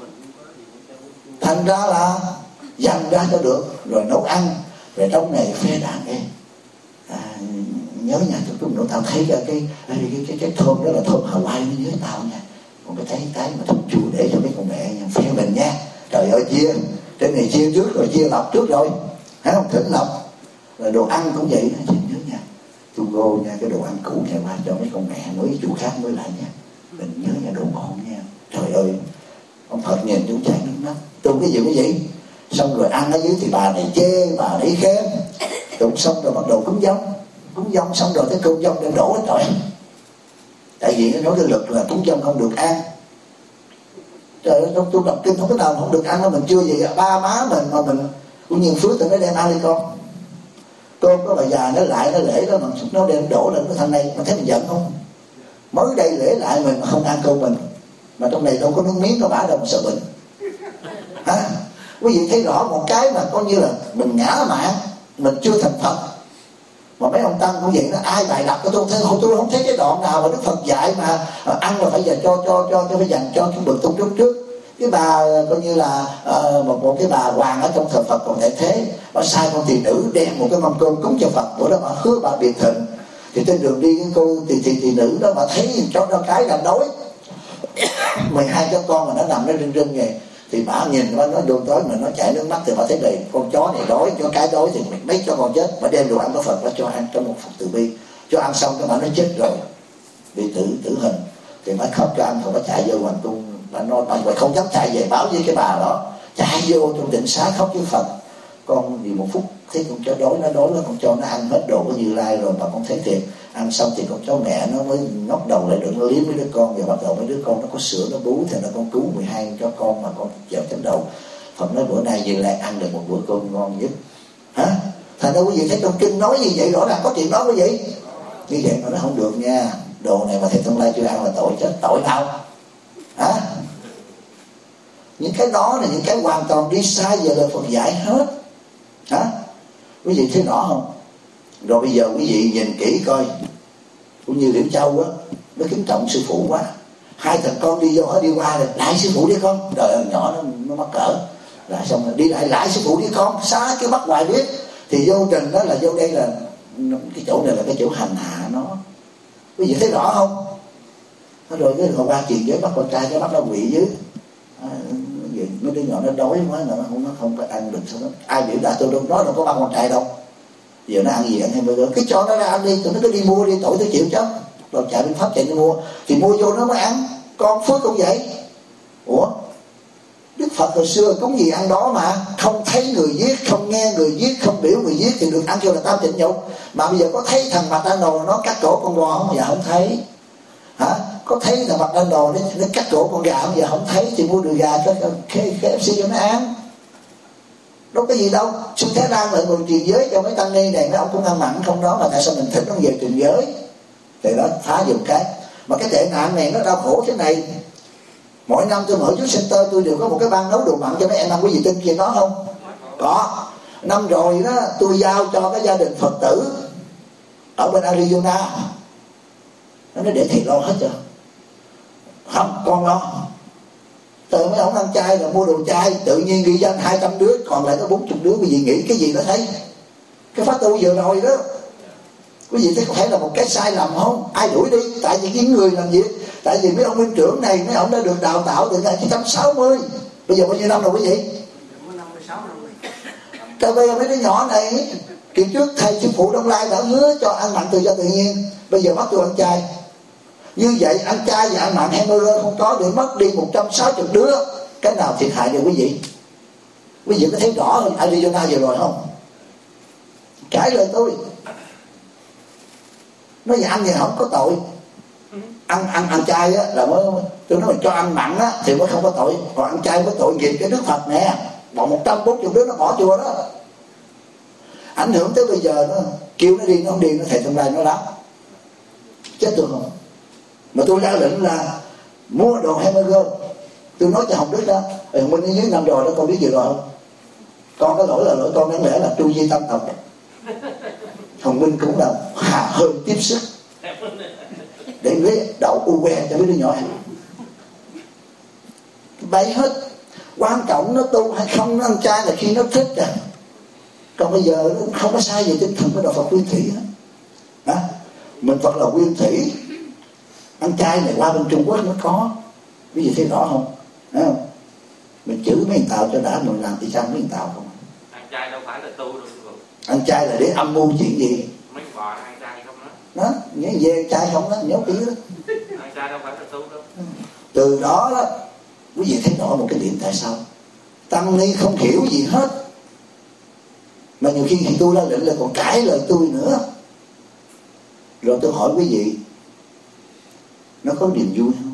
Thành ra là dành ra cho được, rồi nấu ăn, rồi trong này phê đàn em à, nhớ nhà tôi lúc nữa tao thấy cái cái cái cái, cái thơm đó là thơm Hawaii nó nhớ tao nha. Còn cái thấy cái mà thúc chùa để cho mấy con mẹ nha, phê mình nha. Trời ơi chia trên này chia trước rồi chia lọc trước rồi, thấy không? Thỉnh lọc. Rồi đồ ăn cũng vậy đó, nhớ nha. Tôi vô nha, cái đồ ăn cũ này qua cho mấy con mẹ mới chủ khác mới lại nha. Mình nhớ nha, đồ ngon nha. Trời ơi, ông Phật nhìn chúng chảy nước mắt. Tôi cái gì cái gì? Xong rồi ăn ở dưới thì bà này chê, bà này khen. Tụng xong rồi bắt đầu cúng dông. Cúng dông xong rồi cái cúng dông đem đổ hết trời. Tại vì nó nói cái lực là cúng dông không được ăn. Trời ơi, tôi đọc kinh không có nào không được ăn đâu. Mình chưa gì ba má mình mà mình cũng nhiều phước thì nó đem ăn đi con. Cơm có bà già nó lại nó lễ đó mà nó đem đổ lên cái thằng này, mà thấy mình giận không? Mới đây lễ lại mình mà không ăn cơm mình, mà trong này đâu có nước miếng có bả đâu mà sợ bệnh hả? Quý vị thấy rõ một cái mà coi như là mình ngã mạng, mình chưa thành Phật. Mà mấy ông tăng cũng vậy đó, ai bài đặt của tôi không, tôi không thấy cái đoạn nào mà Đức Phật dạy mà ăn là phải dành cho cho cho cho phải dành cho cái bậc tôn trước trước. Cái bà coi như là uh, một một cái bà hoàng ở trong thờ Phật còn tại thế, bà sai con tỳ nữ đem một cái mâm cơm cúng cho Phật, bữa đó bà hứa bà biệt thịnh. Thì trên đường đi cái cô tỳ tỳ tỳ nữ đó bà thấy cho nó cái làm đói mười hai cho con mà nó nằm nó rưng rưng vậy, thì bà nhìn nó nó đôi tối mà nó chảy nước mắt, thì bà thấy đầy con chó này đói, cho cái đói thì mình mấy cho con chết, bà đem đồ ăn của Phật bà cho ăn trong một Phật từ bi, cho ăn xong cái bà nó chết rồi bị tử tử hình, thì bà khóc cho ăn rồi bà chạy vô hoàng cung, bà nói bà không dám chạy về báo với cái bà đó, chạy vô trong tịnh xá khóc với Phật. Con vì một phút thấy con chó đói, nó đói nó con cho nó ăn hết đồ của Như Lai rồi, mà con thấy thiệt ăn xong thì con chó mẹ nó mới ngóc đầu lại được, nó liếm mấy đứa con, và bắt đầu mấy đứa con nó có sữa nó bú, thì nó con cứu mười hai cho con mà con chèo chấm đầu. Phật nói bữa nay Như Lai ăn được một bữa cơm ngon nhất hả? Thành ra quý vị thấy trong kinh nói như vậy, rõ ràng có chuyện đó quý vị. Như vậy mà nó không được nha, đồ này mà Thầy Tương Lai chưa ăn là tội chết. Tội nào hả? Những cái đó là những cái hoàn toàn đi sai về lời Phật dạy hết hả? Quý vị thấy rõ không? Rồi bây giờ quý vị nhìn kỹ coi, cũng như Liễu Châu á, nó kính trọng sư phụ quá, hai thằng con đi vô hết đi qua rồi lại sư phụ đi con, đời ơi nhỏ nó nó mắc cỡ, Là xong rồi đi lại lại sư phụ đi con, xá cái bắt hoài biết. Thì vô trình đó là vô đây là cái chỗ này là cái chỗ hành hạ nó. Quý vị thấy rõ không? Rồi cái họ qua truyền giới bắt con trai, cái bắt nó quỵ dưới. À, mấy đứa nhỏ nó đói quá, nó không nó không có ăn được. Sao đó? Ai biểu đã tôi đâu nói đâu có bắt con trai đâu. Giờ nó ăn gì ăn hay bây giờ cứ cho nó ra ăn đi, tụi nó cứ đi mua đi, tội tôi chịu chứ. Rồi chạy bên Pháp chạy đi mua, thì mua vô nó mới ăn. Con Phước cũng vậy. Ủa? Đức Phật hồi xưa cúng gì ăn đó mà. Không thấy người giết, không nghe người giết, không biểu người giết thì được ăn kêu là tam tịnh nhục. Mà bây giờ có thấy thằng Mặt Đa Nồ nó cắt cổ con bò không? Dạ không thấy. Hả? Có thấy thằng Mặt Đa Nồ nó, nó cắt cổ con gà không? Dạ không thấy. Thì mua đùi gà cho cái ép xê cho nó ăn. Đâu có gì đâu. Sư Thế Lan lại ngồi truyền giới cho mấy tăng ni này, mấy ông cũng ăn mặn không đó, mà tại sao mình thích nó về truyền giới? Thì đó phá dùm cái. Mà cái tệ nạn này nó đau khổ thế này. Mỗi năm tôi mở trước center tôi đều có một cái ban nấu đồ mặn cho mấy em ăn. Quý vị tin chuyện đó không? Có. Năm rồi đó tôi giao cho cái gia đình Phật tử ở bên Arizona, nó nói để thầy lo hết cho. Không, con lo. Từ mấy ông ăn chay là mua đồ chay, tự nhiên ghi danh hai trăm đứa, còn lại có bốn mươi đứa. Quý vị nghĩ cái gì đó thấy? Cái phát tu vừa rồi đó, quý vị thấy có phải là một cái sai lầm không? Ai đuổi đi? Tại vì những người làm việc. Tại vì mấy ông nguyên trưởng này, mấy ông đã được đào tạo từ năm một nghìn chín trăm sáu mươi. Bây giờ bao nhiêu năm rồi quý vị? Tại bây giờ mấy đứa nhỏ này, kỳ trước thầy sư phụ Đông Lai đã hứa cho ăn mặn từ do tự nhiên, bây giờ bắt tôi ăn chay. Như vậy ăn chay và ăn mặn hamburger không có, để mất đi một trăm sáu mươi đứa. Cái nào thiệt hại được quý vị? Quý vị có thấy rõ hơn Arizona vừa rồi không? Cãi lời tôi. Nói ăn thì không có tội. Ăn ăn ăn chay á là mới, tôi nói cho ăn mặn á thì mới không có tội, còn ăn chay có tội nghiệp cái Đức Phật nè. Bọn một trăm bốn mươi đứa nó bỏ chùa đó, ảnh hưởng tới bây giờ. Nó kêu nó đi nó không đi, nó thầy Thông Lai nó đáp chết tôi không. Mà tôi ra lệnh là mua đồ hamburger. Tôi nói cho Hồng Đức đó, Hồng Minh ở dưới năm rồi đó, con biết gì rồi không? Con có lỗi là lỗi con đáng lẽ là tu vi tâm tộc. Hồng Minh cũng là hà hơi tiếp sức để lấy đậu u que cho mấy đứa nhỏ ăn. Bấy hết. Quan trọng nó tu hay không, nó ăn chay là khi nó thích à. Còn bây giờ nó không có sai về tinh thần của đạo Phật nguyên thủy hết. Hả? Mình Phật là nguyên thủy. Ăn chay này qua bên Trung Quốc nó có. Quý vị thấy rõ không? Thấy không? Mình chữ mấy thằng Tàu cho đã, mình làm thì sao mấy thằng Tàu không? Ăn chay đâu phải là tu đâu. Ăn chay là để âm mưu chuyện gì? Mấy bò ăn chay không đó. Đó, nhớ về chay không đó, nhớ kỹ đó. Ăn chay đâu phải là tu đâu. Từ đó đó, quý vị thấy rõ một cái điểm tại sao tăng ni không hiểu gì hết, mà nhiều khi thì tôi ra lệnh là còn cãi lời tôi nữa. Rồi tôi hỏi quý vị, nó có niềm vui không?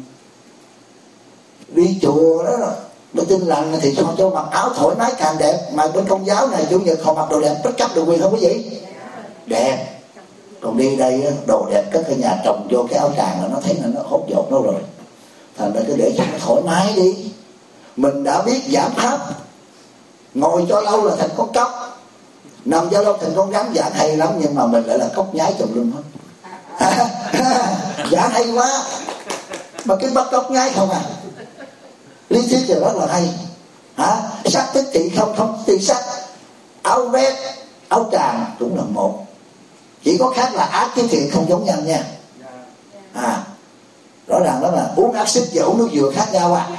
Đi chùa đó bên Tin Lành thì cho cho mặc áo thoải mái càng đẹp, mà bên Công giáo này Chủ nhật họ mặc đồ đẹp, bất chấp được quyền không quý vị? Đẹp. Còn đi đây đồ đẹp cất cái nhà trồng vô cái áo tràng là nó thấy là nó hốt dột nó rồi. Thành ra cứ để cho nó thoải mái đi. Mình đã biết giảm pháp, ngồi cho lâu là thành con cóc, nằm cho lâu thành con rắn. Giảng hay lắm nhưng mà mình lại là cóc nhái chùm lum hết. Giảng hay quá mà cái bắt cóc nhái không à. Lý thuyết thì rất là hay. Hả? Sắc tức thị không, không thị sắc. Áo vest, áo tràng cũng là một, chỉ có khác là ác với thiện không giống nhau nha. À, rõ ràng đó là uống ác xích và uống nước dừa khác nhau à.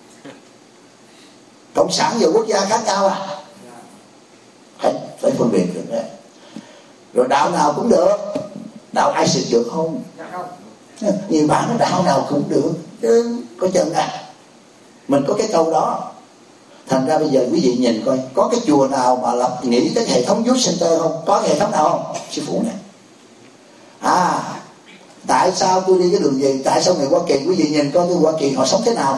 Cộng sản và quốc gia khác nhau à. Phải, phải phân biệt được đấy. Rồi đạo nào cũng được. Đạo ai xịt được không? Nhiều bạn nói đạo nào cũng được chứ có chân à. Mình có cái câu đó. Thành ra bây giờ quý vị nhìn coi, có cái chùa nào mà lập nghĩ tới hệ thống youth center không? Có hệ thống nào không? Sư phụ này. À, tại sao tôi đi cái đường gì? Tại sao người Hoa Kỳ, quý vị nhìn coi người Hoa Kỳ họ sống thế nào?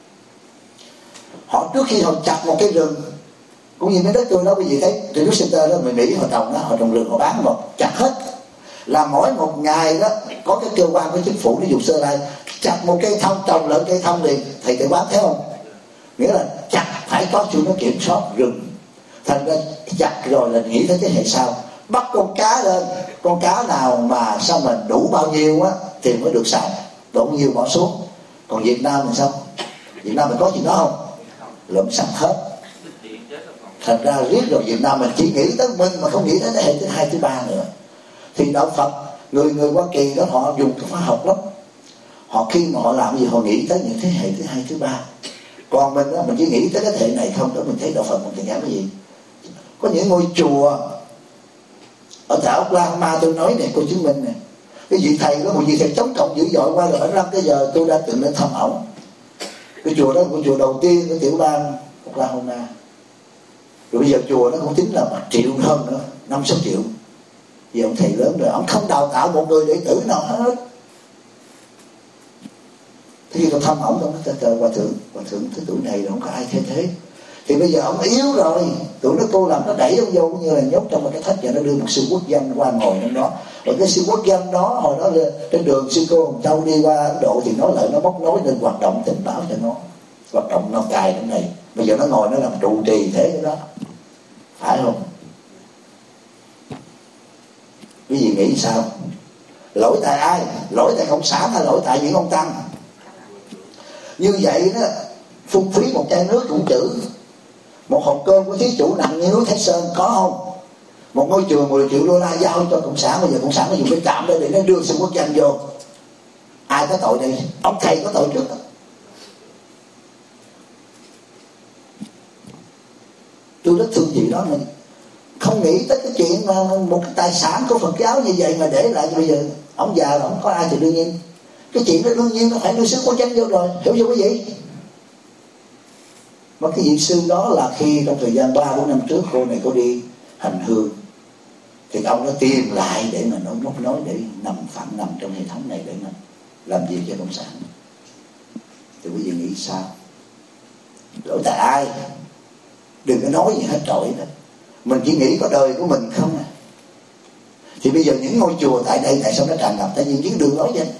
Họ trước khi họ chặt một cái rừng, cũng như mấy đất tôi đó, quý vị thấy từ youth center đó, người Mỹ họ trồng đó, họ trồng rừng họ bán một chặt hết. Là mỗi một ngày đó có cái cơ quan của chính phủ nó dùng sơ lai chặt một cây thông, trồng lợn cây thông liền. Thầy tự bán thấy không? Nghĩa là chặt phải có chuyện nó kiểm soát rừng. Thành ra chặt rồi là nghĩ tới thế hệ sau. Bắt con cá lên, con cá nào mà sao mình đủ bao nhiêu á thì mới được xài, đủ bao nhiêu bỏ xuống. Còn Việt Nam thì sao? Việt Nam mình có chuyện đó không? Lượm sạch hết. Thành ra riết rồi Việt Nam mình chỉ nghĩ tới mình mà không nghĩ tới thế hệ thứ hai thứ ba nữa. Thì đạo Phật, người người Hoa Kỳ đó họ dùng cái khoa học lắm. Họ khi mà họ làm gì họ nghĩ tới những thế hệ thứ hai thứ ba. Còn mình đó, mình chỉ nghĩ tới cái thế hệ này không đó, mình thấy đạo Phật mình thì nhắm cái gì. Có những ngôi chùa ở tại Oklahoma, tôi nói này cô chứng minh này, cái vị thầy đó, một vị thầy chống cộng dữ dội qua rồi ở năm cái giờ tôi đã từng lên thăm ổng. Cái chùa đó là chùa đầu tiên của tiểu bang Oklahoma. Rồi bây giờ chùa nó cũng tính là một triệu hơn nữa, năm sáu triệu. Vì ông thầy lớn rồi, ông không đào tạo một người đệ tử nào hết. Thế khi tôi thăm ổng, tôi nói trời, hòa thượng, hòa thượng tới tuổi này rồi không có ai thay thế. Thì bây giờ ông yếu rồi, tụi nó cô làm nó đẩy ông vô cũng như là nhốt trong một cái thách và nó đưa một sư quốc dân qua ngồi trong đó. Rồi cái sư quốc dân đó hồi đó trên đường sư cô Hồng Châu đi qua Ấn Độ thì nó lại nó bóc nối nên hoạt động tình báo cho nó, hoạt động nó cài trong này. Bây giờ nó ngồi nó làm trụ trì thế cái đó, phải không? Cái gì nghĩ sao? Lỗi tại ai? Lỗi tại cộng sản hay lỗi tại những ông tăng? Như vậy đó, phung phí một chai nước cũng chữ, một hộp cơm của thí chủ nặng như núi Thái Sơn có không? Một ngôi chùa mười triệu đô la giao cho cộng sản, bây giờ cộng sản nó dùng cái trạm đây để nó đưa sự quốc danh vô. Ai có tội đây? Ông thầy có tội trước đó. Tôi rất thương chị đó, mình không nghĩ tới cái chuyện mà một cái tài sản của Phật giáo như vậy mà để lại. Bây giờ ông già là không có ai thì đương nhiên cái chuyện đó đương nhiên nó phải đưa sư quốc danh vô rồi, hiểu chưa quý vị? Mà cái vị sư đó là khi trong thời gian ba bốn năm trước cô này cô đi hành hương thì ông nó tìm lại để mà nó móc nối để nằm phẳng nằm trong hệ thống này để mà làm việc cho cộng sản. Thì quý vị nghĩ sao? Lỗi tại ai? Đừng có nói gì hết trội đó. Mình chỉ nghĩ có đời của mình không à. Thì bây giờ những ngôi chùa tại đây tại sao nó tràn ngập? Tại vì những đường lối vậy.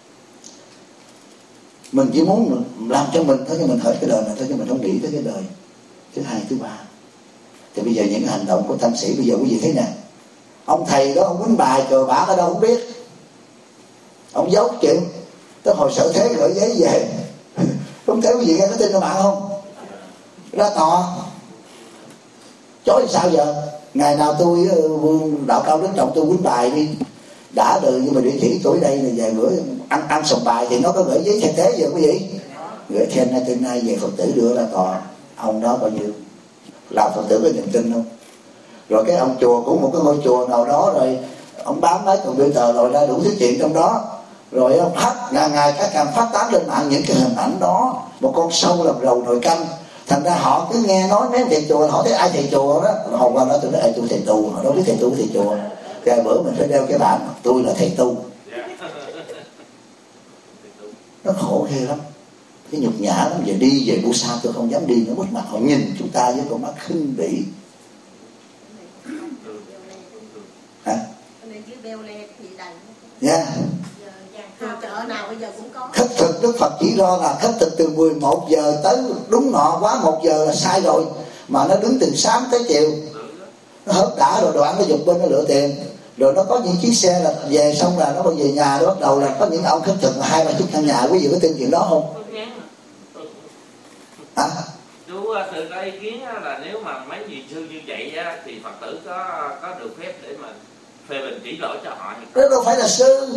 Mình chỉ muốn làm cho mình thôi, nhưng mình hết cái đời này thôi, chứ mình không nghĩ tới cái đời thứ hai thứ ba. Thì bây giờ những cái hành động của tăng sĩ bây giờ quý vị thấy nè, ông thầy đó ông quýnh bài cờ bạc ở đâu không biết, ông giấu chuyện tới hồi sở thế gửi giấy về. Không thấy quý vị nghe có tin ở mạng không? Ra tòa chối thì sao giờ? Ngày nào tôi đạo cao đức trọng tôi quýnh bài đi đã đời, nhưng mà địa chỉ tuổi đây là vài bữa ăn ăn sòng bài thì nó có gửi giấy thay thế giờ quý vị, gửi thêm nay tên nay về Phật tử đưa ra tòa. Ông đó bao nhiêu làm Phật tử có niềm tin không? Rồi cái ông chùa cũng một cái ngôi chùa nào đó rồi ông bán mấy computer rồi ra đủ thứ chuyện trong đó, rồi ông phát ngày ngày các càng phát tán lên mạng những cái hình ảnh đó, một con sâu làm rầu nồi canh. Thành ra họ cứ nghe nói mấy thầy chùa, họ thấy ai thầy chùa đó, họ qua đó tôi nói tôi thầy tu, họ đâu biết thầy tu thầy chùa. Cái bữa mình phải đeo cái bảng tôi là thầy tu. Nó khổ ghê lắm, cái nhục nhã lắm. Giờ đi về Busan tôi không dám đi nữa, mất mặt họ nhìn chúng ta với con mắt khinh bỉ. Hả? Nha. Chợ nào bây giờ cũng có. Khất thực Đức Phật chỉ lo là khất thực từ mười một giờ tới đúng nọ, quá một giờ là sai rồi. Mà nó đứng từ sáng tới chiều, nó hớt đã rồi đoạn nó dục bên nó lựa tiền. Rồi nó có những chiếc xe là về xong là nó còn về nhà, nó bắt đầu là có những ông khất thực hai ba chiếc căn nhà. Quý vị có tin chuyện đó không? À? Chú từ đây ý kiến là nếu mà mấy vị sư như vậy á, thì Phật tử có có được phép để mà phê bình chỉ lỗi cho họ. Đó đâu phải là sư.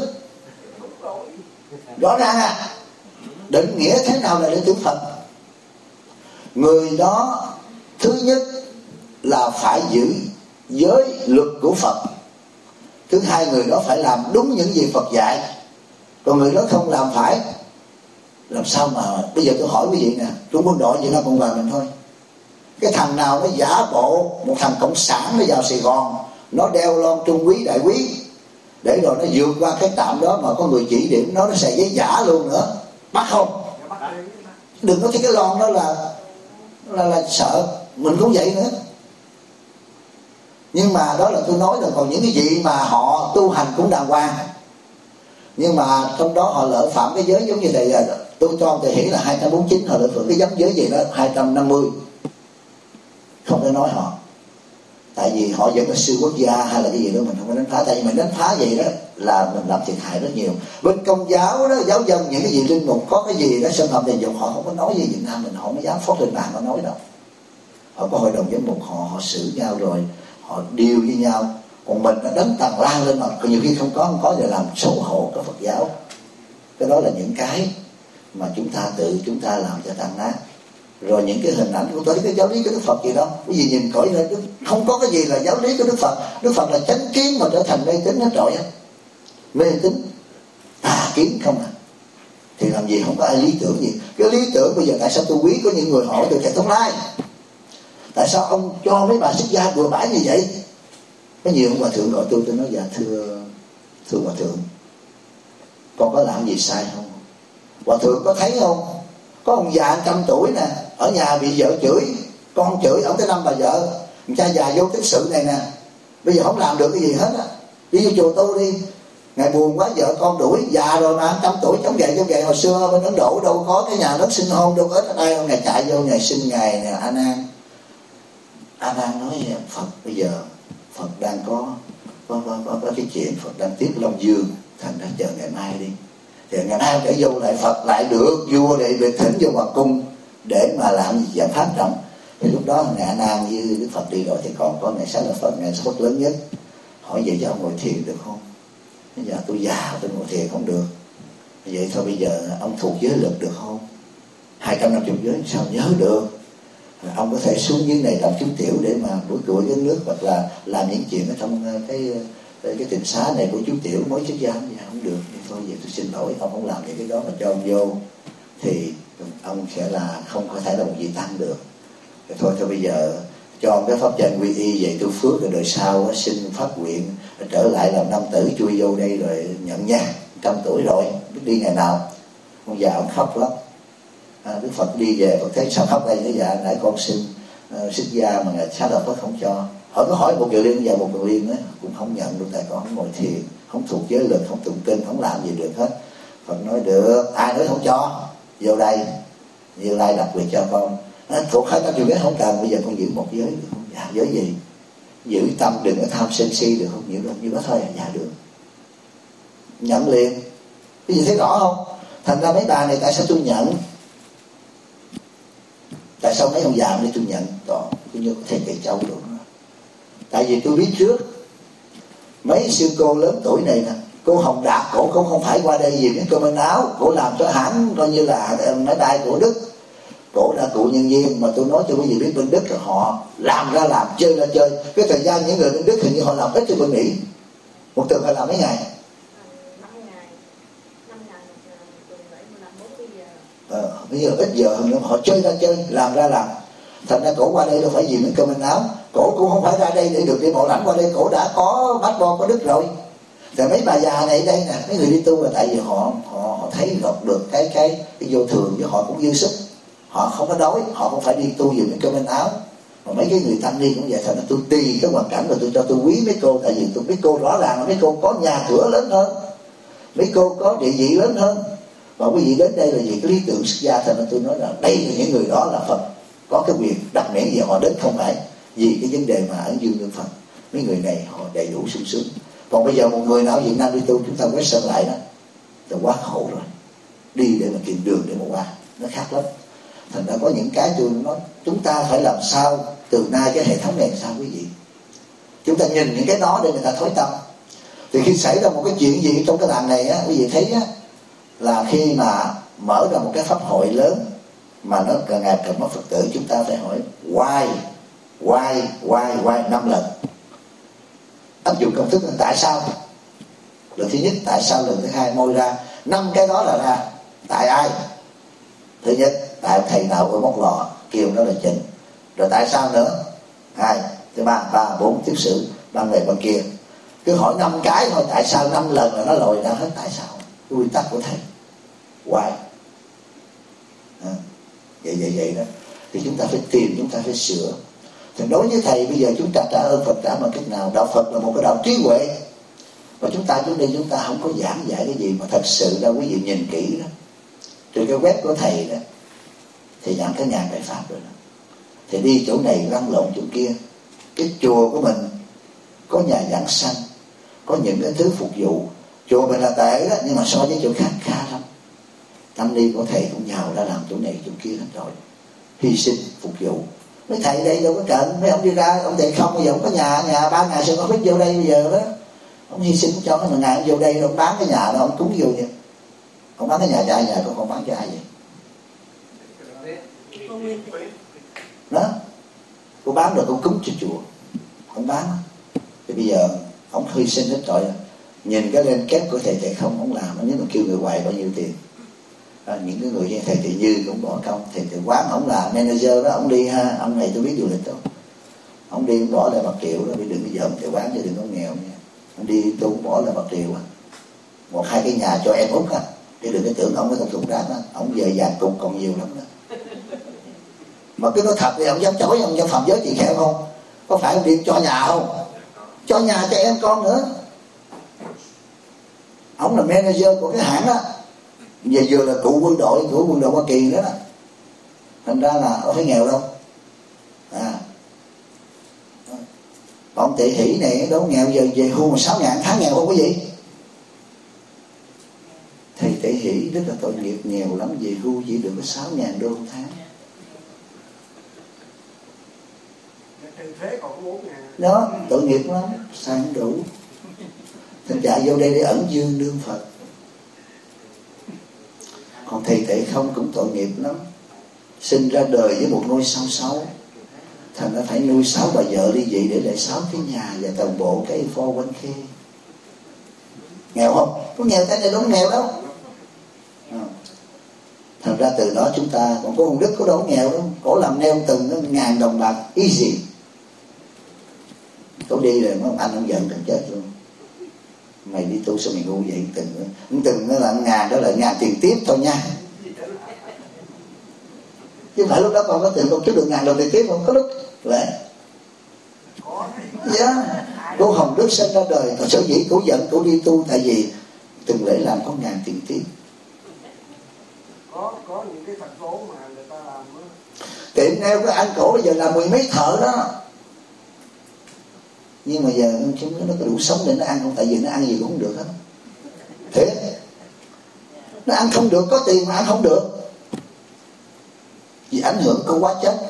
Rõ ràng à, định nghĩa thế nào là đệ tử Phật? Người đó thứ nhất là phải giữ giới luật của Phật. Thứ hai, người đó phải làm đúng những gì Phật dạy. Còn người đó không làm phải, làm sao mà... Bây giờ tôi hỏi quý vị nè, Trung Quân đội Việt Nam Cộng hòa mình thôi, cái thằng nào nó giả bộ một thằng cộng sản nó vào Sài Gòn, nó đeo lon trung quý đại quý, để rồi nó vượt qua cái trạm đó mà có người chỉ điểm nó, nó xài giấy giả luôn nữa, bắt không? Đừng có thấy cái lon đó là là, là sợ. Mình cũng vậy nữa. Nhưng mà đó là tôi nói là còn những cái gì mà họ tu hành cũng đàng hoàng, nhưng mà trong đó họ lỡ phạm cái giới giống như thầy tôi cho thầy hiểu là hai trăm bốn mươi chín, họ lỡ phạm cái giống giới gì đó hai trăm năm mươi, không thể nói họ. Tại vì họ vẫn là sư quốc gia hay là cái gì đó mình không có đánh phá. Tại vì mình đánh phá vậy đó là mình làm thiệt hại rất nhiều. Bên Công giáo đó, giáo dân những cái gì linh mục có cái gì đó xâm phạm tình dục họ không có nói gì Việt Nam mình, họ mới dám phốt lên mạng họ nói đâu. họ có hội đồng giám mục, họ họ xử nhau rồi họ điều với nhau. Còn mình nó đánh tàn lan lên mà nhiều khi không có không có để làm xấu hổ cái Phật giáo. Cái đó là những cái mà chúng ta tự chúng ta làm cho tan nát. Rồi những cái hình ảnh của tôi thấy cái giáo lý của Đức Phật gì đó, cái gì nhìn cõi lên không có cái gì là giáo lý của Đức Phật. Đức Phật là chánh kiến mà trở thành mê tín hết trọi á, mê tín tà kiến không à. Thì làm gì không có ai lý tưởng gì. Cái lý tưởng bây giờ tại sao tôi quý có những người hỏi từ Thầy Thông Lai, tại sao ông cho mấy bà xuất gia bừa bãi như vậy? Có nhiều ông hòa thượng gọi tôi, tôi nói dạ thưa thưa hòa thượng, con có làm gì sai không? Hòa thượng có thấy không? Có ông già trăm tuổi nè, ở nhà bị vợ chửi, con chửi ông tới năm bà vợ, cha già vô tích sự này nè, bây giờ không làm được cái gì hết á, đi vô chùa tu đi. Ngày buồn quá vợ con đuổi, già rồi mà trăm tuổi chống gậy chống gậy. Hồi xưa bên Ấn Độ đâu có cái nhà đất sinh hôn đâu có ở đây không. Ngày chạy vô ngày sinh ngày nè, A Nan A Nan nói Phật bây giờ Phật đang có có, có, có, có cái chuyện Phật đang tiếp Long Dương, thành ra chờ ngày mai đi. Thì ngày mai để vô lại Phật lại được vua để, để thỉnh vô hoàng cung để mà làm gì giải pháp trọng. Thì lúc đó ngày A Nan với Đức Phật đi rồi thì còn có ngày Xá Lợi Phật, ngày Phật lớn nhất. Hỏi vậy cho ông ngồi thiền được không? Bây giờ tôi già tôi ngồi thiền không được. Vậy thôi bây giờ ông thuộc giới lực được không? hai trăm năm mươi giới sao nhớ được? Ông có thể xuống dưới này làm chú tiểu để mà buổi tuổi cái nước, hoặc là làm những chuyện ở trong cái cái, cái tình xá này của chú tiểu mới xuất gia. Dạ không được, thì thôi vậy tôi xin lỗi, ông không làm những cái đó mà cho ông vô thì ông sẽ là không có thể là một vị tăng được. Thì thôi thôi bây giờ cho ông cái pháp danh quy y vậy tôi phước rồi đời sau xin phát nguyện trở lại làm nam tử, chui vô đây rồi nhận nha. Trăm tuổi rồi biết đi ngày nào. Ông già ông khóc lắm. À, Đức Phật đi về Phật thấy sao khóc đây? Nói dạ nãy con xin uh, xuất gia mà Ngài Xá Lợi Phất không cho. Họ có hỏi một kiều liên và một kiều liên đó, cũng không nhận được, tại con không ngồi thiền, không thuộc giới lực, không tụng kinh, không làm gì được hết. Phật nói được, ai nói không cho, vô đây Như Lai đặc biệt cho con. À, thuộc hai trăm kiều giới không cần, bây giờ con giữ một giới được không? Dạ giới gì? Giữ tâm đừng có tham sân si được không? Giữ được như đó thôi. Dạ được, nhận liền. Cái gì thấy rõ không? Thành ra mấy bà này tại sao tôi nhận? Tại sao mấy ông già để tôi nhận? Đó, tôi như có thể Cây Châu được. Tại vì tôi biết trước mấy sư cô lớn tuổi này nè, cô Hồng Đạt cổ cũng không phải qua đây vì cái cơm áo, cổ làm cho hãng coi như là máy bay của Đức, cổ là cựu nhân viên. Mà tôi nói cho quý vị biết bên Đức là họ làm ra làm, chơi ra chơi. Cái thời gian những người bên Đức hình như họ làm ít cho bên Mỹ. Một tuần họ làm mấy ngày? Ờ, bây giờ ít giờ hơn nữa họ chơi ra chơi, làm ra làm. Thành ra cổ qua đây đâu phải vì mấy cơm áo, cổ cũng không phải ra đây để được đi bộ lãnh qua đây, cổ đã có passport có Đức rồi. Thì mấy bà già này đây nè, mấy người đi tu là tại vì họ họ, họ thấy gặp được cái cái cái vô thường, với họ cũng dư sức, họ không có đói, họ không phải đi tu vì mấy cơm áo. Mà mấy cái người tăng ni cũng vậy. Thành ra tôi tùy cái hoàn cảnh rồi tôi cho tôi quý mấy cô, tại vì tôi biết cô rõ ràng là mấy cô có nhà cửa lớn hơn, mấy cô có địa vị lớn hơn. Và quý vị đến đây là vì cái lý tưởng xuất gia. Thành ra tôi nói là đây là những người đó là Phật có cái quyền đặc miễn gì họ đến, không phải vì cái vấn đề mà ẩn dương lương Phật. Mấy người này họ đầy đủ sung sướng. Còn bây giờ một người nào Việt Nam đi tu chúng ta quét sơn lại đó là quá khổ rồi, đi để mà tìm đường để mà qua, nó khác lắm. Thành ra có những cái tôi nói chúng ta phải làm sao từ nay cái hệ thống này làm sao quý vị, chúng ta nhìn những cái đó để người ta thối tâm. Thì khi xảy ra một cái chuyện gì trong cái làng này á, quý vị thấy á, là khi mà mở ra một cái pháp hội lớn mà nó càng ngày càng mất Phật tử, chúng ta phải hỏi why why why why năm lần, áp dụng công thức là tại sao. Lần thứ nhất tại sao, lần thứ hai môi ra năm cái đó là ra tại ai. Thứ nhất tại thầy nào ở móc lò kêu nó là chỉnh, rồi tại sao nữa, hai, thứ ba, ba bốn tiếp xử ban này ban kia, cứ hỏi năm cái thôi, tại sao năm lần là nó lòi ra hết tại sao, quy tắc của thầy why. À, vậy vậy vậy đó thì chúng ta phải tìm, chúng ta phải sửa. Thì đối với thầy bây giờ chúng ta trả ơn Phật trả bằng cách nào? Đạo Phật là một cái đạo trí huệ, và chúng ta chúng đi chúng ta không có giảng dạy cái gì mà thật sự ra quý vị nhìn kỹ đó, từ cái web của thầy đó thì giảng cái ngàn đại pháp rồi đó. Thì đi chỗ này lăn lộn chỗ kia, cái chùa của mình có nhà giảng sanh, có những cái thứ phục vụ. Chùa mình là tệ đó, nhưng mà so với chỗ khác khá lắm. Tăng ni của thầy cũng nhào ra làm chỗ này chỗ kia hết rồi, hy sinh phục vụ. mấy thầy đây đâu có cần, mấy ông đi ra ông thầy không, bây giờ ông có nhà nhà ba ngày sao có biết vô đây bây giờ đó, ông hy sinh cho nó, mà ngày ông vô đây ông bán cái nhà đó ông cúng vô vậy, ông bán cái nhà cho ai, nhà con không bán cho ai vậy đó, cô bán rồi cô cúng cho chùa, không bán. Thì bây giờ ông hy sinh hết rồi, nhìn cái lên kép của thầy thầy không ông làm, nếu mà kêu người hoài bao nhiêu tiền. À, những cái người như thầy Thị Như cũng bỏ công, thầy Thị Quán ông là manager đó, ông đi ha, ông này tôi biết du lịch đâu, ông đi ông bỏ lại bạc triệu đó, đừng có giỡn Thầy Quán chứ đừng có nghèo nha, ông đi tôi cũng bỏ lại bạc triệu á, một hai cái nhà cho em út á, chứ đừng có tưởng ông có thùng thùng rác á, ông về vàng cục còn nhiều lắm đó. Mà cái nói thật thì ông dám chối, ông dám phạm giới chị kheo không? Có phải ông đi cho nhà không? Cho nhà cho em con nữa. Ông là manager của cái hãng á, giờ vừa là cụ quân đội của quân đội Hoa Kỳ đó, thành ra là ông phải nghèo đâu. À, ông Tị Hỷ này đâu nghèo, giờ về hưu mà sáu ngàn tháng nghèo không có gì. Thầy Tị Hỷ rất là tội nghiệp, nghèo lắm, về hưu chỉ được có sáu ngàn đô một tháng. Đó, tội nghiệp lắm, sai không đủ. Thành ra vô đây để ẩn dương nương Phật. Còn thầy Tệ Không cũng tội nghiệp lắm, sinh ra đời với một ngôi sao xấu, thành ra phải nuôi sáu bà vợ ly dị để lại sáu cái nhà và toàn bộ cái phò quanh khê. Nghèo không? Có nghèo cái này đâu có nghèo đâu. Thành ra từ đó chúng ta, còn có ông Đức có đâu có nghèo đâu, cổ làm neo từng nó ngàn đồng bạc easy. Cổ đi rồi mấy anh ông giận cần chết luôn, mày đi tu sao mày ngu vậy? Từng nữa từng nó là ngàn, đó là ngàn tiền tiếp thôi nha, chứ phải lúc đó con có tiền con kiếm được ngàn đồng tiền tiếp không? Có lúc vậy. Yeah. Cô Hồng Đức sinh ra đời, và sở dĩ cô giận cô đi tu tại vì từng lễ làm có ngàn tiền tiếp. Có có những cái thành phố mà người ta làm đó. Tiệm nail của anh cổ bây giờ là mười mấy thợ đó, nhưng mà giờ chúng nó có đủ sống để nó ăn không? Tại vì nó ăn gì cũng không được hết. Thế nó ăn không được, có tiền mà ăn không được vì ảnh hưởng của hóa chất.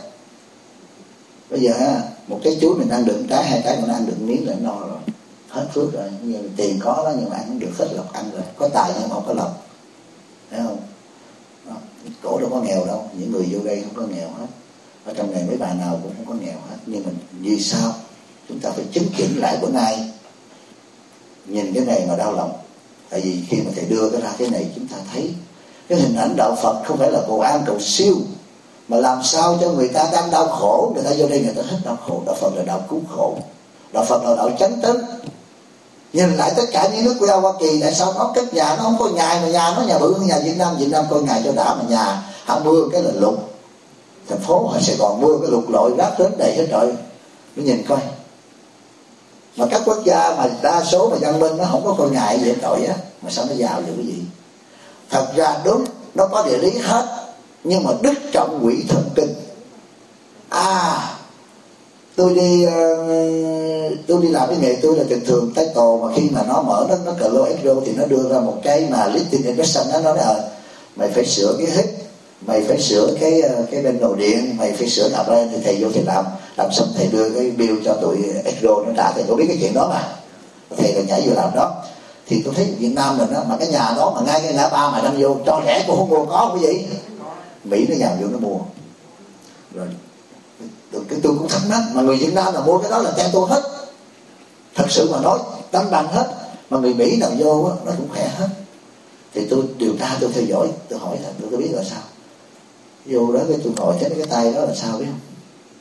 Bây giờ một cái chuối mình ăn được một trái, hai trái mình ăn được miếng là no rồi, hết phước rồi. Nhưng mà tiền có đó nhưng mà ăn không được, hết lộc ăn rồi. Có tài nhưng mà không có lộc, thấy không? Đó. Cổ đâu có nghèo đâu, những người vô đây không có nghèo hết, ở trong này mấy bà nào cũng không có nghèo hết. Nhưng mà vì sao chúng ta phải chứng chỉnh lại bữa nay? Nhìn cái này mà đau lòng, tại vì khi mà thầy đưa cái ra cái này, chúng ta thấy cái hình ảnh đạo Phật không phải là cầu an cầu siêu, mà làm sao cho người ta đang đau khổ, người ta vô đây người ta hết đau khổ. Đạo Phật là đạo cứu khổ, đạo Phật là đạo chánh tín. Nhìn lại tất cả những nước của Hoa Kỳ, tại sao nó cất nhà nó không có nhà, mà nhà nó nhà bự hơn nhà Việt Nam. Việt Nam coi nhà cho đã, mà nhà hạ mưa cái là lụt. Thành phố ở Sài Gòn mưa cái lụt lội rác đến đầy hết rồi. Mới nhìn coi, mà các quốc gia mà đa số mà văn minh nó không có con ngại gì hết rồi á, mà sao nó giàu được cái gì? Thật ra đúng, nó có địa lý hết, nhưng mà đức trọng quỷ thần kinh. À, tôi đi uh, tôi đi làm cái nghề tôi là thường thường tay tổ, mà khi mà nó mở nó nó cờ lô exro thì nó đưa ra một cái mà listing investment, nó nói là mày phải sửa cái hít, mày phải sửa cái cái bên đồ điện, mày phải sửa đạp lên. Thì thầy vô thầy làm làm xong thầy đưa cái bill cho tụi exro nó trả. Thầy có biết cái chuyện đó mà, thầy là nhảy vô làm đó. Thì tôi thấy Việt Nam mình đó, mà cái nhà đó mà ngay cái ngã ba mà đang vô cho rẻ cũng không mua, có cái gì Mỹ nó nhào vô nó mua rồi. Cái tôi cũng thắc mắc, mà người Việt Nam là mua cái đó là theo tôi hết, thật sự mà nói đánh bằng hết, mà người Mỹ nào vô đó, nó cũng khỏe hết. Thì tôi điều tra, tôi theo dõi, tôi hỏi là tôi, tôi biết là sao. Vô đó cái tôi ngồi thấy cái tay đó là sao biết không?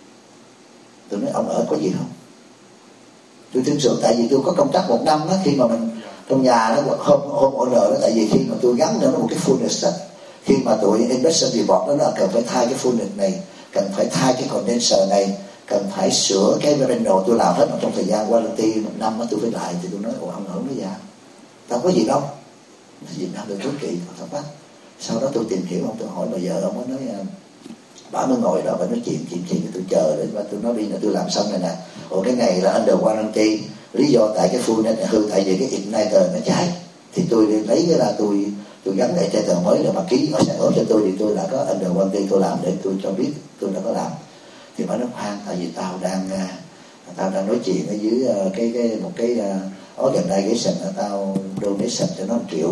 Tôi nói ông ở có gì không? Tôi tin sự, tại vì tôi có công tác một năm đó, khi mà mình trong nhà đó hôm hôm order đó, tại vì khi mà tôi gắn cho nó một cái furnace đó, khi mà tụi investment report đó nó cần phải thay cái furnace này, cần phải thay cái condenser này, cần phải sửa cái panel, tôi làm hết trong thời gian warranty một năm đó tôi phải lại. Thì tôi nói ồ ông ở nó già, tao có gì đâu, Việt Nam được rất kỳ, thật quá. Sau đó tôi tìm hiểu ông, tôi hỏi bây giờ ông có nói bà mới ngồi đó và nói chuyện chuyện chuyện tôi chờ đến, và tôi nói đi là tôi làm xong này nè. Ồ cái này là under warranty, lý do tại cái full này hư, tại vì cái igniter nó cháy. Thì tôi lấy cái là tôi tôi gắn lại igniter mới là bà ký ở sẽ ốp cho tôi, thì tôi là có under warranty, tôi làm để tôi cho biết tôi đã có làm. Thì bà nói khoan, tại vì tao đang tao đang nói chuyện ở dưới cái cái một cái organization, tao donation cho nó một triệu,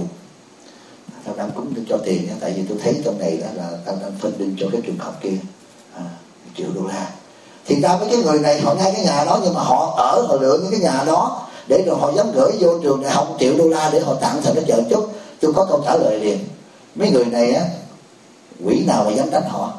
tao đang cúng cho tiền, tại vì tôi thấy trong này đó là tao đang funding cho cái trường học kia à, một triệu đô la. Thì ra với cái người này họ ngay cái nhà đó, nhưng mà họ ở họ lựa những cái nhà đó để rồi họ dám gửi vô trường đại học một triệu đô la để họ tặng thành nó trợ chút. Tôi có câu trả lời liền: mấy người này á, quỷ nào mà dám đánh họ,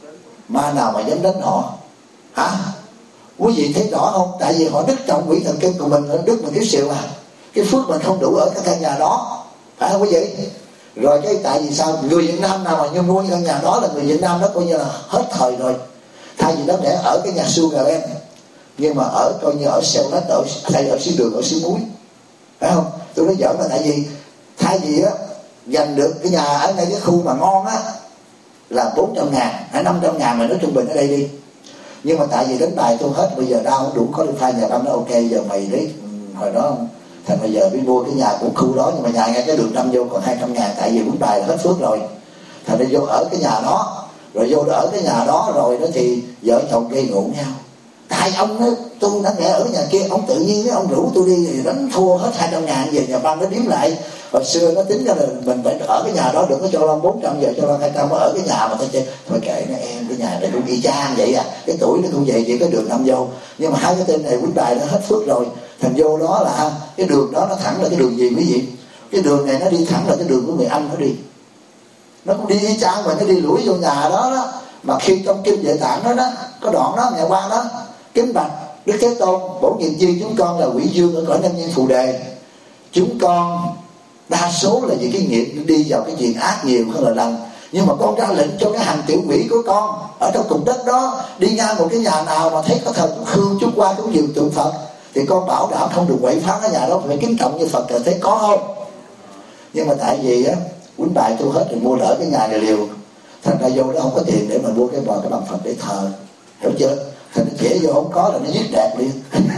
ma nào mà dám đánh họ hả? Quý vị thấy rõ không? Tại vì họ đứt trọng quỷ thần kinh của mình, đứt mình cái xìu à, cái phước mình không đủ ở cái căn nhà đó, phải không quý vị? Rồi cái tại vì sao người Việt Nam nào mà như mua căn nhà đó là người Việt Nam đó coi như là hết thời rồi. Thay vì đó để ở cái nhà Sugarland, nhưng mà ở coi như ở xeo lách, ở thay ở xí đường, ở xí muối, phải không? Tôi nói giỡn là tại vì thay vì á giành được cái nhà ở ngay cái khu mà ngon á là bốn trăm ngàn hay năm trăm ngàn mà nó trung bình ở đây đi, nhưng mà tại vì đánh bài tôi hết, bây giờ đau không đủ có được phai nhà băng nó ok, giờ mày đấy hồi đó không thành bây giờ đi mua cái nhà của khu đó, nhưng mà nhà ngay cái đường năm vô còn hai trăm ngàn, tại vì đánh bài là hết phước rồi, thành ra vô ở cái nhà đó, rồi vô ở cái nhà đó rồi đó thì vợ chồng gây ngộ nhau. Tại ông đó, tôi đã nghe ở nhà kia, ông tự nhiên ông rủ tôi đi thì đánh thua hết hai trăm ngàn, về nhà băng nó điếm lại. Hồi xưa nó tính ra là mình phải ở cái nhà đó, đừng có cho lo bốn trăm, giờ cho lo hai trăm mới ở cái nhà mà tôi chơi. Thôi kệ nó em, cái nhà này cũng y chang vậy à, cái tuổi nó cũng vậy, chỉ có đường năm vô. Nhưng mà hai cái tên này quýnh bài nó hết phước rồi, thành vô đó là cái đường đó nó thẳng là cái đường gì quý vị? Cái đường này nó đi thẳng là cái đường của người Anh nó đi. Nó cũng đi y chang mà nó đi lủi vô nhà đó đó. Mà khi trong kinh Địa Tạng đó đó, có đoạn đó ngày qua đó, kính bạch Đức Thế Tôn, bổn nhiệm chi chúng con là quỷ dương ở cõi nhân nhiên phù đề, chúng con đa số là vì cái nghiệp đi vào cái chuyện ác nhiều hơn là lành, nhưng mà con ra lệnh cho cái hàng tiểu quỷ của con ở trong cùng đất đó đi ngang một cái nhà nào mà thấy có thờ chú Khương, chú Qua, chú Dường, tượng Phật thì con bảo đảm không được quậy phá cái nhà đó, phải kính trọng như Phật là thấy có không. Nhưng mà tại vì á quýnh bài tôi hết thì mua lỡ cái nhà này liều, thành ra vô đó không có tiền để mà mua cái bò cái bằng Phật để thờ, hiểu chưa? Thành ra trẻ vô không có là nó giết đẹp liền.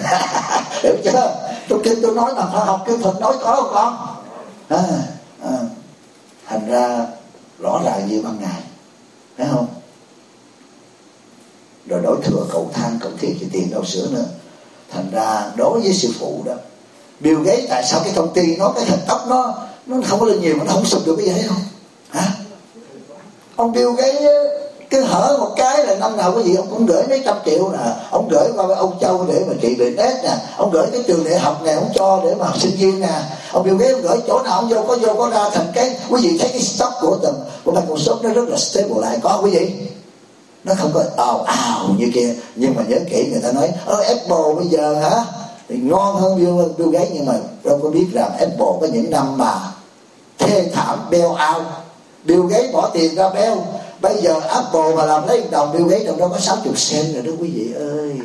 Hiểu chưa? Tôi kinh tôi nói mà phải học cái Phật nói có không con? À, à. Thành ra rõ ràng như ban ngày, thấy không? Rồi đổi thừa cầu thang cầu thiết thì tiền đâu sửa nữa. Thành ra đối với sư phụ đó, Bill Gates tại sao cái công ty nó cái hình tóc nó nó không có lên nhiều mà nó không sụp được cái gì hết không? Hả? Ông Bill Gates cứ hở một cái là năm nào cái gì ông cũng gửi mấy trăm triệu nè, ông gửi qua với ông Châu để mà trị bệnh ét nè, ông gửi cái trường đại học này ông cho để mà học sinh viên nè, ông Bill Gates ông gửi chỗ nào ông vô có vô có ra, thành cái quý vị thấy cái stock của tầm của Microsoft nó rất là stable lại, có quý vị, nó không có ào ào như kia. Nhưng mà nhớ kỹ người ta nói ơ Apple bây giờ hả thì ngon hơn Bill, Bill Gates, nhưng mà đâu có biết rằng Apple có những năm mà thê thảm bail out, Bill Gates bỏ tiền ra bail. Bây giờ Apple mà làm lấy đồng Bill Gates trong đó có sáu mươi cent rồi đó quý vị ơi.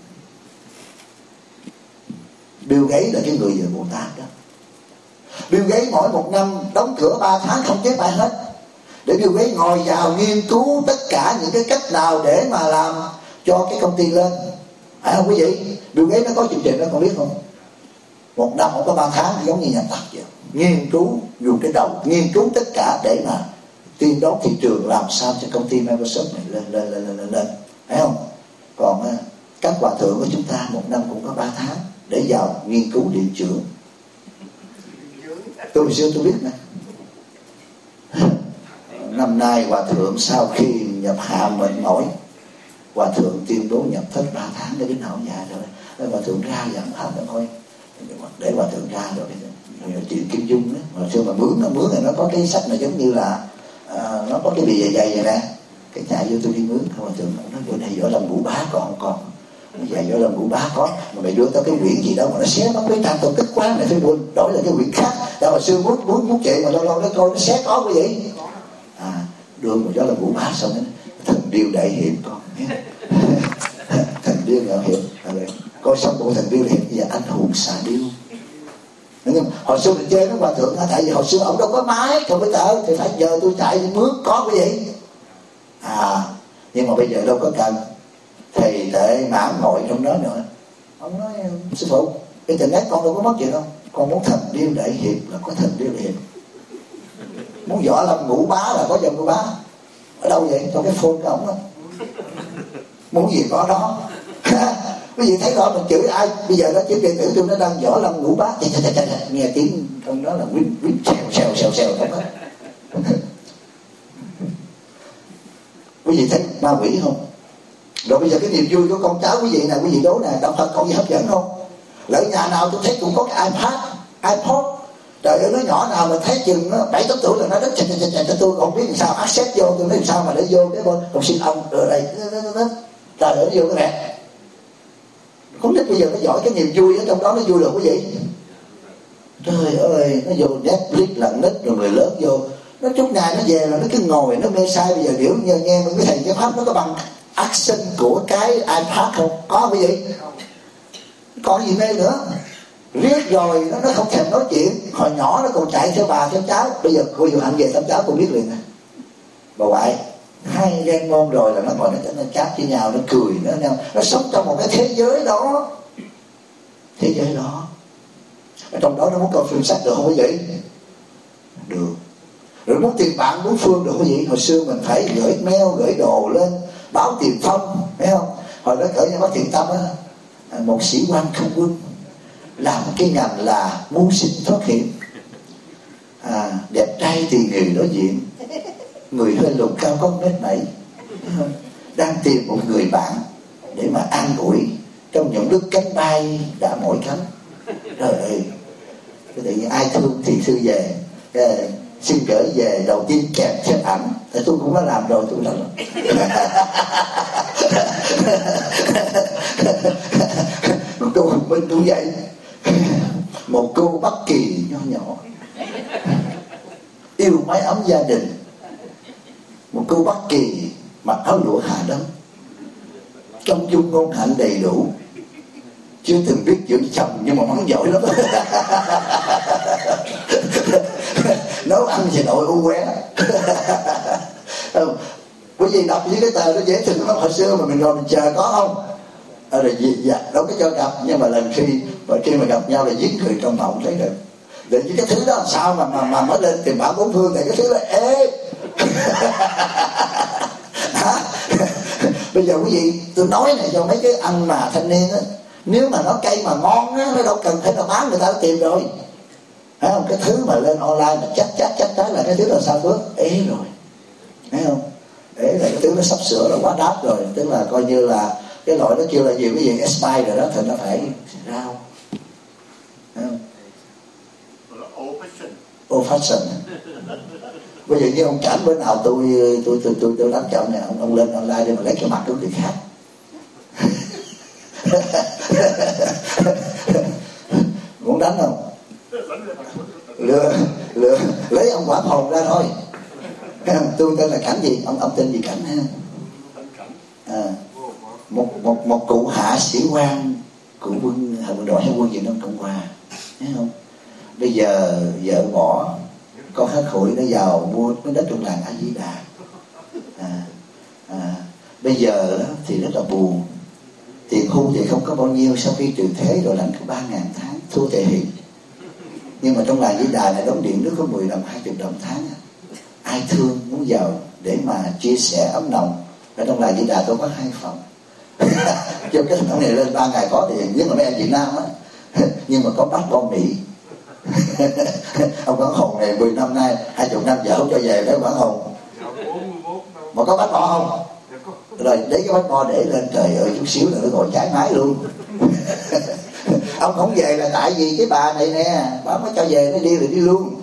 Bill Gates là cái người về Bồ Tát đó. Bill Gates mỗi một năm đóng cửa ba tháng không chết ai hết, để Bill Gates ngồi vào nghiên cứu tất cả những cái cách nào để mà làm cho cái công ty lên, phải không quý vị? Bill Gates nó có chương trình đó con biết không? Một năm không có ba tháng giống như nhà Phật vậy, nghiên cứu dùng cái đầu nghiên cứu tất cả để mà tiên đoán thị trường làm sao cho công ty Microsoft này lên lên lên lên lên, phải không? Còn các hòa thượng của chúng ta một năm cũng có ba tháng để vào nghiên cứu điện trưởng. Tôi hồi xưa tôi biết nè, năm nay hòa thượng sau khi nhập hạ mệt mỏi, hòa thượng tuyên bố nhập thất ba tháng để đến hảo già rồi, hòa thượng ra giảng pháp rồi thôi, để hòa thượng ra rồi chuyện Kim Dung đó, hồi xưa mà mướn nó mướn này nó có cái sách này giống như là à, nó có cái bì dày dày vậy nè, cái chạy vô tôi đi mướn, hòa thượng nó bữa nay võ lâm ngũ bá còn không còn, nó dạy võ lâm ngũ bá có, mà mày đưa tao cái quyển gì đâu mà nó xé mất cái trang tôi tức quá, mày phải buồn đổi lại cái quyển khác. Tao hồi xưa muốn muốn muốn chạy mà lâu lâu nó coi nó xé có cái gì, à đưa một võ lâm ngũ bá xong đó, thần điêu đại hiệp con, thần điêu đại hiệp, coi xong bộ thần điêu đại hiệp giờ anh hùng xà điêu. Nhưng hồi xưa mình chơi nó hòa thượng, tại vì hồi xưa ông đâu có máy computer thì phải giờ tôi chạy đi mướn có cái gì à, nhưng mà bây giờ đâu có cần thầy để mãn ngồi trong đó nữa. Ông nói sư phụ internet con đâu có mất gì đâu, con muốn thần điêu đại hiệp là có thần điêu đại hiệp, muốn võ lâm ngũ bá là có võ ngũ bá. Ở đâu vậy? Trong cái phone của ông đó. muốn gì có đó. Quý vị thấy rõ mình chửi ai bây giờ đó, chứ đệ tử tôi nó đang võ lâm ngũ bát, chà, chà, chà, chà, nghe tiếng trong đó là quýnh quýnh xèo xèo xèo xèo không hết. Quý vị thấy ma quỷ không? Rồi bây giờ cái niềm vui của con cháu quý vị nè, quý vị đố nè, đọc Phật còn gì hấp dẫn không? Lỡ nhà nào tôi thấy cũng có cái iPad, iPod. Trời ơi, nó nhỏ nào mà thấy chừng nó bảy tám tuổi là nó rất chà chà chà chà, tôi không biết làm sao access vô, tôi nói làm sao mà để vô cái con xin ông ở đây, trời ơi, nó vô cái này. Con nít bây giờ nó giỏi cái niềm vui ở trong đó, nó vui được quý vị. Trời ơi, nó vô Netflix lần nít, rồi người lớn vô, nó chút ngày nó về là nó cứ ngồi nó mê sai. Bây giờ kiểu nghe nghe mấy thầy cái pháp nó có bằng action của cái iPad không? Có quý vị? Còn gì mê nữa? Riết rồi nó, nó không thèm nói chuyện. Hồi nhỏ nó còn chạy theo bà theo cháu. Bây giờ cô dụ hạnh về thăm cháu cô biết liền nè, bà ngoại hai ghen môn rồi là nó ngồi nó nó chát với nhau, nó cười nó nhau, nó sống trong một cái thế giới đó, thế giới đó. Ở trong đó nó muốn coi phim sách được không quý vị? Được. Rồi muốn tìm bạn muốn phương được quý vị? Hồi xưa mình phải gửi mail, gửi đồ lên báo Tiền Phong, thấy không? Hồi đó cỡ như bác Thiện Tâm á, một sĩ quan không quân làm cái ngành là mưu sinh thoát hiểm, à, đẹp trai thì người đối diện, người hơi lùn cao có mét bảy, đang tìm một người bạn để mà an ủi trong những lúc cánh bay đã mỏi cánh. Trời ơi, tự nhiên ai thương thì thư về, à, xin gửi về, đầu tiên kèm theo ảnh. Tại tôi cũng đã làm rồi, tôi làm một cô Hồng Minh cũng vậy, một cô Bắc Kỳ nho nhỏ yêu mái ấm gia đình, một cô Bắc Kỳ mặc áo lụa Hà Đông, trong dung ngôn hạnh đầy đủ, chưa từng biết dưỡng chồng nhưng mà mắng giỏi lắm. Nấu ăn thì nội u qué. Quý vị đọc những cái tờ nó dễ thương lắm. Hồi xưa mà mình ngồi mình chờ có không? À, rồi gì dạ, đâu có cho gặp, nhưng mà lần khi và khi mà gặp nhau là giết người trong mộng thấy được. Để những cái thứ đó làm sao mà mà, mà mới lên tìm bảo bốn phương này, cái thứ là ê. Bây giờ quý vị tôi nói này cho mấy cái anh mà thanh niên á, nếu mà nó cây mà ngon á, nó đâu cần phải là bán, người ta đã tìm rồi. Thấy không? Cái thứ mà lên online mà chắc chắc chắc chắn là cái thứ là sao Phước? Ế rồi. Thấy không? Ế là cái thứ nó sắp sửa là quá đắt rồi. Tức là coi như là cái loại nó kêu là gì, cái gì expire rồi đó, thì nó phải rao. Thấy không? Old fashion. Old fashion. Bây giờ như ông Cảnh bữa nào tôi tôi tôi tôi tôi đánh chậm nè, ông ông lên online để mà lấy cái mặt của người khác. Muốn đánh không? Lừa, lừa, lấy ông Quả Hồn ra thôi. Tôi tên là Cảnh gì? Ông ông tên gì Cảnh ha? À, một một một cụ hạ sĩ quan của quân quân đội hay quân Việt Nam Cộng Hòa, thấy không? Bây giờ vợ bỏ, con Khắc Khủi nó vào mua cái đất trong làng A Di Đà. À, à, bây giờ thì rất là buồn. Tiền hưu thì không có bao nhiêu, sau khi trừ thế rồi lãnh có ba ngàn tháng, thua thể hiện. Nhưng mà trong làng Di Đà này đóng điện nước có mười đồng, hai mươi đồng tháng. Ai thương muốn vào để mà chia sẻ ấm nồng. Ở trong làng Di Đà tôi có hai phòng. Cho cái thằng này lên ba ngày có tiền, nhưng mà mấy em Việt Nam á, nhưng mà có bắt bom Mỹ. Ông Quảng Hùng này mười năm nay, hai mươi năm vợ không cho về đấy Quảng Hùng. Mà có bắt bom không? Rồi lấy cái bánh bo để lên, trời ơi chút xíu là nó ngồi trái mái luôn. Ông không về là tại vì cái bà này nè, bà mới cho về, nó đi rồi đi luôn.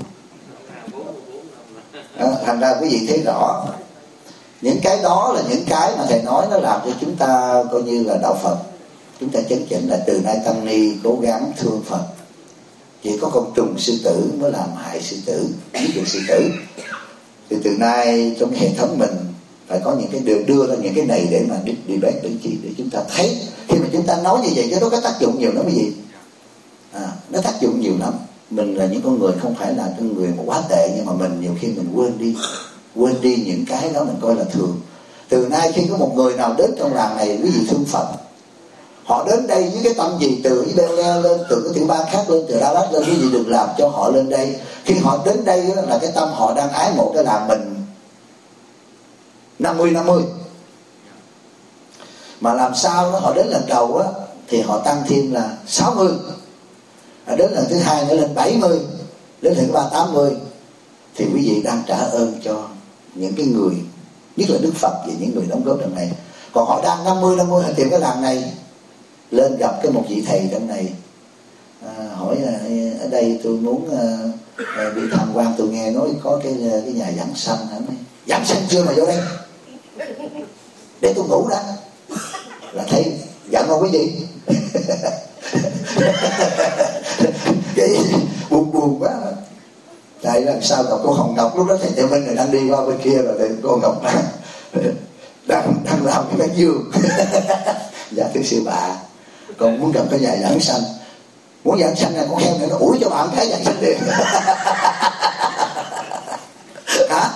À, thành ra quý vị thấy rõ, những cái đó là những cái mà thầy nói nó làm cho chúng ta coi như là đạo Phật. Chúng ta chấn chỉnh là từ nay tăng ni cố gắng thương Phật. Chỉ có con trùng sư tử mới làm hại sư tử, giết được sư tử. Thì từ nay trong cái hệ thống mình phải có những cái đưa, đưa ra những cái này để mà đi, đi bác đến chi để chúng ta thấy. Khi mà chúng ta nói như vậy cái đó có tác dụng nhiều lắm quý vị. À, nó tác dụng nhiều lắm. Mình là những con người không phải là con người mà quá tệ, nhưng mà mình nhiều khi mình quên đi quên đi những cái đó mình coi là thường. Từ nay khi có một người nào đến trong làng này quý vị thương Phật, họ đến đây với cái tâm gì, từ Israel lên, từ cái tiểu bang khác lên, từ Đà Lạt lên, quý vị đừng làm cho họ lên đây. Khi họ đến đây là cái tâm họ đang ái mộ cái làng mình năm mươi năm mươi. Mà làm sao đó họ đến lần đầu á thì họ tăng thêm là sáu mươi, đến lần thứ hai nữa lên bảy mươi, đến lần thứ ba tám mươi. Thì quý vị đang trả ơn cho những cái người, nhất là Đức Phật và những người đóng góp trong này. Còn họ đang năm mươi năm mươi họ tìm cái làng này, lên gặp cái một vị thầy trong này, à, hỏi là ở đây tôi muốn à, đi tham quan, tôi nghe nói có cái cái nhà giảng sanh. Giảng sanh chưa mà vô đây để tôi ngủ đã. Là thấy giận không quý vị? Cái buồn buồn quá. Tại làm sao gặp cô Hồng Ngọc, lúc đó thầy Tề Minh này đang đi qua bên kia rồi, thầy cô Ngọc đang đang, đang làm cái bánh dương. Dạ thưa sư bà, con muốn gặp cái nhà giảng sanh. Muốn giảng sanh này con heo này nó ủi cho bạn cái giảng sanh liền. Hả?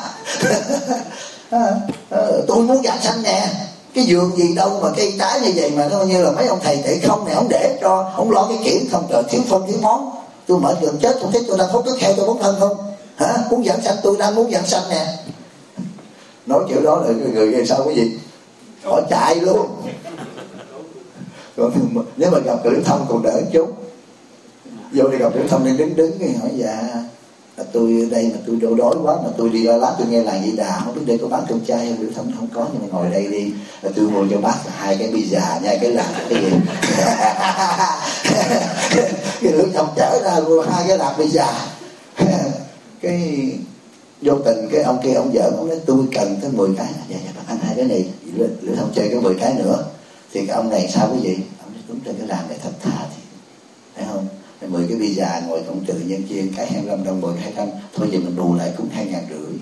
Tôi muốn giảng sanh nè, cái vườn gì đâu mà cây trái như vậy mà nó như là mấy ông thầy tệ không này, không để cho, không lo cái kiển không, trời thiếu phân thiếu món. Tôi mệt gần chết, không thấy tôi đang hút nước heo cho bón thân không? Hả? Muốn giảng sanh, tôi đang muốn giảng sanh nè. Nói kiểu đó là người người gây sao cái gì? Họ chạy luôn. Còn nếu mà gặp Liễu Thông còn đỡ chút. Vô đi gặp Liễu Thông đang đứng đứng cái hỏi dạ là tôi đây mà tôi đói đói quá mà tôi đi ra lát tôi nghe làng Di Đà, không biết đây có bán cơm chay không? Liễu Thông không có, nhưng mà ngồi đây đi, là tôi mua cho bác hai cái pizza nha, cái là cái gì? Cái Liễu Thông chở ra mua hai cái lạp pizza. Cái vô tình cái ông kia ông vợ ông nói tôi cần tới mười cái. Dạ dạ bác ăn hai cái này. Liễu Thông chơi cái mười cái nữa. Thì cái ông này sao quý vị? Ông nói đúng trên cái làng này thật thà thì thấy không? Mười cái pizza ngồi cộng trừ nhân chia cái hai mươi lăm đồng, mười hai trăm, thôi giờ mình bù lại cũng hai ngàn rưỡi.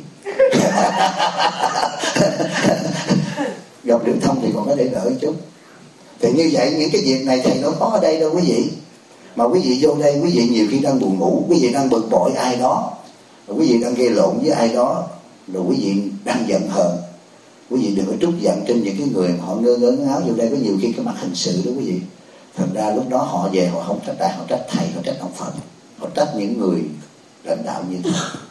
Gặp Liễu Thông thì còn có thể đỡ chút. Thì như vậy những cái việc này thầy đâu có ở đây đâu quý vị. Mà quý vị vô đây, quý vị nhiều khi đang buồn ngủ, quý vị đang bực bội ai đó, quý vị đang gây lộn với ai đó, rồi quý vị đang giận hờn, quý vị đừng có trút giận trên những cái người mà họ ngơ ngớ ngáo vô đây. Có nhiều khi cái mặt hình sự đó quý vị. Thành ra lúc đó họ về họ không trách ai, họ trách thầy, họ trách ông Phật, họ trách những người lãnh đạo như thế.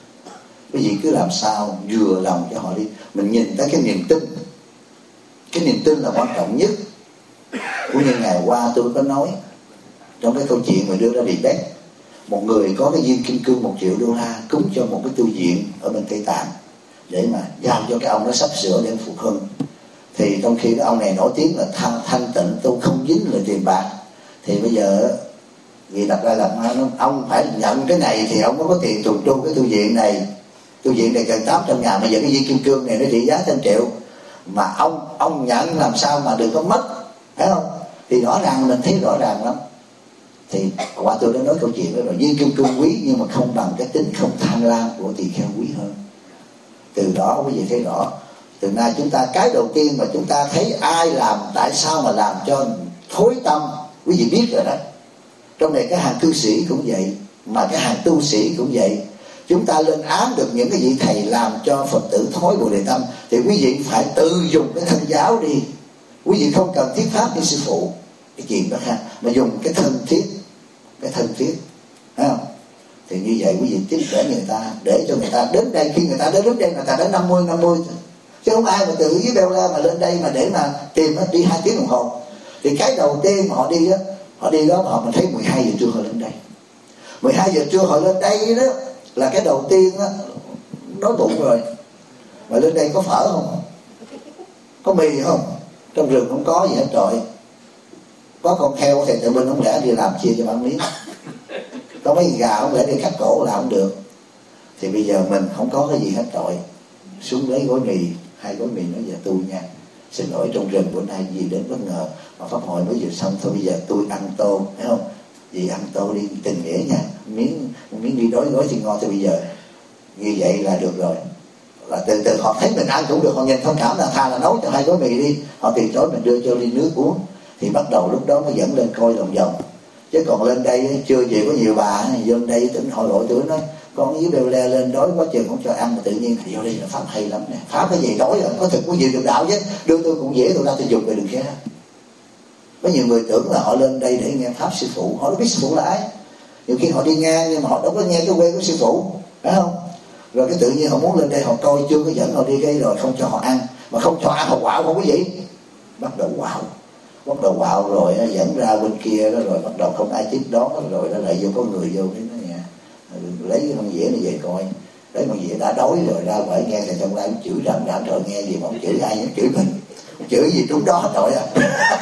Quý vị cứ làm sao vừa lòng cho họ đi. Mình nhìn tới cái niềm tin. Cái niềm tin là quan trọng nhất. Cũng như ngày qua tôi có nói trong cái câu chuyện mà đưa ra debate, một người có cái viên kim cương một triệu đô la cúng cho một cái tu viện ở bên Tây Tạng để mà giao cho cái ông đó sắp sửa để phục hưng. Thì trong khi cái ông này nổi tiếng là thanh, thanh tịnh, tôi không dính lời tiền bạc, thì bây giờ vì đặt ra là ông phải nhận cái này thì ông mới có tiền trùng tu cái tu viện này. Tu viện này gần tám trăm ngàn, bây giờ cái viên kim cương này nó trị giá trăm triệu, mà ông ông nhận làm sao mà đừng có mất, phải không? Thì rõ ràng mình thấy rõ ràng lắm. Thì quả tôi đã nói câu chuyện đó rồi, viên kim cương quý nhưng mà không bằng cái tính không tham lam của tỳ kheo quý hơn. Từ đó quý vị thấy rõ. Từ nay chúng ta, cái đầu tiên mà chúng ta thấy ai làm, tại sao mà làm cho thối tâm, quý vị biết rồi đó. Trong này cái hàng cư sĩ cũng vậy, mà cái hàng tu sĩ cũng vậy. Chúng ta lên án được những cái vị thầy làm cho Phật tử thối bồ đề tâm, thì quý vị phải tự dùng cái thân giáo đi. Quý vị không cần thiết pháp như sư phụ, cái chuyện đó ha, mà dùng cái thân thiết, cái thân thiết, thấy không? Thì như vậy quý vị tiếp đỡ người ta, để cho người ta đến đây. Khi người ta đến đến đây, người ta đến năm mươi năm mươi, chứ không ai mà từ dưới Beo La mà lên đây mà để mà tìm nó đi hai tiếng đồng hồ. Thì cái đầu tiên mà họ đi đó, họ đi đó mà họ mình thấy mười hai giờ trưa họ lên đây, mười hai giờ trưa họ lên đây đó là cái đầu tiên đó, đói bụng rồi. Mà lên đây có phở không? Có mì không? Trong rừng không có gì hết trời. Có con heo thì tự bên không lẽ đi làm chia cho bạn miếng. Có mấy gà không lẽ đi cắt cổ là không được. Thì bây giờ mình không có cái gì hết rồi, xuống lấy gói mì, hai gói mì nói giờ tôi nha, xin lỗi trong rừng bữa nay gì đến bất ngờ mà pháp hội mới vừa xong, thôi bây giờ tôi ăn tô, thấy không? Vì ăn tô đi tình nghĩa nha, miếng miếng đi đói gói thì ngon. Thì bây giờ như vậy là được rồi. Là từ từ họ thấy mình ăn cũng được, họ nhìn thông cảm là tha là nấu cho hai gói mì đi, họ từ chối mình đưa cho ly nước uống. Thì bắt đầu lúc đó mới dẫn lên coi lòng vòng. Chứ còn lên đây chưa gì có nhiều bà vô đây tỉnh hội lỗi tuổi nói con với Beo La lên đói quá chừng không cho ăn, mà tự nhiên thì vô đây là pháp hay lắm nè. Pháp cái gì đói rồi, có thực có gì được đạo chứ, đưa tôi cũng dễ, tôi ra tôi dùng về đường khác. Có nhiều người tưởng là họ lên đây để nghe pháp sư phụ, họ đâu biết sư phụ là ai. Nhiều khi họ đi ngang nhưng mà họ đâu có nghe cái quê của sư phụ, phải không? Rồi cái tự nhiên họ muốn lên đây họ coi chưa có dẫn họ đi đây rồi không cho họ ăn, mà không cho ăn họ quạo không quý vị, bắt đầu quạo bắt đầu quạo rồi dẫn ra bên kia đó, rồi bắt đầu không ai tiếp đón, rồi nó lại vô có người vô cái nó nhà lấy cái con dĩa này về coi, lấy con dĩa đã đói rồi ra ngoài nghe thầy trong lai chửi rầm rầm, trời nghe gì mà ông chửi ai, chửi mình, chửi gì trúng đó trời ạ.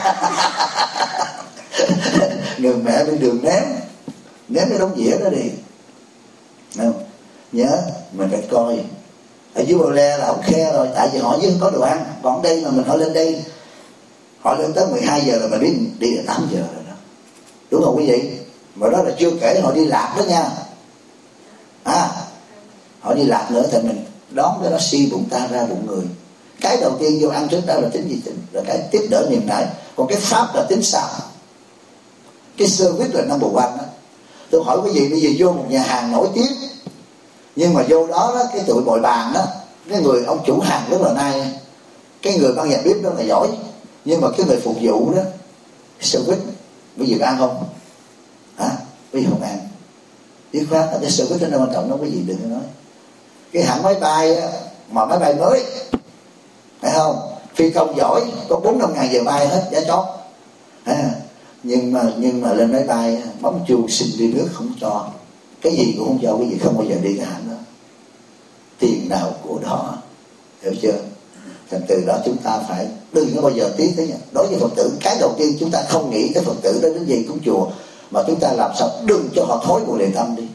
Người mẹ bên đường ném ném cái đống dĩa đó đi, không? Nhớ mình phải coi ở dưới Bờ Le là ông khe rồi, tại vì họ dưới có đồ ăn, còn đây mà mình họ lên đây, họ lên tới mười hai giờ là mình đi đi là tám giờ rồi đó, đúng không quý vị? Mà đó là chưa kể họ đi lạc đó nha, à họ đi lạc nữa thì mình đón cái đó si bụng ta ra bụng người. Cái đầu tiên vô ăn trước đó là tính gì tính, rồi cái tiếp đỡ niềm nở, còn cái pháp là tính sao? Cái service là number one đó. Tôi hỏi quý vị bây giờ vô một nhà hàng nổi tiếng, nhưng mà vô đó, đó cái tụi bồi bàn đó, cái người ông chủ hàng rất là nice, cái người ban nhà bếp rất là giỏi, nhưng mà cái người phục vụ đó service bây giờ ăn không? Hả? Bây giờ không ăn. Biết khoát là cái service nó quan trọng đó, quý vị đừng có nói. Cái hãng máy bay á, mà máy bay mới, phải không? Phi công giỏi, có bốn năm ngàn giờ bay hết, giá chót. À, nhưng mà nhưng mà lên máy bay bấm chuông xin đi nước không cho, cái gì cũng không cho, cái gì không bao giờ đi cái hãng đó. Tiền nào của đó, hiểu chưa? Thành từ đó chúng ta phải đừng có bao giờ tiếc thế nhỉ. Đối với Phật tử, cái đầu tiên chúng ta không nghĩ cái Phật tử đó đến gì cũng chùa, mà chúng ta làm sao đừng cho họ thối Bồ Đề Tâm đi.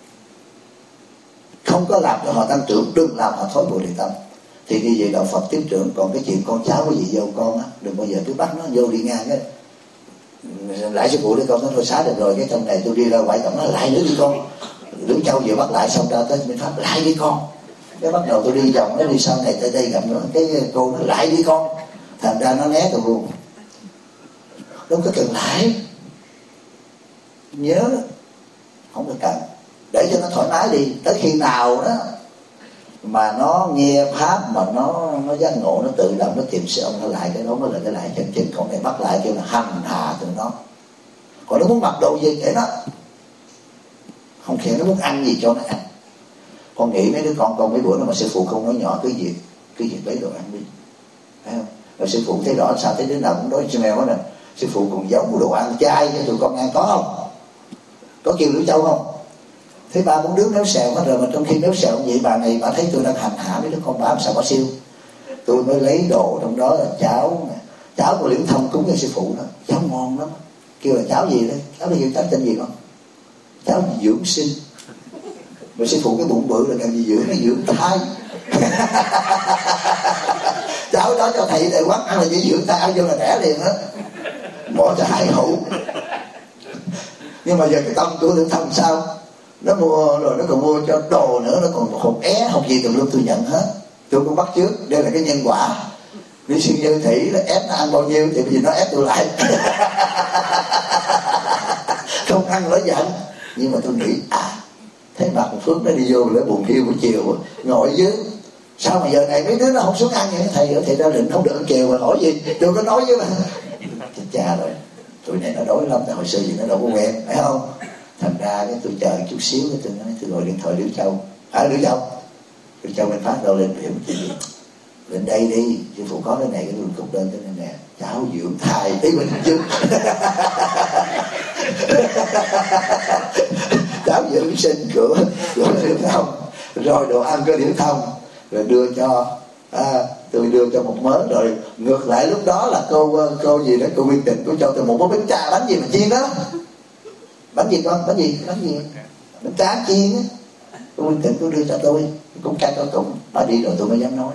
Không có làm cho họ tăng trưởng, đừng làm họ thối Bồ Đề Tâm. Thì như vậy đạo Phật tiến trưởng. Còn cái chuyện con cháu cái gì vô con á, đừng bao giờ cứ bắt nó vô đi ngang cái lại sư phụ để con nó thôi xá được rồi, cái trong này tôi đi ra ngoài cổng nó lại nữa đi con, Lưỡng Châu vừa bắt lại xong ra tới Minh Pháp lại đi con, cái bắt đầu tôi đi vòng nó đi sau này tới đây gặp nó, cái cô nó lại đi con, thành ra nó né tôi luôn. Đâu có cần lại, nhớ không có cần, để cho nó thoải mái đi. Tới khi nào đó mà nó nghe pháp mà nó nó giác ngộ, nó tự động nó tìm sự ông nó lại, cái đó mới là cái lại chân chính. Còn này bắt lại kêu là hành hạ tụi nó. Còn nó muốn mặc đồ gì kể nó, không khéo nó muốn ăn gì cho nó ăn. Con nghĩ mấy đứa con con mấy bữa nó mà sư phụ không nói nhỏ, cứ việc cứ việc lấy đồ ăn đi, thấy không? Rồi sư phụ thấy rõ sao thấy đứa nào cũng đói mèo hết nè, sư phụ còn giấu đồ ăn chay cho tụi con ăn, có không? Có kêu Lưỡng Châu không? Thấy ba bốn đứa méo xèo hết rồi, mà trong khi méo xèo vậy bà này bà thấy tôi đang hành hạ mấy đứa con bà làm sao bà siêu. Tôi mới lấy đồ trong đó là cháo, cháo của Liễu Thông cúng cho sư phụ đó, cháo ngon lắm. Kêu là cháo gì đấy, cháo là cháo tên gì không? Cháo dưỡng sinh. Mà sư phụ cái bụng bự là cần gì dưỡng, nó dưỡng thai. Cháo đó cho thầy thầy quán ăn là chỉ dưỡng thai, ăn vô là đẻ liền á, bỏ cho hai hũ. Nhưng mà giờ cái tâm của Liễu Thông sao? Nó mua rồi nó còn mua cho đồ nữa, nó còn hộp é hộp gì tùm lum tôi nhận hết, tôi cũng bắt trước. Đây là cái nhân quả. Lý Sư Như Thị nó ép nó ăn bao nhiêu thì bây giờ nó ép tôi lại. Không ăn nó giận. Nhưng mà tôi nghĩ à, thấy mặt Phước nó đi vô lễ buồn thiêu buổi chiều ngồi dưới, sao mà giờ này mấy đứa nó không xuống ăn vậy? Thầy thì ra định không được ăn chiều mà hỏi gì, tôi có nói với mà cha rồi, tụi này nó đói lắm, tại hồi xưa gì nó đâu có quen, phải không? Thành ra cái tôi chờ chút xíu, cái tôi nói tôi gọi điện thoại Liễu Châu, hả Liễu Châu, Liễu Châu mình phát đâu lên biểu chị lên đây đi, sư phụ có cái này cái đường cục lên cái này nè, cháu dưỡng thai tí mình chứ. Cháu dưỡng sinh của của Liễu Thông, rồi đồ ăn cho Liễu Thông, rồi đưa cho à, tôi đưa cho một mớ. Rồi ngược lại lúc đó là cô cô gì đó, cô Nguyên Tịnh, cô cho tôi một bánh trà bánh gì mà chiên đó. Bánh gì con? Bánh gì? Bánh gì? Bánh tráng chiên á. Cô Nguyên Tịnh cô đưa cho tôi, cũng cắt cho cũng. Bà đi rồi tôi mới dám nói.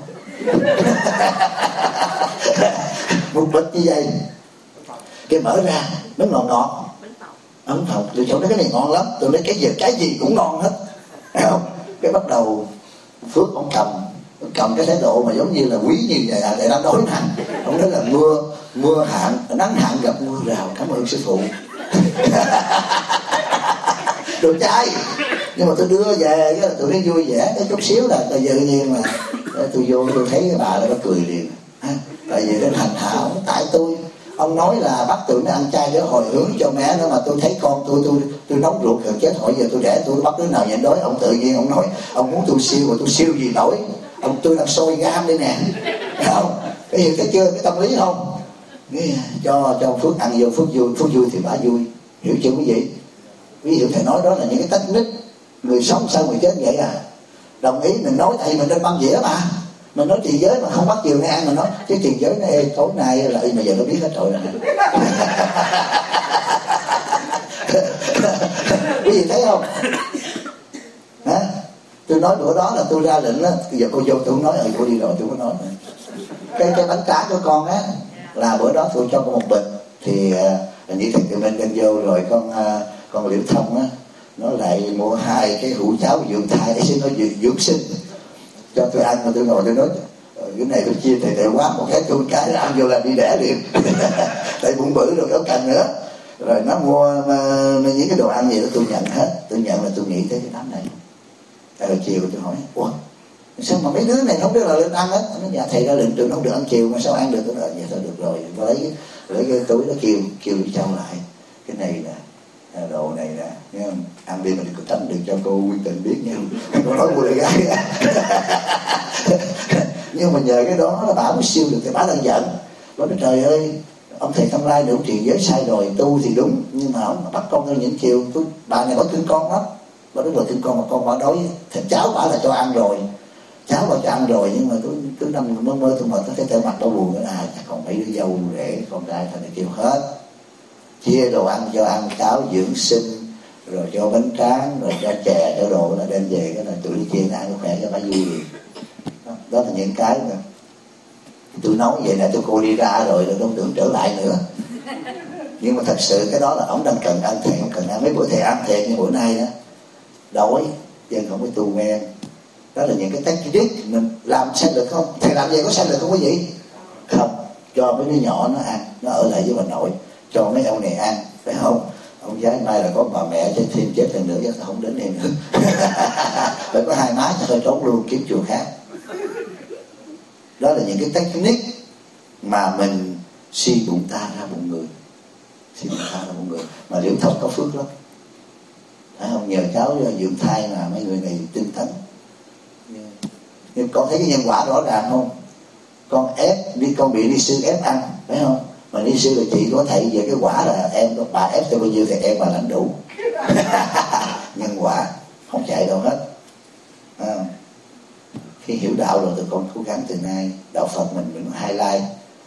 Một bịch như vậy, cái mở ra bánh ngọt ngọt, ấm thọc. Tôi cho cái này ngon lắm. Tôi nói cái gì cái gì cũng ngon hết, thấy không? Cái bắt đầu Phước ông cầm cầm cái thái độ mà giống như là quý như vậy để đang đối nặng. Ông nói là mưa mưa hạn, nắng hạn gặp mưa rào, cảm ơn sư phụ. Đồ chay. Nhưng mà tôi đưa về cái tôi thấy vui vẻ cái chút xíu là tự nhiên mà tôi vô tôi thấy cái bà đó nó cười liền. À, tại vì nó hành hạ tại tôi. Ông nói là bắt tụi nó ăn chay để hồi hướng cho mẹ nữa, mà tôi thấy con tôi tôi tôi nóng ruột gần chết, hỏi giờ tôi đẻ tôi bắt đứa nào nhịn đói. Ông tự nhiên ông nói ông muốn tôi siêu mà tôi siêu gì nổi, ông tôi đang sôi gan đây nè, thấy không? Cái hiểu cái chưa, cái tâm lý không? Nghe, cho cho phước ăn vô phước vui, phước vui thì bả vui, hiểu chưa quý vị? Ví dụ thầy nói đó là những cái technique người sống sao người chết vậy à. Đồng ý mình nói thầy mình nên băng dĩa mà, mình nói trì giới mà không bắt chiều nay ăn, mình nói cái trì giới này tối nay là mà giờ nó biết hết rồi rồi. Quý vị thấy không? Hả? Tôi nói bữa đó là tôi ra lệnh đó, giờ cô vô tôi không nói, rồi cô đi rồi tôi có nói. Cái cái bánh trái của con á là bữa đó tôi cho con một bịch thì uh, như thầy Tự Minh đem vô rồi con uh, con Liễu Thông á nó lại mua hai cái hũ cháo dưỡng thai ấy xin nó dưỡng sinh cho tôi ăn, mà tôi ngồi tôi nói cái này tôi chia thầy tệ quá, một cái tôi cái ăn vô là đi đẻ liền. Tại bụng bự rồi có cần nữa. Rồi nó mua uh, những cái đồ ăn gì đó tôi nhận hết, tôi nhận là tôi nghĩ tới cái đám này. Rồi chiều tôi hỏi ủa sao mà mấy đứa này không biết là lên ăn hết. Nó dạ thầy ra lệnh trường không được ăn chiều mà sao ăn được. Tôi nói dạ thôi được rồi, tôi lấy cái, lấy cái túi nó kêu kêu đi trao lại cái này nè, đồ này nè, nghe không? Ăn đi mà đừng có tránh được cho cô Nguyên Tình biết nha. Cô nói cô lại gái. Nhưng mà nhờ cái đó là bà mới siêu được thì bà đang giận. Bà nói trời ơi ông thầy Thông Lai được truyền giới sai rồi, tu thì đúng nhưng mà ông bắt con lên những chiều tôi bà này có thương con lắm. Bà nói vừa thương con mà con bà đói thịt cháo bà là cho ăn rồi, cháu bà cho ăn rồi, nhưng mà tôi cứ nằm mơ mơ tôi mệt tôi thấy tệ mặt đau buồn nữa. À chắc còn mấy đứa dâu rể con trai thành này kêu hết chia đồ ăn cho ăn cháo dưỡng sinh rồi cho bánh tráng rồi cho chè cho đồ là đem về cái là tụi đi chia ăn khỏe cho bà vui. Đó, đó là những cái mà tôi nói vậy là tôi cô đi ra rồi rồi không tưởng trở lại nữa. Nhưng mà thật sự cái đó là ông đang cần ăn thiệt, không cần ăn. Mấy bữa thầy ăn thiệt như bữa nay đó đói dân không có tu men. Đó là những cái technique mình làm sai được không? Thầy làm gì có sai được không quý vị? Không, cho mấy đứa nhỏ nó ăn, nó ở lại với bà nội, cho mấy ông này ăn, phải không? Ông gái mai là có bà mẹ cho thêm chết lần nữa chắc không đến đây nữa. Phải có hai má cho thôi trốn luôn kiếm chùa khác. Đó là những cái technique mà mình suy bụng ta ra bụng người, suy bụng ta ra bụng người. Mà Liễu Thông có phước lắm, phải không? Nhờ cháu dưỡng thai mà mấy người này tinh tấn. Nhưng con thấy cái nhân quả rõ ràng không? Con ép đi, con bị ni sư ép ăn, phải không? Mà ni sư là chị có thầy về cái quả là em có bà ép cho bao nhiêu thì em mà lãnh đủ. Nhân quả không chạy đâu hết. À, khi hiểu đạo rồi tụi con cố gắng từ nay đạo Phật mình mình highlight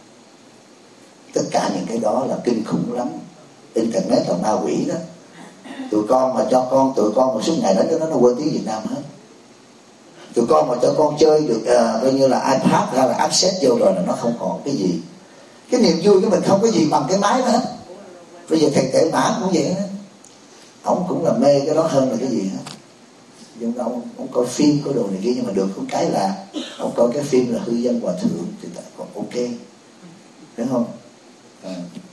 tất cả những cái đó là kinh khủng lắm. Internet là ma quỷ đó. Tụi con mà cho con tụi con một suốt ngày đánh cho nó nó quên tiếng Việt Nam hết. Tụi con mà cho con chơi được uh, coi như là iPad ra là access vô rồi là nó không còn cái gì. Cái niềm vui của mình không có gì bằng cái máy đó hết. Bây giờ thầy Tệ Mã cũng vậy đó. Ông cũng là mê cái đó hơn là cái gì hết. Nhưng ông, ông coi phim có đồ này kia, nhưng mà được có cái là ông coi cái phim là hư dân hòa thượng thì còn ok, đúng không? À.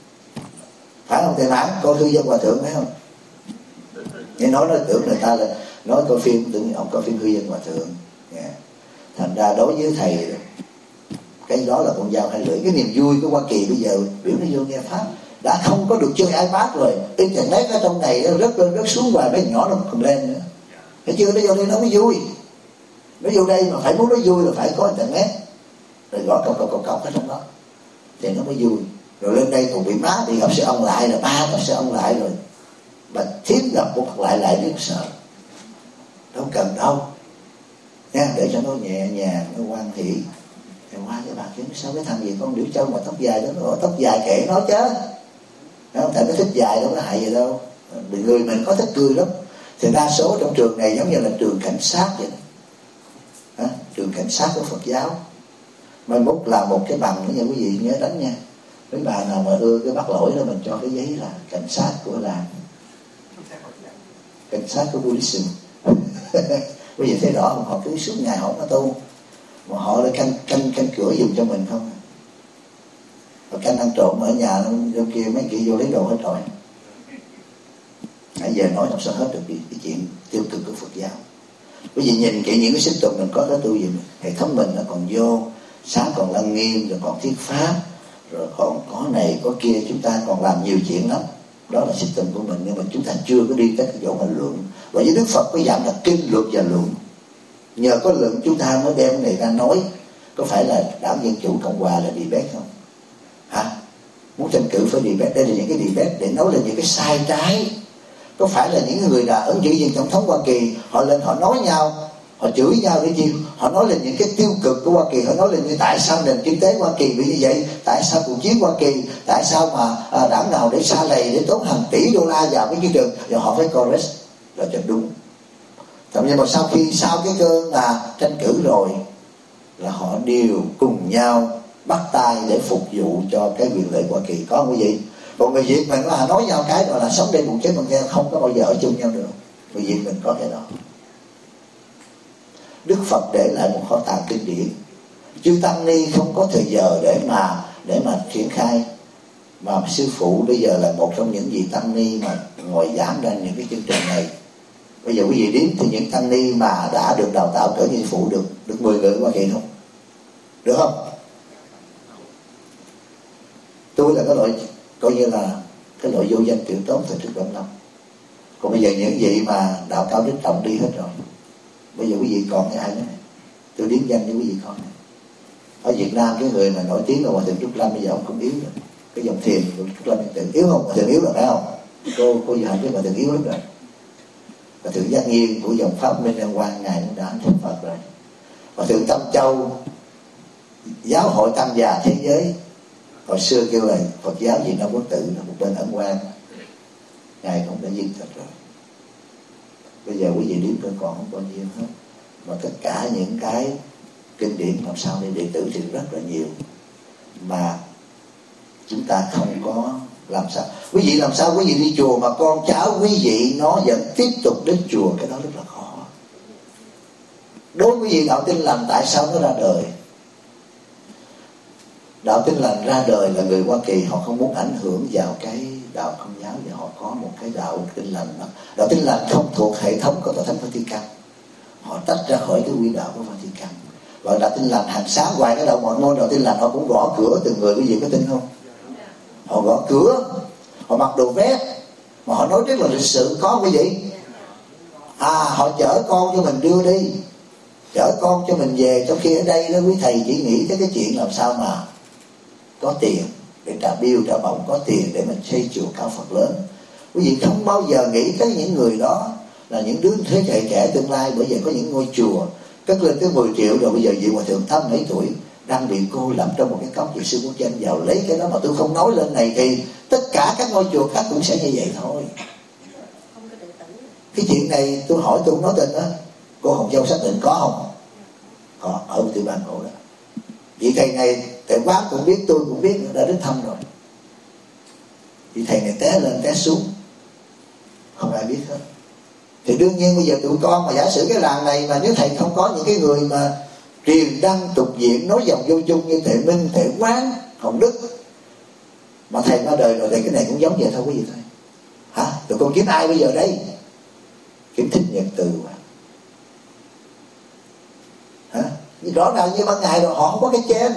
Phải không Tệ Mã? Coi hư dân hòa thượng phải không? Nghe nói nó tưởng người ta là nói coi phim, tưởng ông coi phim hư dân hòa thượng. Yeah. Thành ra đối với thầy cái đó là con dao hai lưỡi. Cái niềm vui của Hoa Kỳ bây giờ biểu nó vô nghe pháp đã không có được chơi iPad rồi, internet ở trong này nó rớt lên rớt xuống và mấy nhỏ nó còn lên nữa. Thấy chưa? Nó vô đây nó mới vui. Nó vô đây mà phải muốn nó vui là phải có internet rồi gõ cọc cọc cọc cọc ở trong đó thì nó mới vui. Rồi lên đây còn bị má bị gặp sư ông lại rồi ba gặp sư ông lại rồi bà thiếp gặp một lại lại biết sợ. Đâu cần đâu nha, để cho nó nhẹ nhàng, nó ngoan hỷ. Thì qua cái bà kiếm sao cái thằng gì con Liễu Châu mà tóc dài đó, nó tóc dài kệ nó chứ, không? Tại nó thích dài đâu có hại gì đâu. Người mình có thích cười lắm. Thì đa số trong trường này giống như là trường cảnh sát vậy đó. Hả? Trường cảnh sát của Phật giáo. Mai mốt là một cái bằng nữa nha quý vị nhớ đánh nha. Mấy bà nào mà ưa cái bắt lỗi đó mình cho cái giấy là cảnh sát của làng, cảnh sát của Buddhism. Quý vị thấy rõ không? Họ cứ suốt ngày họ có tu mà họ lại canh canh canh cửa giùm cho mình không. Và canh ăn trộm ở nhà trong kia mấy kia vô lấy đồ hết rồi. Nãy giờ nói không sao hết được cái, cái chuyện tiêu cực của Phật giáo. Quý vị nhìn kỹ những cái sinh tồn mình có cái tu gì mình, hệ thống mình nó còn vô sáng còn lăng nghiêm, rồi còn thuyết pháp, rồi còn có này có kia, chúng ta còn làm nhiều chuyện lắm. Đó là system của mình, nhưng mà chúng ta chưa có đi tới cái chỗ mà luận. Và với Đức Phật có dạng là kinh luật và luận. Nhờ có luận chúng ta mới đem cái này ra nói. Có phải là đảng Dân Chủ Cộng Hòa là debate không? Hả? muốn tranh cử phải debate. Đây là những cái debate để nói lên những cái sai trái. Có phải là những người là ứng cử viên tổng thống Hoa Kỳ họ lên họ nói nhau, họ chửi nhau để chi? Họ nói lên những cái tiêu cực của Hoa Kỳ, họ nói lên như tại sao nền kinh tế Hoa Kỳ bị như vậy, tại sao cuộc chiến Hoa Kỳ, tại sao mà à, đảng nào để xa lầy, để tốn hàng tỷ đô la vào cái chương trình, rồi họ phải correct là cho đúng. Thậm chí mà sau khi sau cái cơn mà tranh cử rồi là họ đều cùng nhau bắt tay để phục vụ cho cái quyền lợi của Hoa Kỳ, có không quý vị? Còn người Việt mình là nói nhau cái rồi là sống đây cùng chết bằng nghe, không có bao giờ ở chung nhau được. Người Việt mình có cái đó. Đức Phật để lại một kho tàng kinh điển, chư tăng ni không có thời giờ để mà để mà triển khai, mà sư phụ bây giờ là một trong những vị tăng ni mà ngồi giảng ra những cái chương trình này. Bây giờ quý vị đếm thì những tăng ni mà đã được đào tạo cỡ như sư phụ được được mười người Hoa Kỳ không? Được không? Tôi là cái loại coi như là cái loại vô danh tiểu tốt thời trước Đông Lâm. Còn bây giờ những vị mà đạo cao đức trọng đi hết rồi. Bây giờ quý vị còn cái ai nữa này? Tôi điếm danh với quý vị còn này. Ở Việt Nam cái người mà nổi tiếng là Hòa Thượng Trúc Lâm, bây giờ ông cũng yếu rồi. Cái dòng thiền của Trúc Lâm tự yếu không? Hòa Thượng yếu rồi phải không? Cô cô giờ cái Hòa Thượng yếu lắm rồi. Hòa Thượng Giác Nghiên của dòng Pháp Minh Đăng Quang ngài cũng đã thành Phật rồi. Hòa Thượng Tâm Châu giáo hội Tăng già thế giới hồi xưa kêu là Phật giáo Việt Nam Quốc Tự là một bên ẩn quan, ngài cũng đã viên thật rồi. Bây giờ quý vị điếm tôi còn không bao nhiêu hết, mà tất cả những cái kinh điển làm sao để đệ tử thì rất là nhiều, mà chúng ta không có làm sao. Quý vị làm sao quý vị đi chùa mà con cháu quý vị nó vẫn tiếp tục đến chùa, cái đó rất là khó. Đối với quý vị đạo Tin Lành tại sao nó ra đời? Đạo Tin Lành ra đời là người Hoa Kỳ họ không muốn ảnh hưởng vào cái đạo Công giáo, và họ có một cái đạo Tin Lành đó. Đạo Tin Lành không thuộc hệ thống của Tòa Thánh Vatican, họ tách ra khỏi cái quỹ đạo của Vatican. Và đạo Tin Lành hàng sáng ngoài cái đạo mọi môn đạo Tin Lành họ cũng gõ cửa từng người, quý vị có tin không? Họ gõ cửa, họ mặc đồ vest, mà họ nói rất là lịch sự, có quý vị. À, họ chở con cho mình đưa đi, chở con cho mình về, trong khi ở đây đó quý thầy chỉ nghĩ tới cái chuyện làm sao mà có tiền để trả bill trả bổng, có tiền để mình xây chùa cao Phật lớn. Quý vị không bao giờ nghĩ tới những người đó là những đứa thế hệ trẻ tương lai. Bởi vậy có những ngôi chùa cất lên tới mười triệu rồi, bây giờ vị Hòa Thượng tám mấy tuổi đang bị cô lập trong một cái cốc, vị sư Quốc Danh vào lấy cái đó mà tôi không nói lên này thì tất cả các ngôi chùa khác cũng sẽ như vậy thôi. Cái chuyện này tôi hỏi tôi không nói tên đó, cô Hồng Châu xác định có không? Có, ở tiểu bang cổ đó. Vị thầy này thầy quán cũng biết, tôi cũng biết, đã đến thăm rồi. Vị thầy này té lên té xuống không ai biết hết. Thì đương nhiên bây giờ tụi con mà giả sử cái làng này mà nếu thầy không có những cái người mà truyền đăng tục diện nói dòng vô chung như Thệ Minh, Thệ Quán, Hồng Đức, mà thầy ra đời rồi thì cái này cũng giống vậy thôi quý vị thôi. Hả? Tụi con kiếm ai bây giờ đây? Kiếm Thích Nhật Từ mà. Hả? Rõ ràng như ban ngày rồi, họ không có cái chen.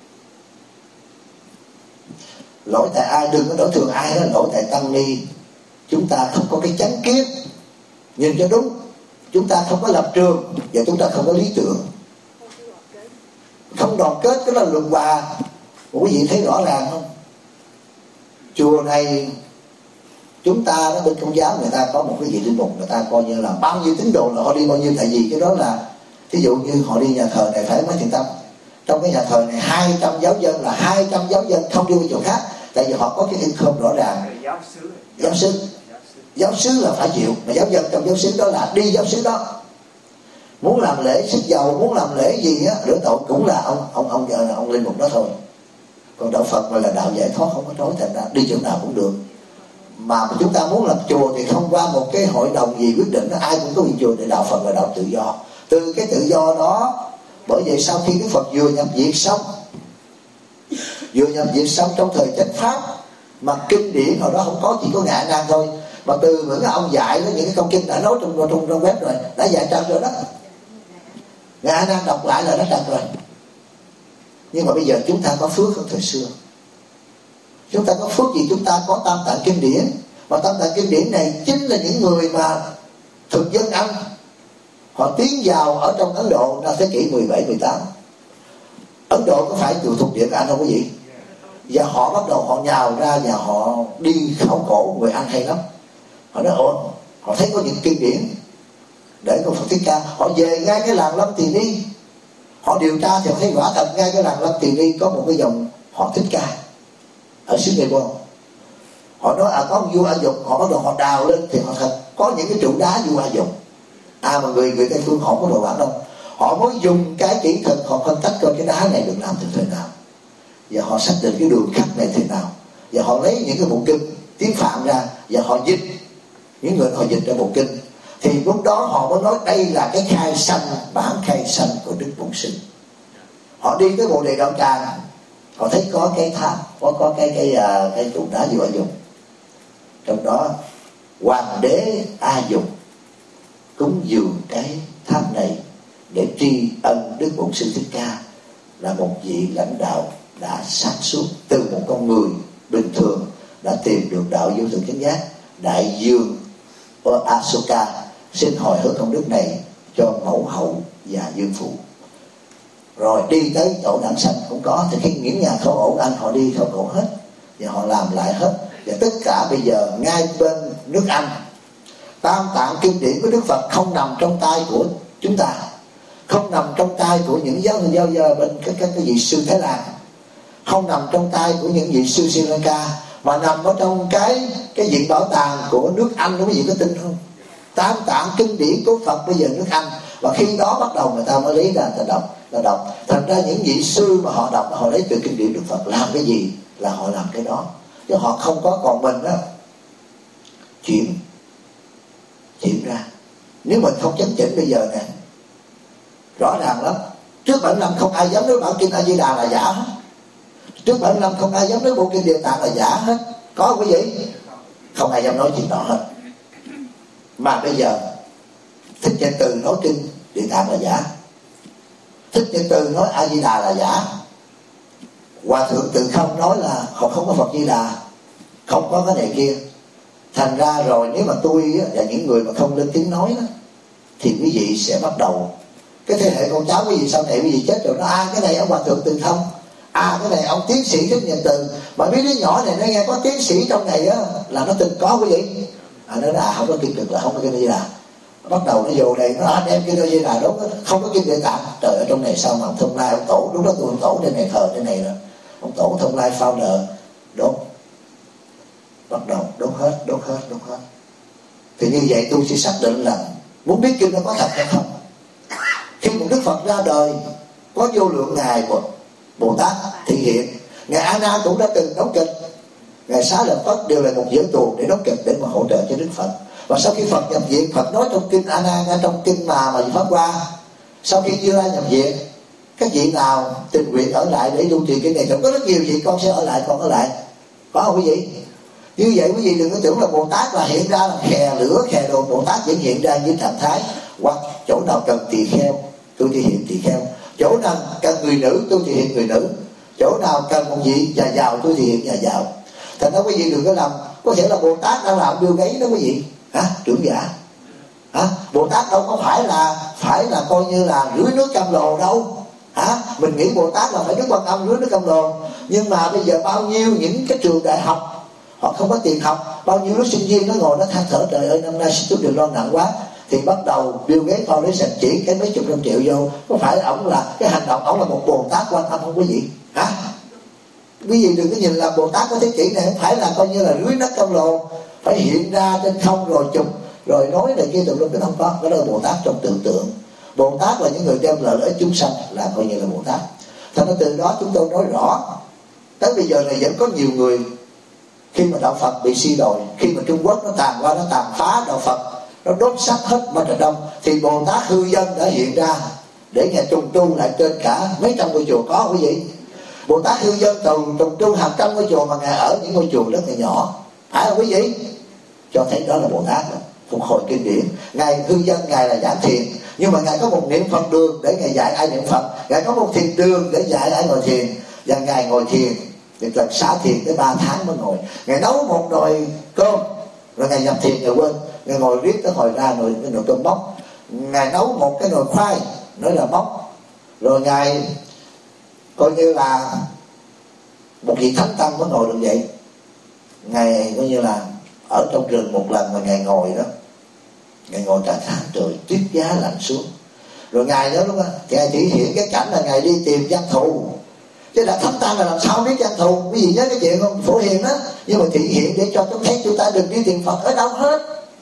Lỗi tại ai? Đừng có đổ thừa ai đó, lỗi tại tăng ni. Chúng ta không có cái chánh kiến, nhìn cho đúng. Chúng ta không có lập trường và chúng ta không có lý tưởng, không đoàn kết. Cái là luận hòa. Quý vị thấy rõ ràng không? Chùa này chúng ta nó bên Công giáo người ta có một cái gì linh mục, người ta coi như là bao nhiêu tín đồ là họ đi bao nhiêu. Tại vì cái đó là thí dụ như họ đi nhà thờ này phải mấy thiền tâm, trong cái nhà thờ này hai trăm giáo dân là hai trăm giáo dân không đi vào chỗ khác, tại vì họ có cái income rõ ràng. Giáo sứ giáo sứ giáo sứ là phải chịu, mà giáo dân trong giáo sứ đó là đi giáo sứ đó. Muốn làm lễ xích dầu, muốn làm lễ gì á rửa tội cũng là ông ông ông ông, ông linh mục đó thôi. Còn đạo Phật mà là đạo giải thoát, không có trói, thành ra đi chỗ nào cũng được. Mà chúng ta muốn làm chùa thì không qua một cái hội đồng gì quyết định đó, ai cũng có quyền chùa. Để đạo Phật là đạo tự do. Từ cái tự do đó, bởi vậy sau khi Đức Phật vừa nhập viện xong, vừa nhập viện xong trong thời chánh pháp mà kinh điển hồi đó không có, chỉ có Ngài A Nan thôi, mà từ những cái ông dạy đó, những cái câu kinh đã nói trong trong trong web rồi, đã dạy trật rồi đó. Ngài A Nan đọc lại là đã trật rồi. Nhưng mà bây giờ chúng ta có phước hơn thời xưa. Chúng ta có phước gì? Chúng ta có Tam Tạng Kinh Điển. Và Tam Tạng Kinh Điển này chính là những người mà thực dân Anh họ tiến vào ở trong Ấn Độ năm thế kỷ mười bảy mười tám. Ấn Độ có phải từ thuộc địa của Anh không quý vị? Và họ bắt đầu họ nhào ra và họ đi khảo cổ. Người Anh hay lắm, họ nói ồ, họ thấy có những kinh điển để của Phật Thích Ca. Họ về ngay cái làng Lâm Tỳ Ni, họ điều tra thì họ thấy quả thật ngay cái làng Lâm Tỳ Ni có một cái dòng họ Thích Ca ở xứ Nghệ Quân. Họ nói à có một vua A Dục. Họ bắt đầu họ đào lên thì họ thật có những cái trụ đá vua A Dục. À mà người người Tây Phương họ có đồ bản đâu. Họ mới dùng cái kỹ thuật họ phân tích coi cái đá này được làm từ thế nào, và họ xác định cái đường khắc này thế nào, và họ lấy những cái bộ kinh tiếng Phạm ra và họ dịch, những người họ dịch ra bộ kinh. Thì lúc đó họ mới nói đây là cái khai sanh, bản khai sanh của Đức Bổn Sư. Họ đi tới Bồ Đề Đạo Tràng, họ thấy có cái tháp, có có cái cái uh, cái trụ đá vua A Dục. Trong đó hoàng đế A Dục cúng dường cái tháp này để tri ân Đức Bổn Sư Thích Ca là một vị lãnh đạo đã sáng suốt, từ một con người bình thường đã tìm được đạo vô thượng chánh giác. Đại dương Asoka xin hồi hướng công đức này cho mẫu hậu và dương phụ. Rồi đi tới chỗ Đản Sanh cũng có. Thì khi những nhà khảo cổ Anh họ đi khảo cổ hết và họ làm lại hết. Và tất cả bây giờ ngay bên nước Anh, Tam Tạng kinh điển của Đức Phật không nằm trong tay của chúng ta, không nằm trong tay của những giáo giáo giáo bên các các cái vị sư Thái Lan, không nằm trong tay của những vị sư Sri Lanka, mà nằm ở trong cái cái viện bảo tàng của nước Anh. Quý vị có tin không? Tam Tạng kinh điển của Phật bây giờ nước Anh. Và khi đó bắt đầu người ta mới lấy ra người ta đọc, là đọc. Thành ra những vị sư mà họ đọc, họ lấy từ kinh điển Đức Phật làm cái gì là họ làm cái đó, chứ họ không có còn mình đó chuyển chuyển ra. Nếu mình không chấn chỉnh bây giờ nè, rõ ràng lắm. Trước bảy năm không ai dám nói bản kinh A Di Đà là giả hết. Trước bảy năm không ai dám nói bộ kinh Địa Tạng là giả hết. Có quý vị? Không ai dám nói chuyện đó hết. Mà bây giờ Thích Nhật Từ nói kinh Địa Tạng là giả, Thích Nhật Từ nói A Di Đà là giả, Hòa Thượng Từ Không nói là họ không có Phật Di Đà, không có cái này kia. Thành ra rồi nếu mà tôi và những người mà không lên tiếng nói đó, thì quý vị sẽ bắt đầu cái thế hệ con cháu quý vị sau này quý vị chết rồi nó à cái này ông Hòa Thượng Từ Không, à cái này ông tiến sĩ Thích Nhật Từ. Mà mấy đứa nhỏ này nó nghe có tiến sĩ trong này á là nó tin có quý vị. À nó là không có kinh được là không có kinh Di Đà. Bắt đầu nó vô đây nó à, đem kinh Di Đà đúng không có kinh Địa Tạng. Trời ở trong này sao mà ông Thông Lai ông tổ, lúc đó tôi ông tổ trên này thờ trên này rồi, ông tổ Thông Lai founder đốt, bắt đầu đốt hết đốt hết đốt hết. Thì như vậy tôi sẽ xác định là muốn biết kinh nó có thật hay không. Khi một Đức Phật ra đời có vô lượng ngài Bồ, Bồ Tát thị hiện, ngài A Nan cũng đã từng đóng kịch, ngài Xá Lợi Phất đều là một giới tù để đóng kịch để mà hỗ trợ cho Đức Phật. Và sau khi Phật nhập viện, Phật nói trong kinh A Nan, trong kinh mà mà Pháp Hoa, sau khi Như Lai nhập viện, các vị nào tình nguyện ở lại để tu trì cái này, có rất nhiều vị con sẽ ở lại, con ở lại, có không quý vị? Như vậy quý vị đừng có tưởng là Bồ Tát là hiện ra là khè lửa khè đồ. Bồ Tát vẫn hiện ra với trạng thái hoặc chỗ nào cần tỳ kheo tôi thì hiện tỳ kheo, chỗ nào cần người nữ tôi thì hiện người nữ, chỗ nào cần một vị nhà giàu tôi thì hiện nhà giàu. Thành ra quý vị đừng có làm có thể là Bồ Tát đang làm Bill Gates đó quý vị hả, trưởng giả hả? Bồ Tát đâu có phải là phải là coi như là rưới nước cam lồ đâu hả? Mình nghĩ Bồ Tát là phải Đức Quan Âm rưới nước cam lồ, nhưng mà bây giờ bao nhiêu những cái trường đại học họ không có tiền học, bao nhiêu đứa sinh viên nó ngồi nó than thở trời ơi năm nay student loan nặng quá, thì bắt đầu Bill Gates Foundation chỉ cái mấy chục trăm triệu vô. Có phải ổng là cái hành động ổng là một Bồ Tát Quan Âm không quý vị hả? Quý vị đừng có nhìn là Bồ Tát có thế kỷ này không phải là coi như là rưới đất cam lồ phải hiện ra trên không rồi chụp rồi nói này kia tùm lum, cái không có. Cái đó là Bồ Tát trong tưởng tượng. Bồ Tát là những người đem lợi ích chúng sanh là coi như là Bồ Tát. Thành ra từ đó chúng tôi nói rõ tới bây giờ này vẫn có nhiều người khi mà đạo Phật bị suy đồi, khi mà Trung Quốc nó tàn qua nó tàn phá đạo Phật, nó đốt xác hết Ma Trà Đông, thì Bồ Tát hư dân đã hiện ra để nhà trùng tu lại trên cả mấy trăm ngôi chùa, có quý vị. Bồ Tát hư dân trùng trùng tu hàng trăm ngôi chùa mà ngài ở những ngôi chùa rất là nhỏ, phải không quý vị? Cho thấy đó là Bồ Tát đó. Phục hồi kinh điển. Ngài hư dân ngài là giảng thiền, nhưng mà ngài có một niệm Phật đường để ngài dạy ai niệm Phật, ngài có một thiền đường để dạy ai ngồi thiền, và ngài ngồi thiền thì lần xả thiền tới ba tháng mới ngồi. Ngài nấu một nồi cơm rồi ngài nhập thiền ngài quên, ngài ngồi riết tới hồi ra nồi cái nồi cơm bóc. Ngài nấu một cái nồi khoai nói là bóc, rồi ngài coi như là Một vị thánh tăng mới ngồi được vậy. Ngài coi như là ở trong rừng một lần mà Ngài ngồi đó, Ngài ngồi cả tháng trời, tuyết giá lạnh xuống. Rồi Ngài đó đúng không? Ngài chỉ hiện cái cảnh là Ngài đi tìm văn thù. Chứ đã thánh tăng là làm sao biết văn thù? Quý vị nhớ cái chuyện không? Phổ Hiền đó. Nhưng mà thị hiện để cho tôi thấy chúng ta đừng đi tìm Phật ở đâu hết.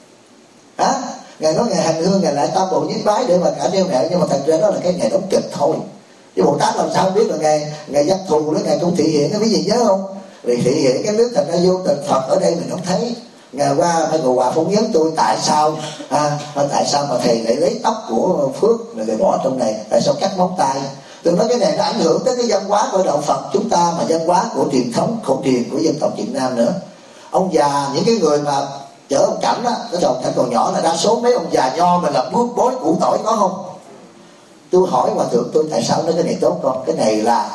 Hả? Ngài nói Ngài hành hương, Ngài lại tam bộ nhiếp bái để mà cả đeo nẹo. Nhưng mà thật ra đó là cái Ngài đóng kịch thôi. Chứ Bồ Tát làm sao biết là Ngài Ngài văn thù đó, Ngài cũng thị hiện. Quý vị nhớ không? Vì thị hiện cái nước thành ra vô tình Phật ở đây mình không thấy. Ngày qua mấy người Hòa phóng vấn tôi tại sao à, tại sao mà thầy lại lấy tóc của Phước rồi bỏ trong này, tại sao cắt móng tay? Tôi nói cái này nó ảnh hưởng tới cái văn hóa của đạo Phật chúng ta, mà văn hóa của truyền thống khẩu truyền của dân tộc Việt Nam nữa. Ông già, những cái người mà chở ông Cảnh á, cái ông Cảnh còn nhỏ là đa số mấy ông già nho mà làm bước bối củ tỏi có không? Tôi hỏi Hòa thượng tôi tại sao nói cái này tốt con? Cái này là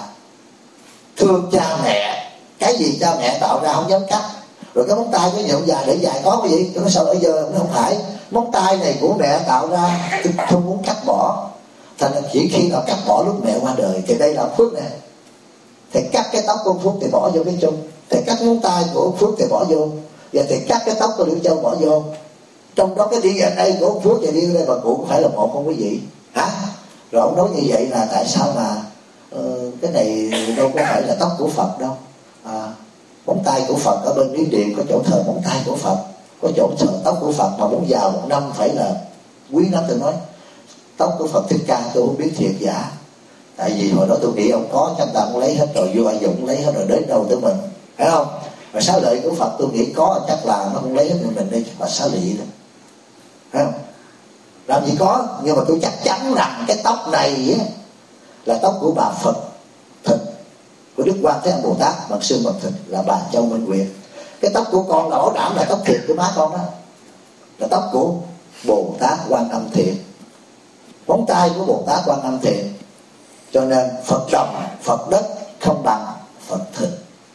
thương cha mẹ, cái gì cha mẹ tạo ra không dám cắt. Rồi cái móng tay cái nhà ông già để dài có cái gì? Tôi nói sao ở giờ nó không phải. Móng tay này của mẹ tạo ra, tôi không muốn cắt bỏ. Thành ra chỉ khi nào cắt bỏ lúc mẹ qua đời. Thì đây là ông Phước nè, thầy cắt cái tóc của ông Phước thì bỏ vô cái chung, thầy cắt móng tay của ông Phước thì bỏ vô, và thầy cắt cái tóc của Liễu Châu bỏ vô. Trong đó cái đê en a của ông Phước và đê en a bà cụ cũng phải là một không quý vị hả? Rồi ông nói như vậy là tại sao mà uh, cái này đâu có phải là tóc của Phật đâu. À, móng tay của Phật ở bên Miến Điện có chỗ thờ móng tay của Phật, có chỗ thờ tóc của Phật, mà muốn giàu một năm phải là quý lắm. Tôi nói tóc của Phật Thích Ca tôi không biết thiệt giả, tại vì hồi đó tôi nghĩ ông có chắc ta cũng lấy hết rồi, vua Ai Dũng lấy hết rồi, đến đâu tới mình, phải không? Và xá lợi của Phật tôi nghĩ có chắc là nó không lấy hết mình đây, chắc là xá lị đó, phải không? Làm gì có, nhưng mà tôi chắc chắn rằng cái tóc này á, là tóc của bà Phật Thịnh, của Đức Quan Thế Âm Bồ Tát, bằng xương bằng thịt, là bà Châu Minh Nguyệt. Cái tóc của con là bảo đảm là tóc thiệt của má con đó, là tóc của Bồ Tát Quan Âm Thiện, móng tay của Bồ Tát Quan Âm Thiện. Cho nên Phật đồng, Phật đất không bằng Phật Thịnh.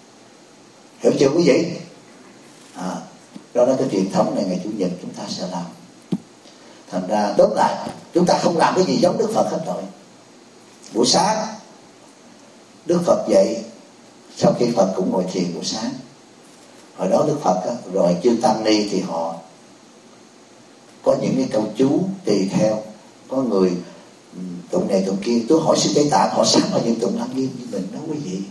Hiểu chưa quý vị? À, đó là cái truyền thống này ngày Chủ nhật chúng ta sẽ làm. Thành ra tóm lại chúng ta không làm cái gì giống Đức Phật hết rồi. Buổi sáng Đức Phật dậy, sau khi Phật cũng ngồi thiền buổi sáng. Hồi đó Đức Phật á, rồi chư tăng ni thì họ có những cái câu chú tùy theo. Có người tụng này tụng kia. Tôi hỏi sư Tây Tạng họ sáng bao nhiêu tụng lăng nghiêm như mình đó quý vị.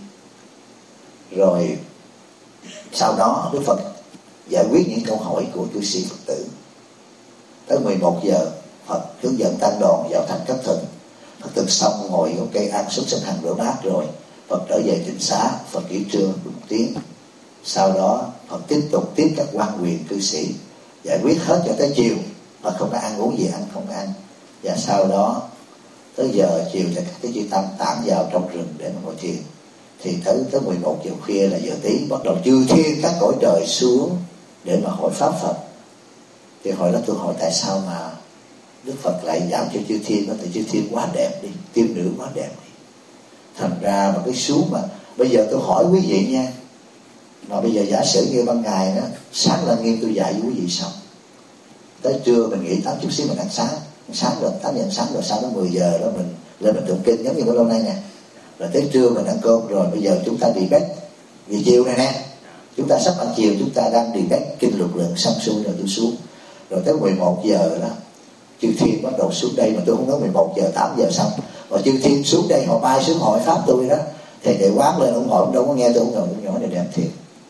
Rồi sau đó Đức Phật giải quyết những câu hỏi của cư sĩ Phật tử. Tới mười một giờ Phật hướng dẫn tăng đoàn vào thành Cấp Thịnh. Phật thực xong ngồi có cây ăn súc sinh hành rửa bát rồi Phật trở về tịnh xá. Phật nghỉ trưa một tiếng. Sau đó Phật tiếp tục tiếp các quan quyền cư sĩ, giải quyết hết cho tới chiều. Phật không có ăn uống gì, ăn không có ăn. Và sau đó tới giờ chiều thì các chư tăng tản vào trong rừng để mà ngồi thiền. Thì tới tới mười một giờ khuya là giờ tí, bắt đầu chư thiên các cõi trời xuống để mà hỏi pháp Phật. Thì hồi đó tôi hỏi tại sao mà Đức Phật lại giảm cho chư thiên đó, thì chư thiên quá đẹp đi, tiên nữ quá đẹp đi. Thành ra mà cái xuống mà bây giờ tôi hỏi quý vị nha, mà bây giờ giả sử như ban ngày đó, sáng lên nghiêm tôi dạy với quý vị xong, tới trưa mình nghỉ tám chút xíu mình ăn sáng, sáng rồi tám giờ ăn sáng rồi, sau đó mười giờ đó mình lên mình tụng kinh giống như bữa lâu nay nè. Rồi tới trưa mình ăn cơm rồi, bây giờ chúng ta đi bếp vì chiều này nè, chúng ta sắp ăn chiều, chúng ta đang đi bếp kinh luật lượng xong xuôi rồi tôi xuống. Rồi tới mười một giờ đó chư thiên bắt đầu xuống đây, mà tôi không nói mười một giờ tám giờ xong, mà chư thiên xuống đây họ bay xuống hỏi pháp tôi đó. Thầy để quán lên ông hỏi, ông đâu có nghe tôi, ông ngồi ông nhỏ này đẹp thiệt,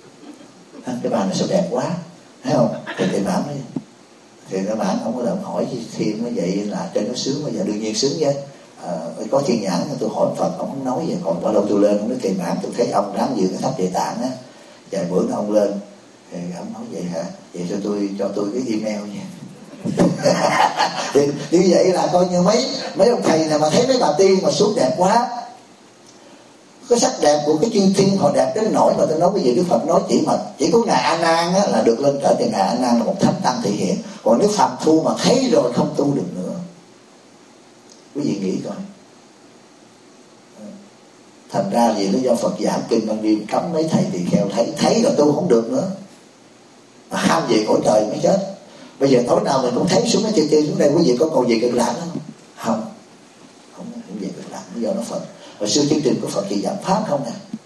cái bàn này sao đẹp quá, thấy không? Thì thầy bảo ấy, thì các bạn không có làm hỏi thiên nó vậy là trên nó sướng, bây giờ đương nhiên sướng chứ. À, có thiên nhãn tôi hỏi Phật ông không nói vậy, còn bao lâu tôi lên ông nói kỳ mạng tôi thấy ông ráng giữ cái tháp Địa Tạng á, vài bữa nó ông lên thì ông nói vậy hả, vậy cho tôi cho tôi cái email nha. Thì như vậy là coi như mấy mấy ông thầy này mà thấy mấy bà tiên mà xuống đẹp quá, cái sắc đẹp của cái chư thiên họ đẹp đến nỗi mà tôi nói cái gì Đức Phật nói chỉ mà chỉ có ngài A Nan á, là được lên trở thì ngài A Nan là một thánh tăng thể hiện, còn nếu phàm phu mà thấy rồi không tu được nữa. Quý vị nghĩ coi, thành ra vì lý do Phật giảng kinh ban đêm cấm mấy thầy tỳ kheo thấy thấy là tu không được nữa, mà ham về cõi trời mới chết. Bây giờ tối nào mình cũng thấy xuống cái chư thiên xuống đây, quý vị có cầu gì cực lạc không? Không, không, không về cực lạc, lý do nó Phật. Và sư chương trình của Phật chỉ giảng pháp không nè,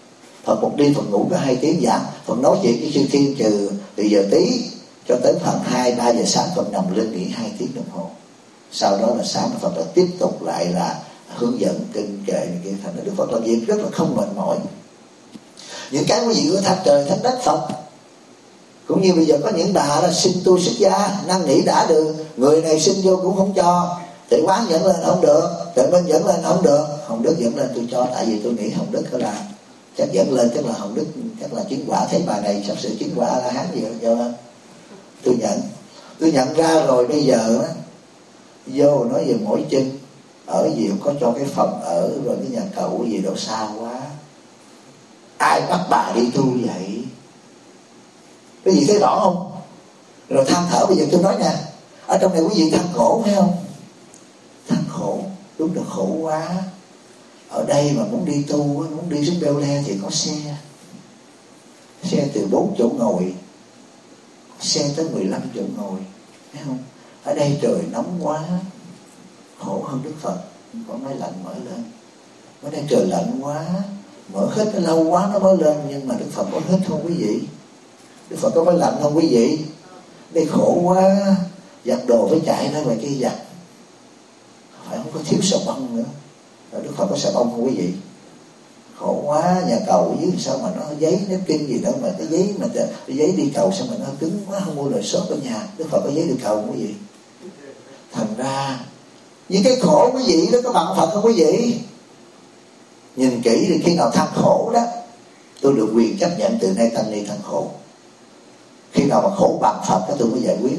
Phật một đi Phật ngủ có hai tiếng giảng. Phật nói chuyện với chư thiên trừ từ giờ tí cho tới phần hai ba giờ sáng Phật nằm lên nghỉ hai tiếng đồng hồ. Sau đó là sáng Phật đã tiếp tục lại là hướng dẫn kinh kệ này kia. Thành ra Đức Phật làm việc rất là không mệt mỏi. Những cái quý vị của tháp trời thánh đất Phật, cũng như bây giờ có những bà là xin tu xuất gia, năn nỉ đã được, người này xin vô cũng không cho, Tự quán dẫn lên không được, Tự minh dẫn lên không được, Hồng Đức dẫn lên tôi cho. Tại vì tôi nghĩ Hồng Đức là chắc dẫn lên chắc là Hồng Đức chắc là chứng quả. Thấy bà này sắp sửa chứng quả là hán gì đó cho tôi nhận. Tôi nhận ra rồi bây giờ đó, vô nói về mỗi chân ở gì không có cho cái phòng ở, rồi cái nhà cậu gì đâu xa quá, ai bắt bà đi tu vậy? Cái gì thấy rõ không? Rồi than thở. Bây giờ tôi nói nha, ở trong này quý vị than khổ phải không? Than khổ, đúng là khổ quá. Ở đây mà muốn đi tu, muốn đi xuống Beo Le thì có xe, xe từ bốn chỗ ngồi, xe tới mười lăm chỗ ngồi, thấy không? Ở đây trời nóng quá, khổ hơn Đức Phật, có máy lạnh mở lên. Ở đây trời lạnh quá, mở hết nó lâu quá nó mới lên. Nhưng mà Đức Phật có hết không quý vị? Đức Phật có máy lạnh không quý vị? Đây khổ quá, giặt đồ phải chạy ra ngoài kia giặt, phải không có thiếu xà bông nữa. Rồi Đức Phật có xà bông không quý vị? Khổ quá, nhà cầu dưới sao mà nó giấy nếp kinh gì đó mà cái giấy mà cái giấy đi cầu sao mà nó cứng quá, không mua lời sốt ở nhà. Đức Phật có giấy đi cầu không quý vị? Thành ra những cái khổ quý vị đó có bằng Phật không quý vị? Nhìn kỹ thì khi nào than khổ đó, tôi được quyền chấp nhận từ nay tăng ni than khổ. Khi nào mà khổ bằng Phật đó tôi mới giải quyết.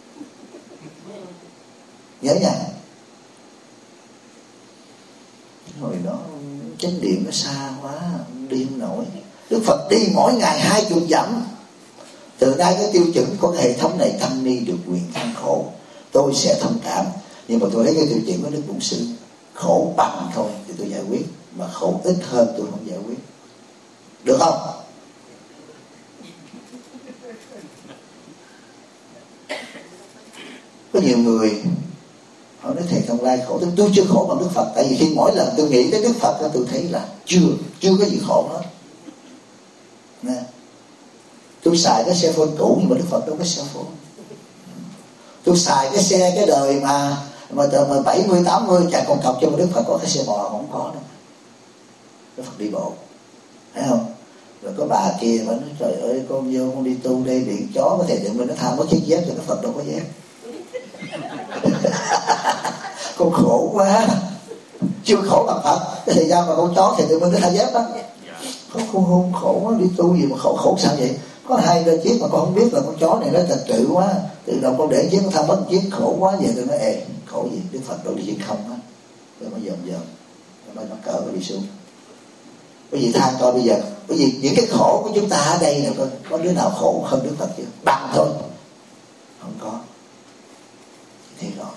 Nhớ nha. Hồi đó chánh điện nó xa quá, đi không nổi. Đức Phật đi mỗi ngày hai chục dặm. Từ nay cái tiêu chuẩn của cái hệ thống này, tăng ni được quyền than khổ, tôi sẽ thông cảm. Nhưng mà tôi thấy cái tiêu chuẩn của Đức Bổn Sư, khổ bằng thôi thì tôi giải quyết, mà khổ ít hơn tôi không giải quyết. Được không? Có nhiều người họ nói thầy Thông Lai khổ, tôi, tôi chưa khổ bằng Đức Phật. Tại vì khi mỗi lần tôi nghĩ tới Đức Phật đó, tôi thấy là chưa chưa có gì khổ hết. Nè, tôi xài cái xe phone cũ nhưng mà Đức Phật đâu có xe phone. Tôi xài cái xe cái đời mà mà từ mà bảy mươi tám mươi chạy còn cọc cho mà Đức Phật có cái xe bò không có đâu. Đức Phật đi bộ, thấy không? Rồi có bà kia mà nói trời ơi con vô con đi tu đây điện chó có thể tự mình nó tham có chiếc dép cho Đức Phật đâu có dép. Con khổ quá, chưa khổ bằng Phật. Cái thời gian mà con chó thì tự mình nó thay dép đó. Không, không, không khổ quá, đi tu gì mà khổ, khổ sao vậy? Có hai ba chiếc mà con không biết là con chó này nó thật sự quá. Từ đầu con để chiếc con tham mất chiếc khổ quá vậy. Tôi nói ê khổ gì, Đức Phật đâu đi chiếc không á. Rồi mà dần dần nó nó cỡ nó đi xuống. Bởi vì than coi bây giờ, bởi vì những cái khổ của chúng ta ở đây là có, có đứa nào khổ hơn Đức Phật chưa? Bằng thôi. Không có. Thế rồi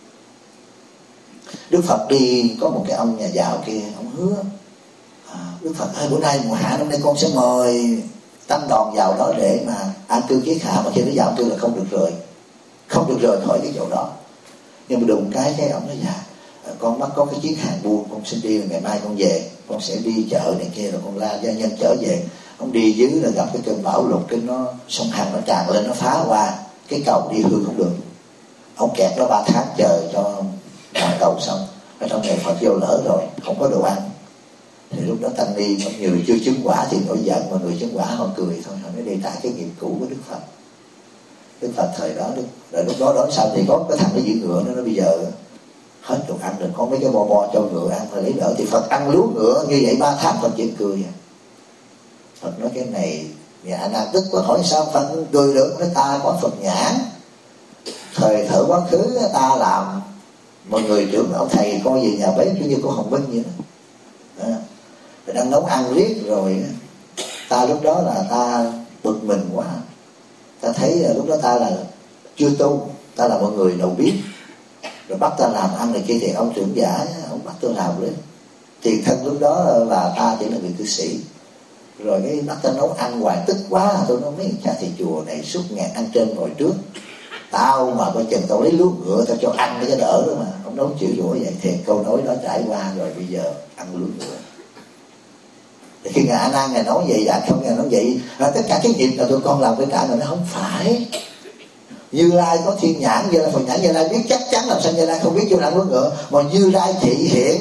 Đức Phật đi, có một cái ông nhà giàu kia, ông hứa à, Đức Phật ơi bữa nay mùa hạ năm nay con sẽ mời tăng đoàn vào đó để mà an cư kiết hạ. Mà khi nó vào kêu là không được rời, không được rời khỏi cái chỗ đó. Nhưng mà đùng cái cái ông nói dạ con bắt có cái chuyến hàng buôn, con xin đi là ngày mai con về, con sẽ đi chợ này kia rồi con la gia nhân trở về. Ông đi dưới là gặp cái cơn bão lụt, cái nó sông Hằng nó tràn lên, nó phá qua cái cầu đi hư không được. Ông kẹt nó ba tháng chờ cho hoàn cầu xong. Ở trong này Phật vô lỡ rồi, không có đồ ăn. Thì lúc đó tăng ni có người chưa chứng quả thì nổi giận, mà người chứng quả họ cười thôi. Họ nói đây tại cái nghiệp cũ của Đức Phật. Đức Phật thời đó, Đức, rồi lúc đó đó sao thì có cái thằng nó giữ ngựa nó bây giờ hết đồ ăn rồi, có mấy cái bo bo cho ngựa ăn phải lấy đỡ. Thì Phật ăn lúa ngựa như vậy ba tháng Phật chỉ cười. Phật nói cái này nhà nào tức quá, hỏi sao Phật cười được? Nói ta có Phật nhãn, thời thở quá khứ ta làm một người trưởng ông thầy coi về nhà bếp như cô Hồng Vinh vậy đó, đó. Đang nấu ăn riết rồi ta lúc đó là ta bực mình quá. Ta thấy là lúc đó ta là chưa tu, ta là một người đầu bếp, rồi bắt ta làm ăn này kia thì ông trưởng giả ông bắt tôi làm đấy. Tiền thân lúc đó là ta chỉ là người cư sĩ, rồi cái bắt ta nấu ăn hoài tức quá. Tôi nói mấy cha thầy chùa này suốt ngày ăn trên ngồi trước, tao mà coi chừng tao lấy lúa ngựa tao cho ăn để cho đỡ đó mà. Ông nói chịu rủa vậy thì câu nói đó trải qua rồi, bây giờ ăn lúa ngựa. Thì khi ngài A Nan ngài nói vậy, dạ không ngài nói vậy, à, tất cả cái nghiệp là tụi con làm phải trả. Mà nó không phải. Như Lai có thiên nhãn, Như Lai phần nhãn, Như Lai biết chắc chắn, làm sao Như Lai không biết vô năng với ngựa. Mà Như Lai thị hiện,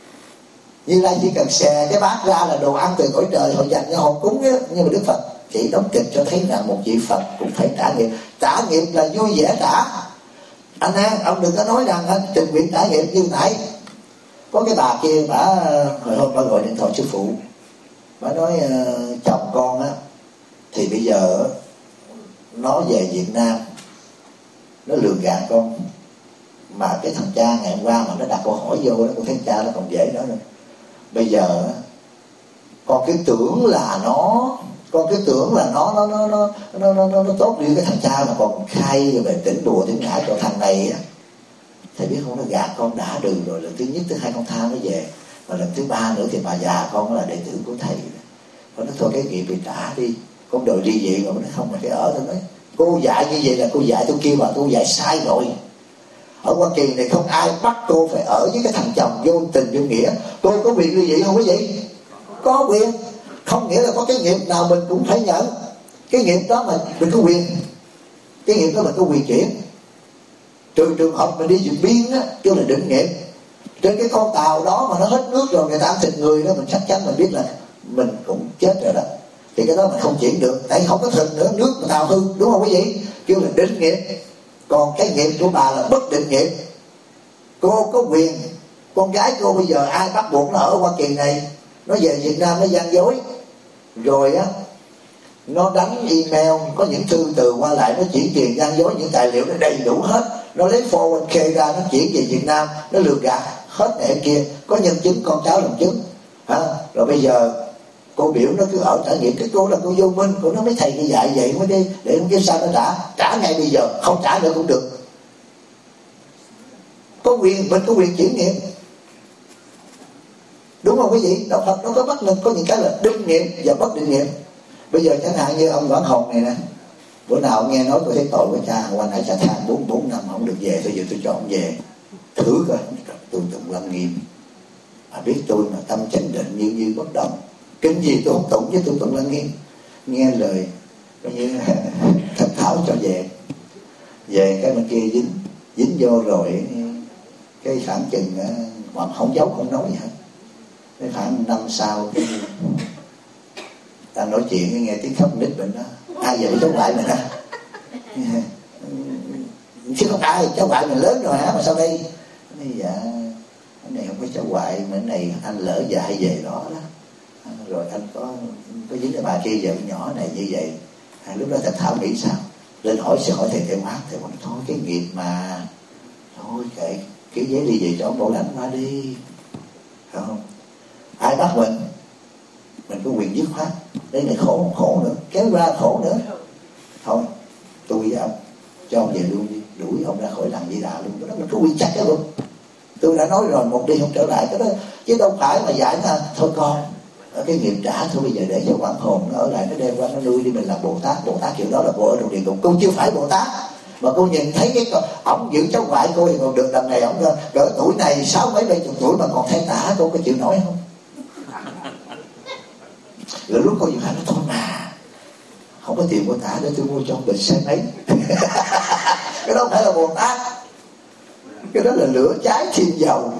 Như Lai chỉ cần xè cái bát ra là đồ ăn từ cõi trời họ dành cho họ cúng á. Nhưng mà Đức Phật chỉ đóng kịch cho thấy rằng một vị Phật cũng phải trả nghiệp. Trả nghiệp là vui vẻ trả. Anh An, ông đừng có nói rằng anh tình nguyện trả nghiệp. Như nãy có cái bà kia, bà hồi hôm bà gọi điện thoại sư phụ, bà nói uh, chồng con á thì bây giờ nó về Việt Nam, nó lường gạt con, mà cái thằng cha ngày hôm qua mà nó đặt câu hỏi vô đó, con thấy cha nó còn dễ đó rồi. Bây giờ con cứ tưởng là nó con cứ tưởng là nó nó nó nó nó nó, nó, nó tốt như cái thằng cha mà còn khai về tỉnh đùa tỉnh ngã cho thằng này á. Thầy biết không, nó gạt con đã đường rồi. Lần thứ nhất, thứ hai con tha nó về, và lần thứ ba nữa thì bà già con là đệ tử của thầy. Con nói thôi cái nghiệp thì trả đi, con đòi ly dị. Mà nó không, là cái ở. Tôi nói cô dạy như vậy là cô dạy tôi kêu mà cô dạy sai rồi. Ở Hoa Kỳ này không ai bắt cô phải ở với cái thằng chồng vô tình vô nghĩa. Cô có quyền ly dị không quý vị? Có quyền. Không nghĩa là có cái nghiệp nào mình cũng phải nhận. Cái nghiệp đó mà mình có quyền, cái nghiệp đó mình có quyền chuyển. Trừ trường hợp mình đi vượt biên á, kêu là định nghiệp. Trên cái con tàu đó mà nó hết nước rồi, người ta ăn thịt người đó, mình chắc chắn mình biết là mình cũng chết rồi đó. Thì cái đó mình không chuyển được, tại không có thịt nữa, nước mà tàu hư, đúng không quý vị? Kêu là định nghiệp. Còn cái nghiệp của bà là bất định nghiệp. Cô có quyền. Con gái cô bây giờ ai bắt buộc nó ở Hoa Kỳ này, nó về Việt Nam nó gian dối, rồi á nó đánh email, có những thư từ qua lại, nó chuyển tiền gian dối, những tài liệu nó đầy đủ hết. Nó lấy four oh one k ra, nó chuyển về Việt Nam, nó lừa gạt hết này kia, có nhân chứng, con cháu làm chứng. À, rồi bây giờ cô biểu nó cứ ở trải nghiệm. Cái cô là cô vô minh, cô nói mấy thầy như dạy vậy mới đi, để không biết sao nó trả. Trả ngay bây giờ, không trả nữa cũng được. Có quyền, mình có quyền chuyển nghiệp, đúng không quý vị? Đạo Phật nó có bắt mình có những cái là định nghiệp và bất định nghiệp. Bây giờ chẳng hạn như ông Quảng Hồng này nè, bữa nào ông nghe nói tôi thấy tội của cha, qua nãy cha than bốn bốn năm không được về, thôi giờ tôi cho ông về thử coi. Tôi tụng Lăng Nghiêm, mà biết tôi mà tâm chánh định như như bất động, kinh gì tôi không tụng, với tôi tụng Lăng Nghiêm. Nghe lời coi như Thạch Thảo cho về, về cái bên kia dính dính vô rồi, cái khoảng chừng mà không giấu không nói gì hết. Cái khoảng năm sau cái ta nói chuyện nghe tiếng khóc nít mình đó, ai vậy cháu ngoại mình hả? Chứ không ai, cháu ngoại mình lớn rồi hả mà sao đây? Nói dạ cái này không có cháu ngoại, mà cái này anh lỡ dạy về đó đó, rồi anh có có dính cái bà kia vợ nhỏ này như vậy. À, lúc đó Thạch Thảo nghĩ sao? Lên hỏi sẽ hỏi thầy Tề Quán, thầy Quán thôi cái nghiệp mà thôi kệ, cái giấy đi về cho ông Bảo Lãnh qua đi, phải không? Ai bắt mình, mình có quyền dứt khoát. Đây này khổ khổ nữa, kéo ra khổ nữa. Thôi tôi với ông cho ông về luôn đi, đuổi ông ra khỏi làng Di Đà luôn. Đó mình có quyền chắc đó luôn. Tôi đã nói rồi, một đi không trở lại cái đó, chứ đâu phải mà giải là thôi con cái nghiệp trả thôi, bây giờ để cho quán hồn nó ở lại, nó đem qua nó nuôi đi, mình làm Bồ Tát. Bồ Tát kiểu đó là cô ở trong địa ngục, cô chưa phải Bồ Tát. Mà cô nhìn thấy cái ổng giữ cháu ngoại cô thì còn được, đằng này ổng cỡ tuổi này sáu mấy bảy chục tuổi mà còn thấy tả, cô có chịu nổi không? Rồi lúc cô vừa nói thôi mà không có tiền của tả để tôi mua cho ông bình xe máy. Cái đó không phải là Bồ Tát, cái đó là lửa cháy thiên dầu.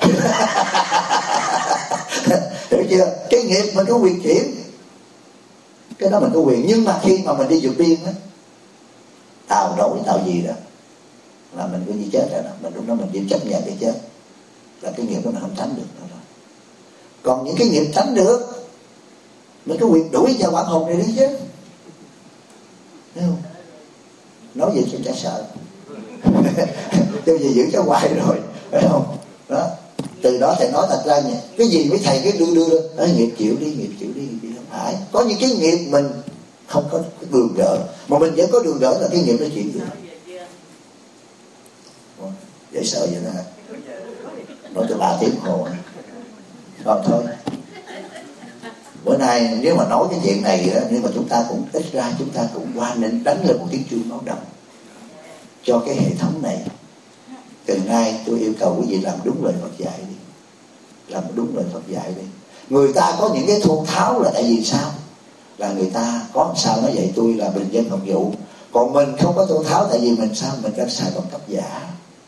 Hiểu chưa? Cái nghiệp mình có quyền chuyển, cái đó mình có quyền. Nhưng mà khi mà mình đi vượt biên á, tàu đổi tàu gì đó là mình có như chết rồi đó. Mình lúc đó mình chỉ chấp nhận cái chết, là cái nghiệp đó mình không tránh được nữa rồi. Còn những cái nghiệp tránh được, mình có quyền đuổi cho bản hồn này đi chứ, thấy không? Nói vậy chứ chả sợ. Cho gì giữ cho hoài rồi, phải không? Đó. Từ đó thầy nói thật ra nhỉ, cái gì với thầy cái đưa đưa đưa đó, nghiệp chịu đi, nghiệp chịu đi, nghiệp không phải. Có những cái nghiệp mình không có đường đỡ, mà mình vẫn có đường đỡ là cái nghiệp nó chuyển được. Dễ sợ vậy đó hả? Nói từ ba tiếng hồ. Còn thôi, bữa nay nếu mà nói cái chuyện này đó, nhưng mà chúng ta cũng ít ra chúng ta cũng qua nên đánh lên một tiếng chuông báo động cho cái hệ thống này. Từ nay tôi yêu cầu quý vị làm đúng lời Phật dạy đi, làm đúng lời Phật dạy đi. Người ta có những cái thô tháo là tại vì sao? Là người ta có sao nói vậy, tôi là bình dân học vụ. Còn mình không có thô tháo tại vì mình sao? Mình đang xài bằng cấp giả,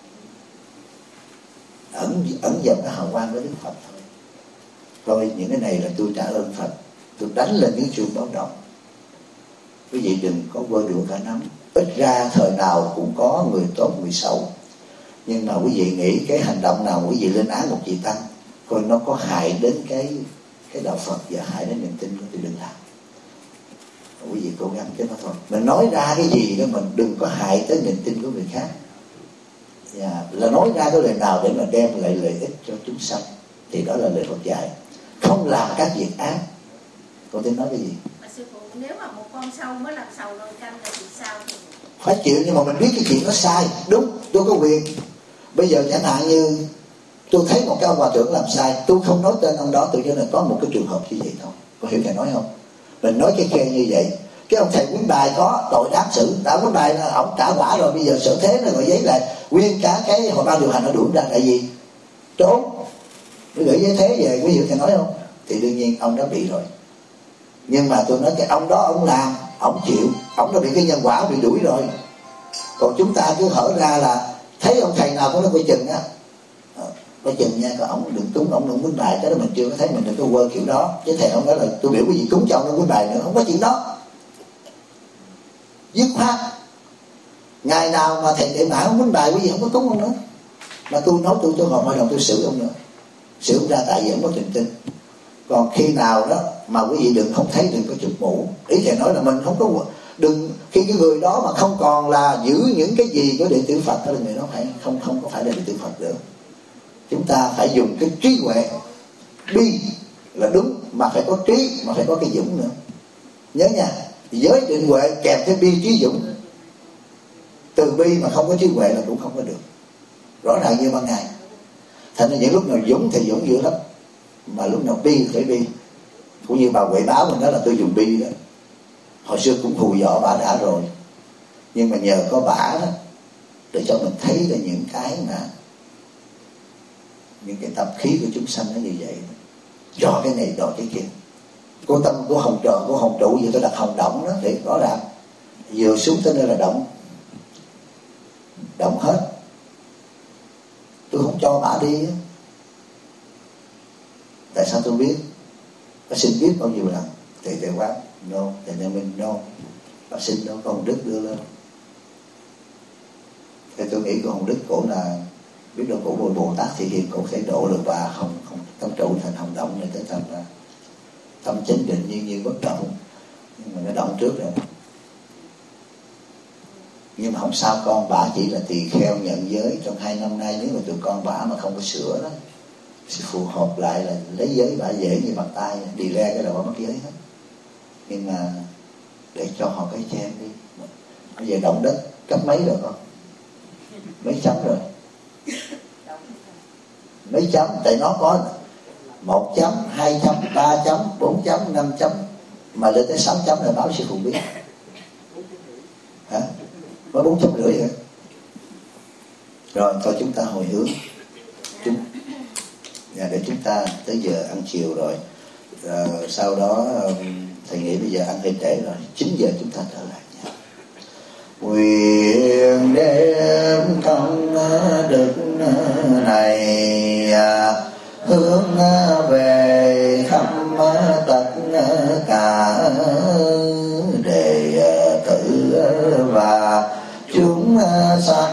ẩn ẩn dần cái hào quang với Đức Phật thôi. Rồi những cái này là tôi trả ơn Phật, tôi đánh lên những chuông báo động. Quý vị đừng có quơ đũa cả nắm. Ít ra thời nào cũng có người tốt người xấu, nhưng mà quý vị nghĩ cái hành động nào quý vị lên án một vị tăng coi nó có hại đến cái cái đạo Phật và hại đến niềm tin của tôi, đừng làm. Quý vị cố gắng cái đó thôi. Mình nói ra cái gì đó mình đừng có hại tới niềm tin của người khác. Yeah. Là nói ra cái lời nào để mà đem lại lợi ích cho chúng sanh thì đó là lời Phật dạy. Không làm các việc ác. Con tính nói cái gì? Mà sư phụ, nếu mà một con sâu mới làm sầu nồi canh thì sao? Phải chịu, nhưng mà mình biết cái chuyện nó sai. Đúng, tôi có quyền. Bây giờ chẳng hạn như tôi thấy một cái ông hòa thượng làm sai, tôi không nói tên ông đó, tôi cho nên có một cái trường hợp như vậy thôi. Có hiểu thầy nói không? Mình nói cái khe như vậy, cái ông thầy Quyến Bài có tội đáng xử, đã Quyến Bài là ông trả quả rồi, bây giờ sở thế nó gọi giấy lại, nguyên cả cái hội ban điều hành nó đuổi ra, tại vì trốn, nó gửi giấy thế về, quý vị thầy nói không? Thì đương nhiên ông đã bị rồi. Nhưng mà tôi nói cái ông đó ông làm, ông chịu, ông đã bị cái nhân quả, bị đuổi rồi. Còn chúng ta cứ hở ra là thấy ông thầy nào cũng nó coi chừng á, coi chừng nha, có ông đừng cúng ông đừng Quyến Bài, cái đó mình chưa có thấy, mình đừng có quơ kiểu đó. Chứ thầy ông nói là tôi biểu cái gì cúng cho ông đừng Quyến Bài nữa, không có chuyện đó. Dứt khoát ngày nào mà thầy đệ mã không Quyến Bài, quý vị không có cúng ông nữa. Mà tôi nói tôi tôi họp hội đồng tôi xử ông nữa, xử ông ra tại vì ông có trình tin. Còn khi nào đó mà quý vị đừng không thấy, đừng có chụp mũ. Ý thầy nói là mình không có, đừng khi cái người đó mà không còn là giữ những cái gì của đệ tử Phật, đó là người đó phải không không có phải là đệ tử Phật nữa. Chúng ta phải dùng cái trí huệ, bi là đúng, mà phải có trí, mà phải có cái dũng nữa. Nhớ nha, giới định huệ kèm theo bi trí dũng. Từ bi mà không có trí huệ là cũng không có được. Rõ ràng như ban ngày. Thành ra những lúc nào dũng thì dũng dữ lắm, mà lúc nào bi thì bi. Cũng như bà Huệ báo mình nói là tôi dùng bi đó. Hồi xưa cũng hù dọ bà đã rồi, nhưng mà nhờ có bà đó để cho mình thấy ra những cái mà những cái tập khí của chúng sanh nó như vậy, do cái này đòi cái kia. Cô tâm của hồng trợ của hồng trụ, giờ tôi đặt hồng động đó thì rõ ràng vừa xuống tới nơi là động, động hết. Tôi không cho bà đi. Tại sao tôi biết? Bà xin biết bao nhiêu lần. Thầy Tề Quán no, thầy Nhân Minh no, bà xin đâu, con Đức đưa lên. Thì tôi nghĩ con Đức cổ là biết đâu cổ Bồ Bồ Tát thì hiện cổ sẽ độ được bà không không tâm trụ thành hồng động này, tới thành ra tâm chánh định nhiên nhiên bất động. Nhưng mà nó động trước rồi. Nhưng mà không sao, con bà chỉ là tỳ kheo nhận giới. Trong hai năm nay nếu mà tụi con bà mà không có sửa đó, sẽ phù hợp lại là lấy giới bà dễ như bàn tay, đi le cái đầu bà mất giới hết. Nhưng mà để cho họ cái chen đi. Bây giờ động đất cấp mấy rồi con? Mấy chấm rồi? Mấy chấm? Tại nó có một chấm, hai chấm, ba chấm, bốn chấm, năm chấm, mà lên tới sáu chấm là báo sư phụ biết. Hả? Mới bốn chấm rưỡi rồi. Rồi thôi chúng ta hồi hướng. Chúng Dạ, để chúng ta tới giờ ăn chiều rồi, à, sau đó thầy nghĩ bây giờ ăn hơi trễ rồi, chín giờ chúng ta trở lại nha. Nguyện đem công đức này hướng về khắp tất cả đệ tử và chúng sanh